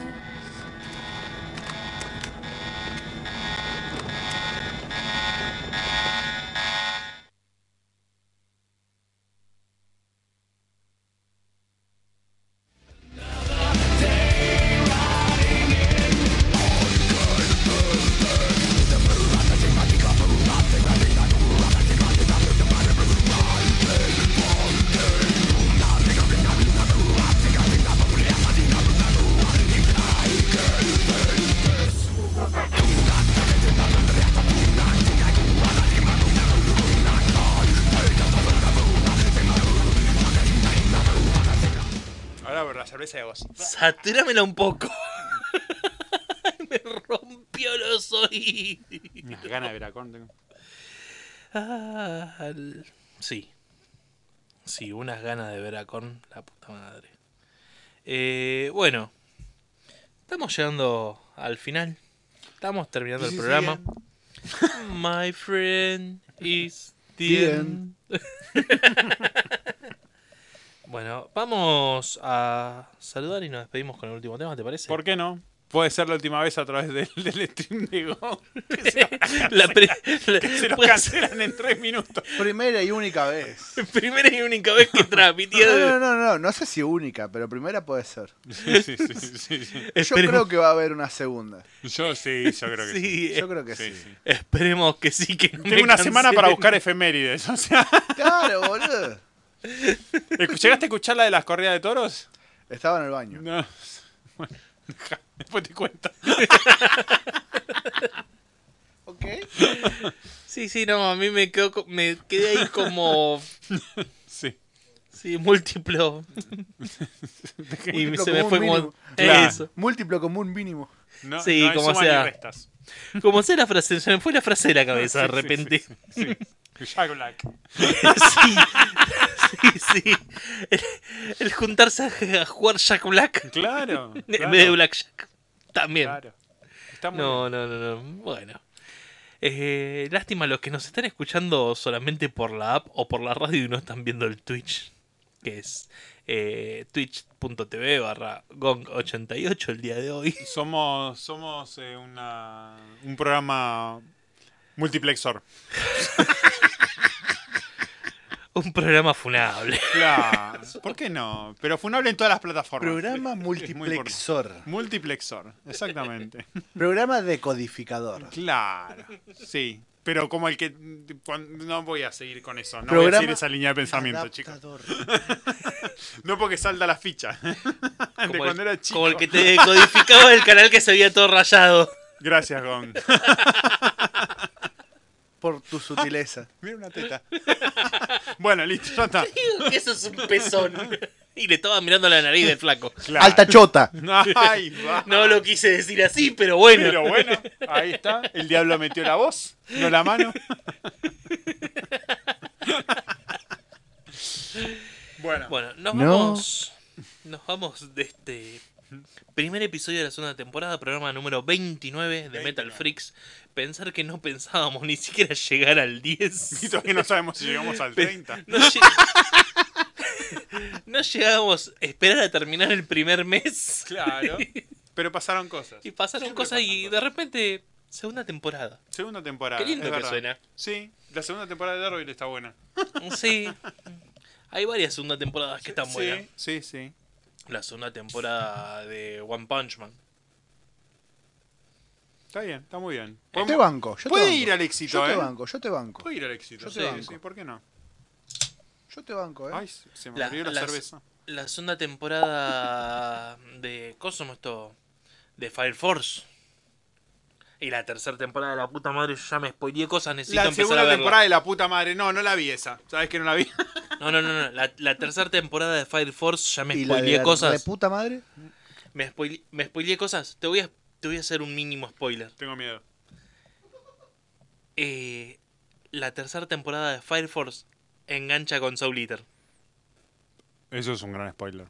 [SPEAKER 3] Ahora por la cerveza de vos.
[SPEAKER 2] Satúramela un poco. Me rompió los oídos.
[SPEAKER 3] Unas ganas de Veracruz tengo.
[SPEAKER 2] Sí. Sí, unas ganas de ver a Korn, la puta madre. Bueno, estamos llegando al final. Estamos terminando el programa. My friend is the end. Bueno, vamos a saludar y nos despedimos con el último tema, ¿te parece?
[SPEAKER 3] ¿Por qué no? Puede ser la última vez a través del stream de Go. Que se los cancelan en 3 minutos.
[SPEAKER 4] Primera y única vez.
[SPEAKER 2] Primera y única vez que transmitía.
[SPEAKER 4] No sé si única, pero primera puede ser.
[SPEAKER 3] Sí.
[SPEAKER 4] Yo creo que va a haber una segunda.
[SPEAKER 3] Yo creo que sí.
[SPEAKER 4] Yo creo que sí.
[SPEAKER 2] Esperemos que sí, que no
[SPEAKER 3] Tengo una semana para buscar efemérides, o sea.
[SPEAKER 4] Claro, boludo.
[SPEAKER 3] ¿Llegaste a escuchar la de las corridas de toros?
[SPEAKER 4] Estaba en el baño.
[SPEAKER 3] No. Bueno, después te cuento.
[SPEAKER 4] ¿Ok?
[SPEAKER 2] Sí, no, a mí me quedé ahí como...
[SPEAKER 3] Sí.
[SPEAKER 2] Sí, múltiplo. Y
[SPEAKER 4] Múltiplo
[SPEAKER 2] se me fue como...
[SPEAKER 4] Claro.
[SPEAKER 2] Eso.
[SPEAKER 4] Múltiplo común mínimo.
[SPEAKER 3] No,
[SPEAKER 2] sí,
[SPEAKER 3] no hay
[SPEAKER 2] como
[SPEAKER 3] sumas ni
[SPEAKER 2] sea.
[SPEAKER 3] restas.
[SPEAKER 2] Como sea la frase, se me fue la frase de la cabeza de repente.
[SPEAKER 3] Sí. Jack Black.
[SPEAKER 2] Sí. El juntarse a jugar Jack Black.
[SPEAKER 3] Claro.
[SPEAKER 2] En vez de Blackjack. También.
[SPEAKER 3] Claro. Está muy
[SPEAKER 2] No.
[SPEAKER 3] bien.
[SPEAKER 2] Bueno. Lástima los que nos están escuchando solamente por la app o por la radio y no están viendo el Twitch. Que es twitch.tv/gong88 el día de hoy.
[SPEAKER 3] Somos un programa multiplexor.
[SPEAKER 2] Un programa funable.
[SPEAKER 3] Claro. ¿Por qué no? Pero funable en todas las plataformas.
[SPEAKER 4] Programa multiplexor.
[SPEAKER 3] Multiplexor, exactamente.
[SPEAKER 4] Programa decodificador.
[SPEAKER 3] Claro. Sí. Pero como el que... No voy a seguir con eso. No
[SPEAKER 4] Programa
[SPEAKER 3] voy a seguir esa línea de pensamiento,
[SPEAKER 4] adaptador.
[SPEAKER 3] chicos. No porque salta la ficha. De cuando era chico.
[SPEAKER 2] Como el que te decodificaba el canal que se veía todo rayado.
[SPEAKER 3] Gracias, Gon.
[SPEAKER 4] Por tu sutileza.
[SPEAKER 3] Mira una teta. Bueno, listo, ya está.
[SPEAKER 2] Digo que eso es un pezón. Y le estaba mirando la nariz del flaco.
[SPEAKER 3] Claro.
[SPEAKER 4] Alta chota.
[SPEAKER 3] Ay, va.
[SPEAKER 2] No lo quise decir así, pero bueno.
[SPEAKER 3] Pero bueno, ahí está. El diablo metió la voz, no la mano.
[SPEAKER 2] Bueno, nos vamos de este primer episodio de la segunda temporada, programa número 29 de Metal Freaks. Pensar que no pensábamos ni siquiera llegar al 10.
[SPEAKER 3] Y todavía no sabemos si llegamos al 30.
[SPEAKER 2] No llegábamos a esperar a terminar el primer mes.
[SPEAKER 3] Claro. Pero pasaron cosas.
[SPEAKER 2] Y pasaron cosas y de repente, segunda temporada.
[SPEAKER 3] Segunda temporada.
[SPEAKER 2] Qué lindo
[SPEAKER 3] es
[SPEAKER 2] que
[SPEAKER 3] verdad.
[SPEAKER 2] suena.
[SPEAKER 3] Sí, la segunda temporada de Arroyo está buena.
[SPEAKER 2] Sí. Hay varias segundas temporadas que están buenas.
[SPEAKER 3] Sí.
[SPEAKER 2] La segunda temporada de One Punch Man.
[SPEAKER 3] Está bien, está muy bien.
[SPEAKER 4] Te banco.
[SPEAKER 3] Puede ir al éxito,
[SPEAKER 4] Yo te banco.
[SPEAKER 3] Puede ir al éxito.
[SPEAKER 4] Yo te banco.
[SPEAKER 3] Sí, ¿por qué no?
[SPEAKER 4] Yo te banco,
[SPEAKER 3] Ay, se me olvidó la cerveza.
[SPEAKER 2] La segunda temporada de... ¿Cómo se llama esto? De Fire Force. Y la tercera temporada de la puta madre, yo ya me spoileé cosas, necesito
[SPEAKER 3] La
[SPEAKER 2] empezar a
[SPEAKER 3] segunda
[SPEAKER 2] verla.
[SPEAKER 3] temporada de la puta madre, no la vi esa. ¿Sabes que no la vi?
[SPEAKER 2] No. La tercera temporada de Fire Force ya me
[SPEAKER 4] ¿Y la
[SPEAKER 2] spoileé
[SPEAKER 4] de
[SPEAKER 2] cosas.
[SPEAKER 4] ¿De puta madre?
[SPEAKER 2] Me spoileé cosas. Te voy a hacer un mínimo spoiler.
[SPEAKER 3] Tengo miedo.
[SPEAKER 2] La tercera temporada de Fire Force engancha con Soul Eater.
[SPEAKER 3] Eso es un gran spoiler.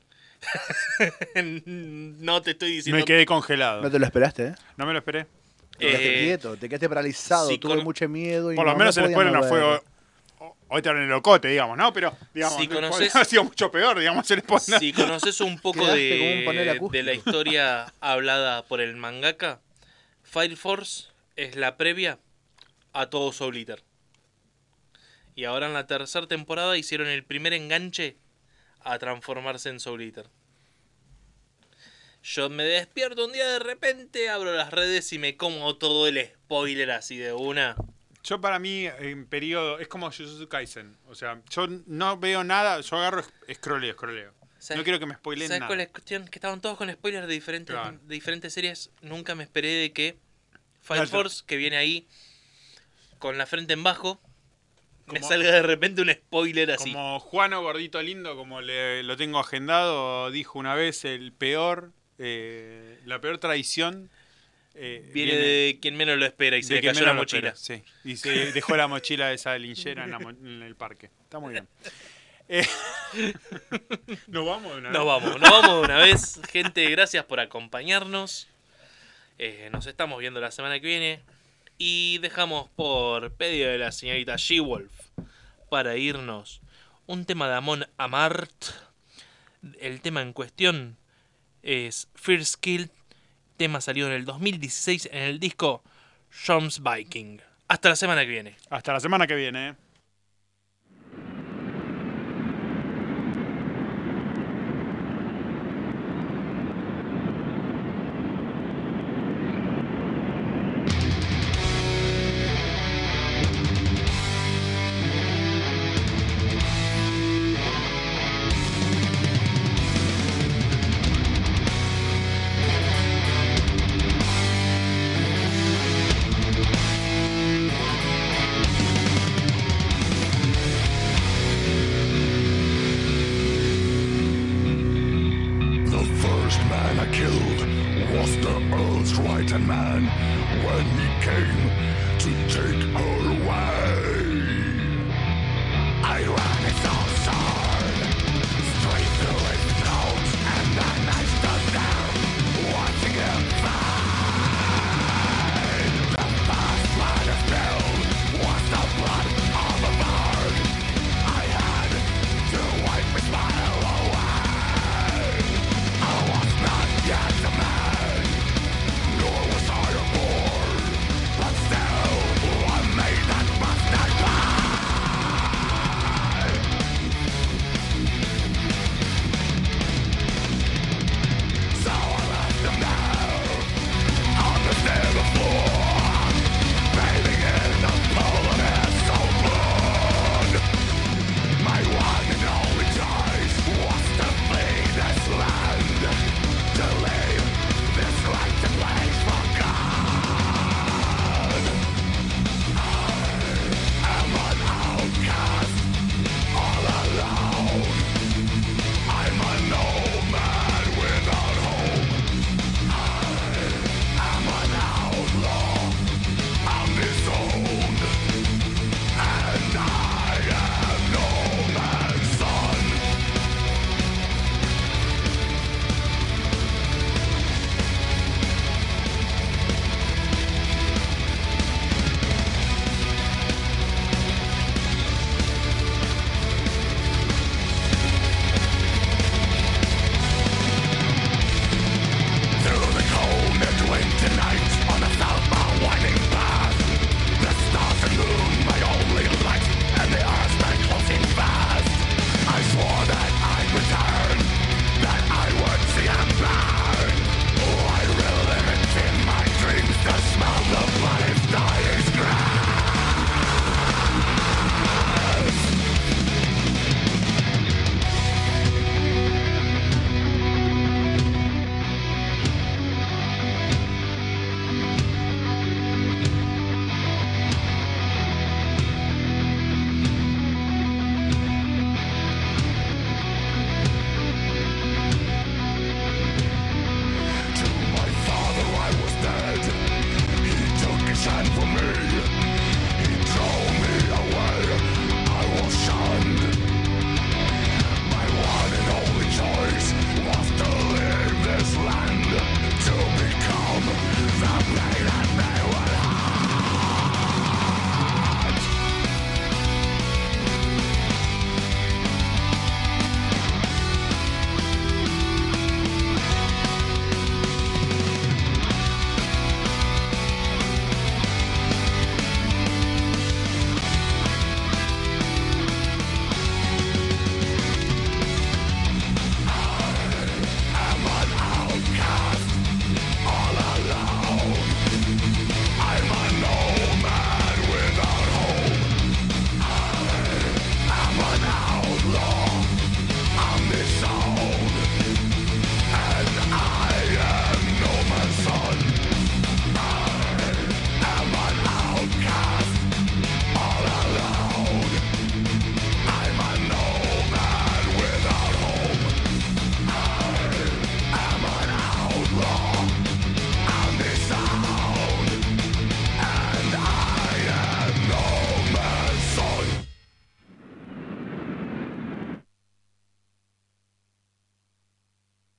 [SPEAKER 2] No te estoy diciendo...
[SPEAKER 3] Me quedé congelado.
[SPEAKER 4] No te lo esperaste, ¿eh?
[SPEAKER 3] No me lo esperé.
[SPEAKER 4] Te quedaste quieto, te quedaste paralizado,
[SPEAKER 2] sí,
[SPEAKER 4] tuve mucho miedo. Y
[SPEAKER 3] Por lo menos el spoiler no fue... Hoy te en el locote, digamos, ¿no? Pero, digamos,
[SPEAKER 2] Si conoces-
[SPEAKER 3] ha sido mucho peor, digamos, el spoiler.
[SPEAKER 2] Si conoces un poco
[SPEAKER 4] Quedaste como un panel
[SPEAKER 2] de
[SPEAKER 4] acústico.
[SPEAKER 2] la historia hablada por el mangaka, Fire Force es la previa a todo Soul Eater. Y ahora en la tercera temporada hicieron el primer enganche a transformarse en Soul Eater. Yo me despierto un día de repente, abro las redes y me como todo el spoiler así de una.
[SPEAKER 3] Yo para mí, en periodo, es como Jujutsu Kaisen. O sea, yo no veo nada, yo agarro, scrolleo. No quiero que me spoileen
[SPEAKER 2] ¿Sabes
[SPEAKER 3] nada.
[SPEAKER 2] cuál es la cuestión? Que estaban todos con spoilers de diferentes series. Nunca me esperé de que Fire Force, que viene ahí con la frente en bajo, me salga de repente un spoiler así.
[SPEAKER 3] Como Juano Gordito Lindo, como lo tengo agendado, dijo una vez, la peor traición
[SPEAKER 2] Viene de quien menos lo espera y se le cayó la mochila.
[SPEAKER 3] Sí, y se dejó la mochila esa de linchera en el parque. Está muy bien. ¿Nos vamos de una vez?
[SPEAKER 2] Nos vamos de una vez. Gente, gracias por acompañarnos. Nos estamos viendo la semana que viene. Y dejamos por pedido de la señorita She-Wolf para irnos un tema de Amon Amart. El tema en cuestión es First Kill. Tema salió en el 2016 en el disco Storms Viking. Hasta la semana que viene.
[SPEAKER 3] Hasta la semana que viene.
[SPEAKER 15] Man when he came to take her away.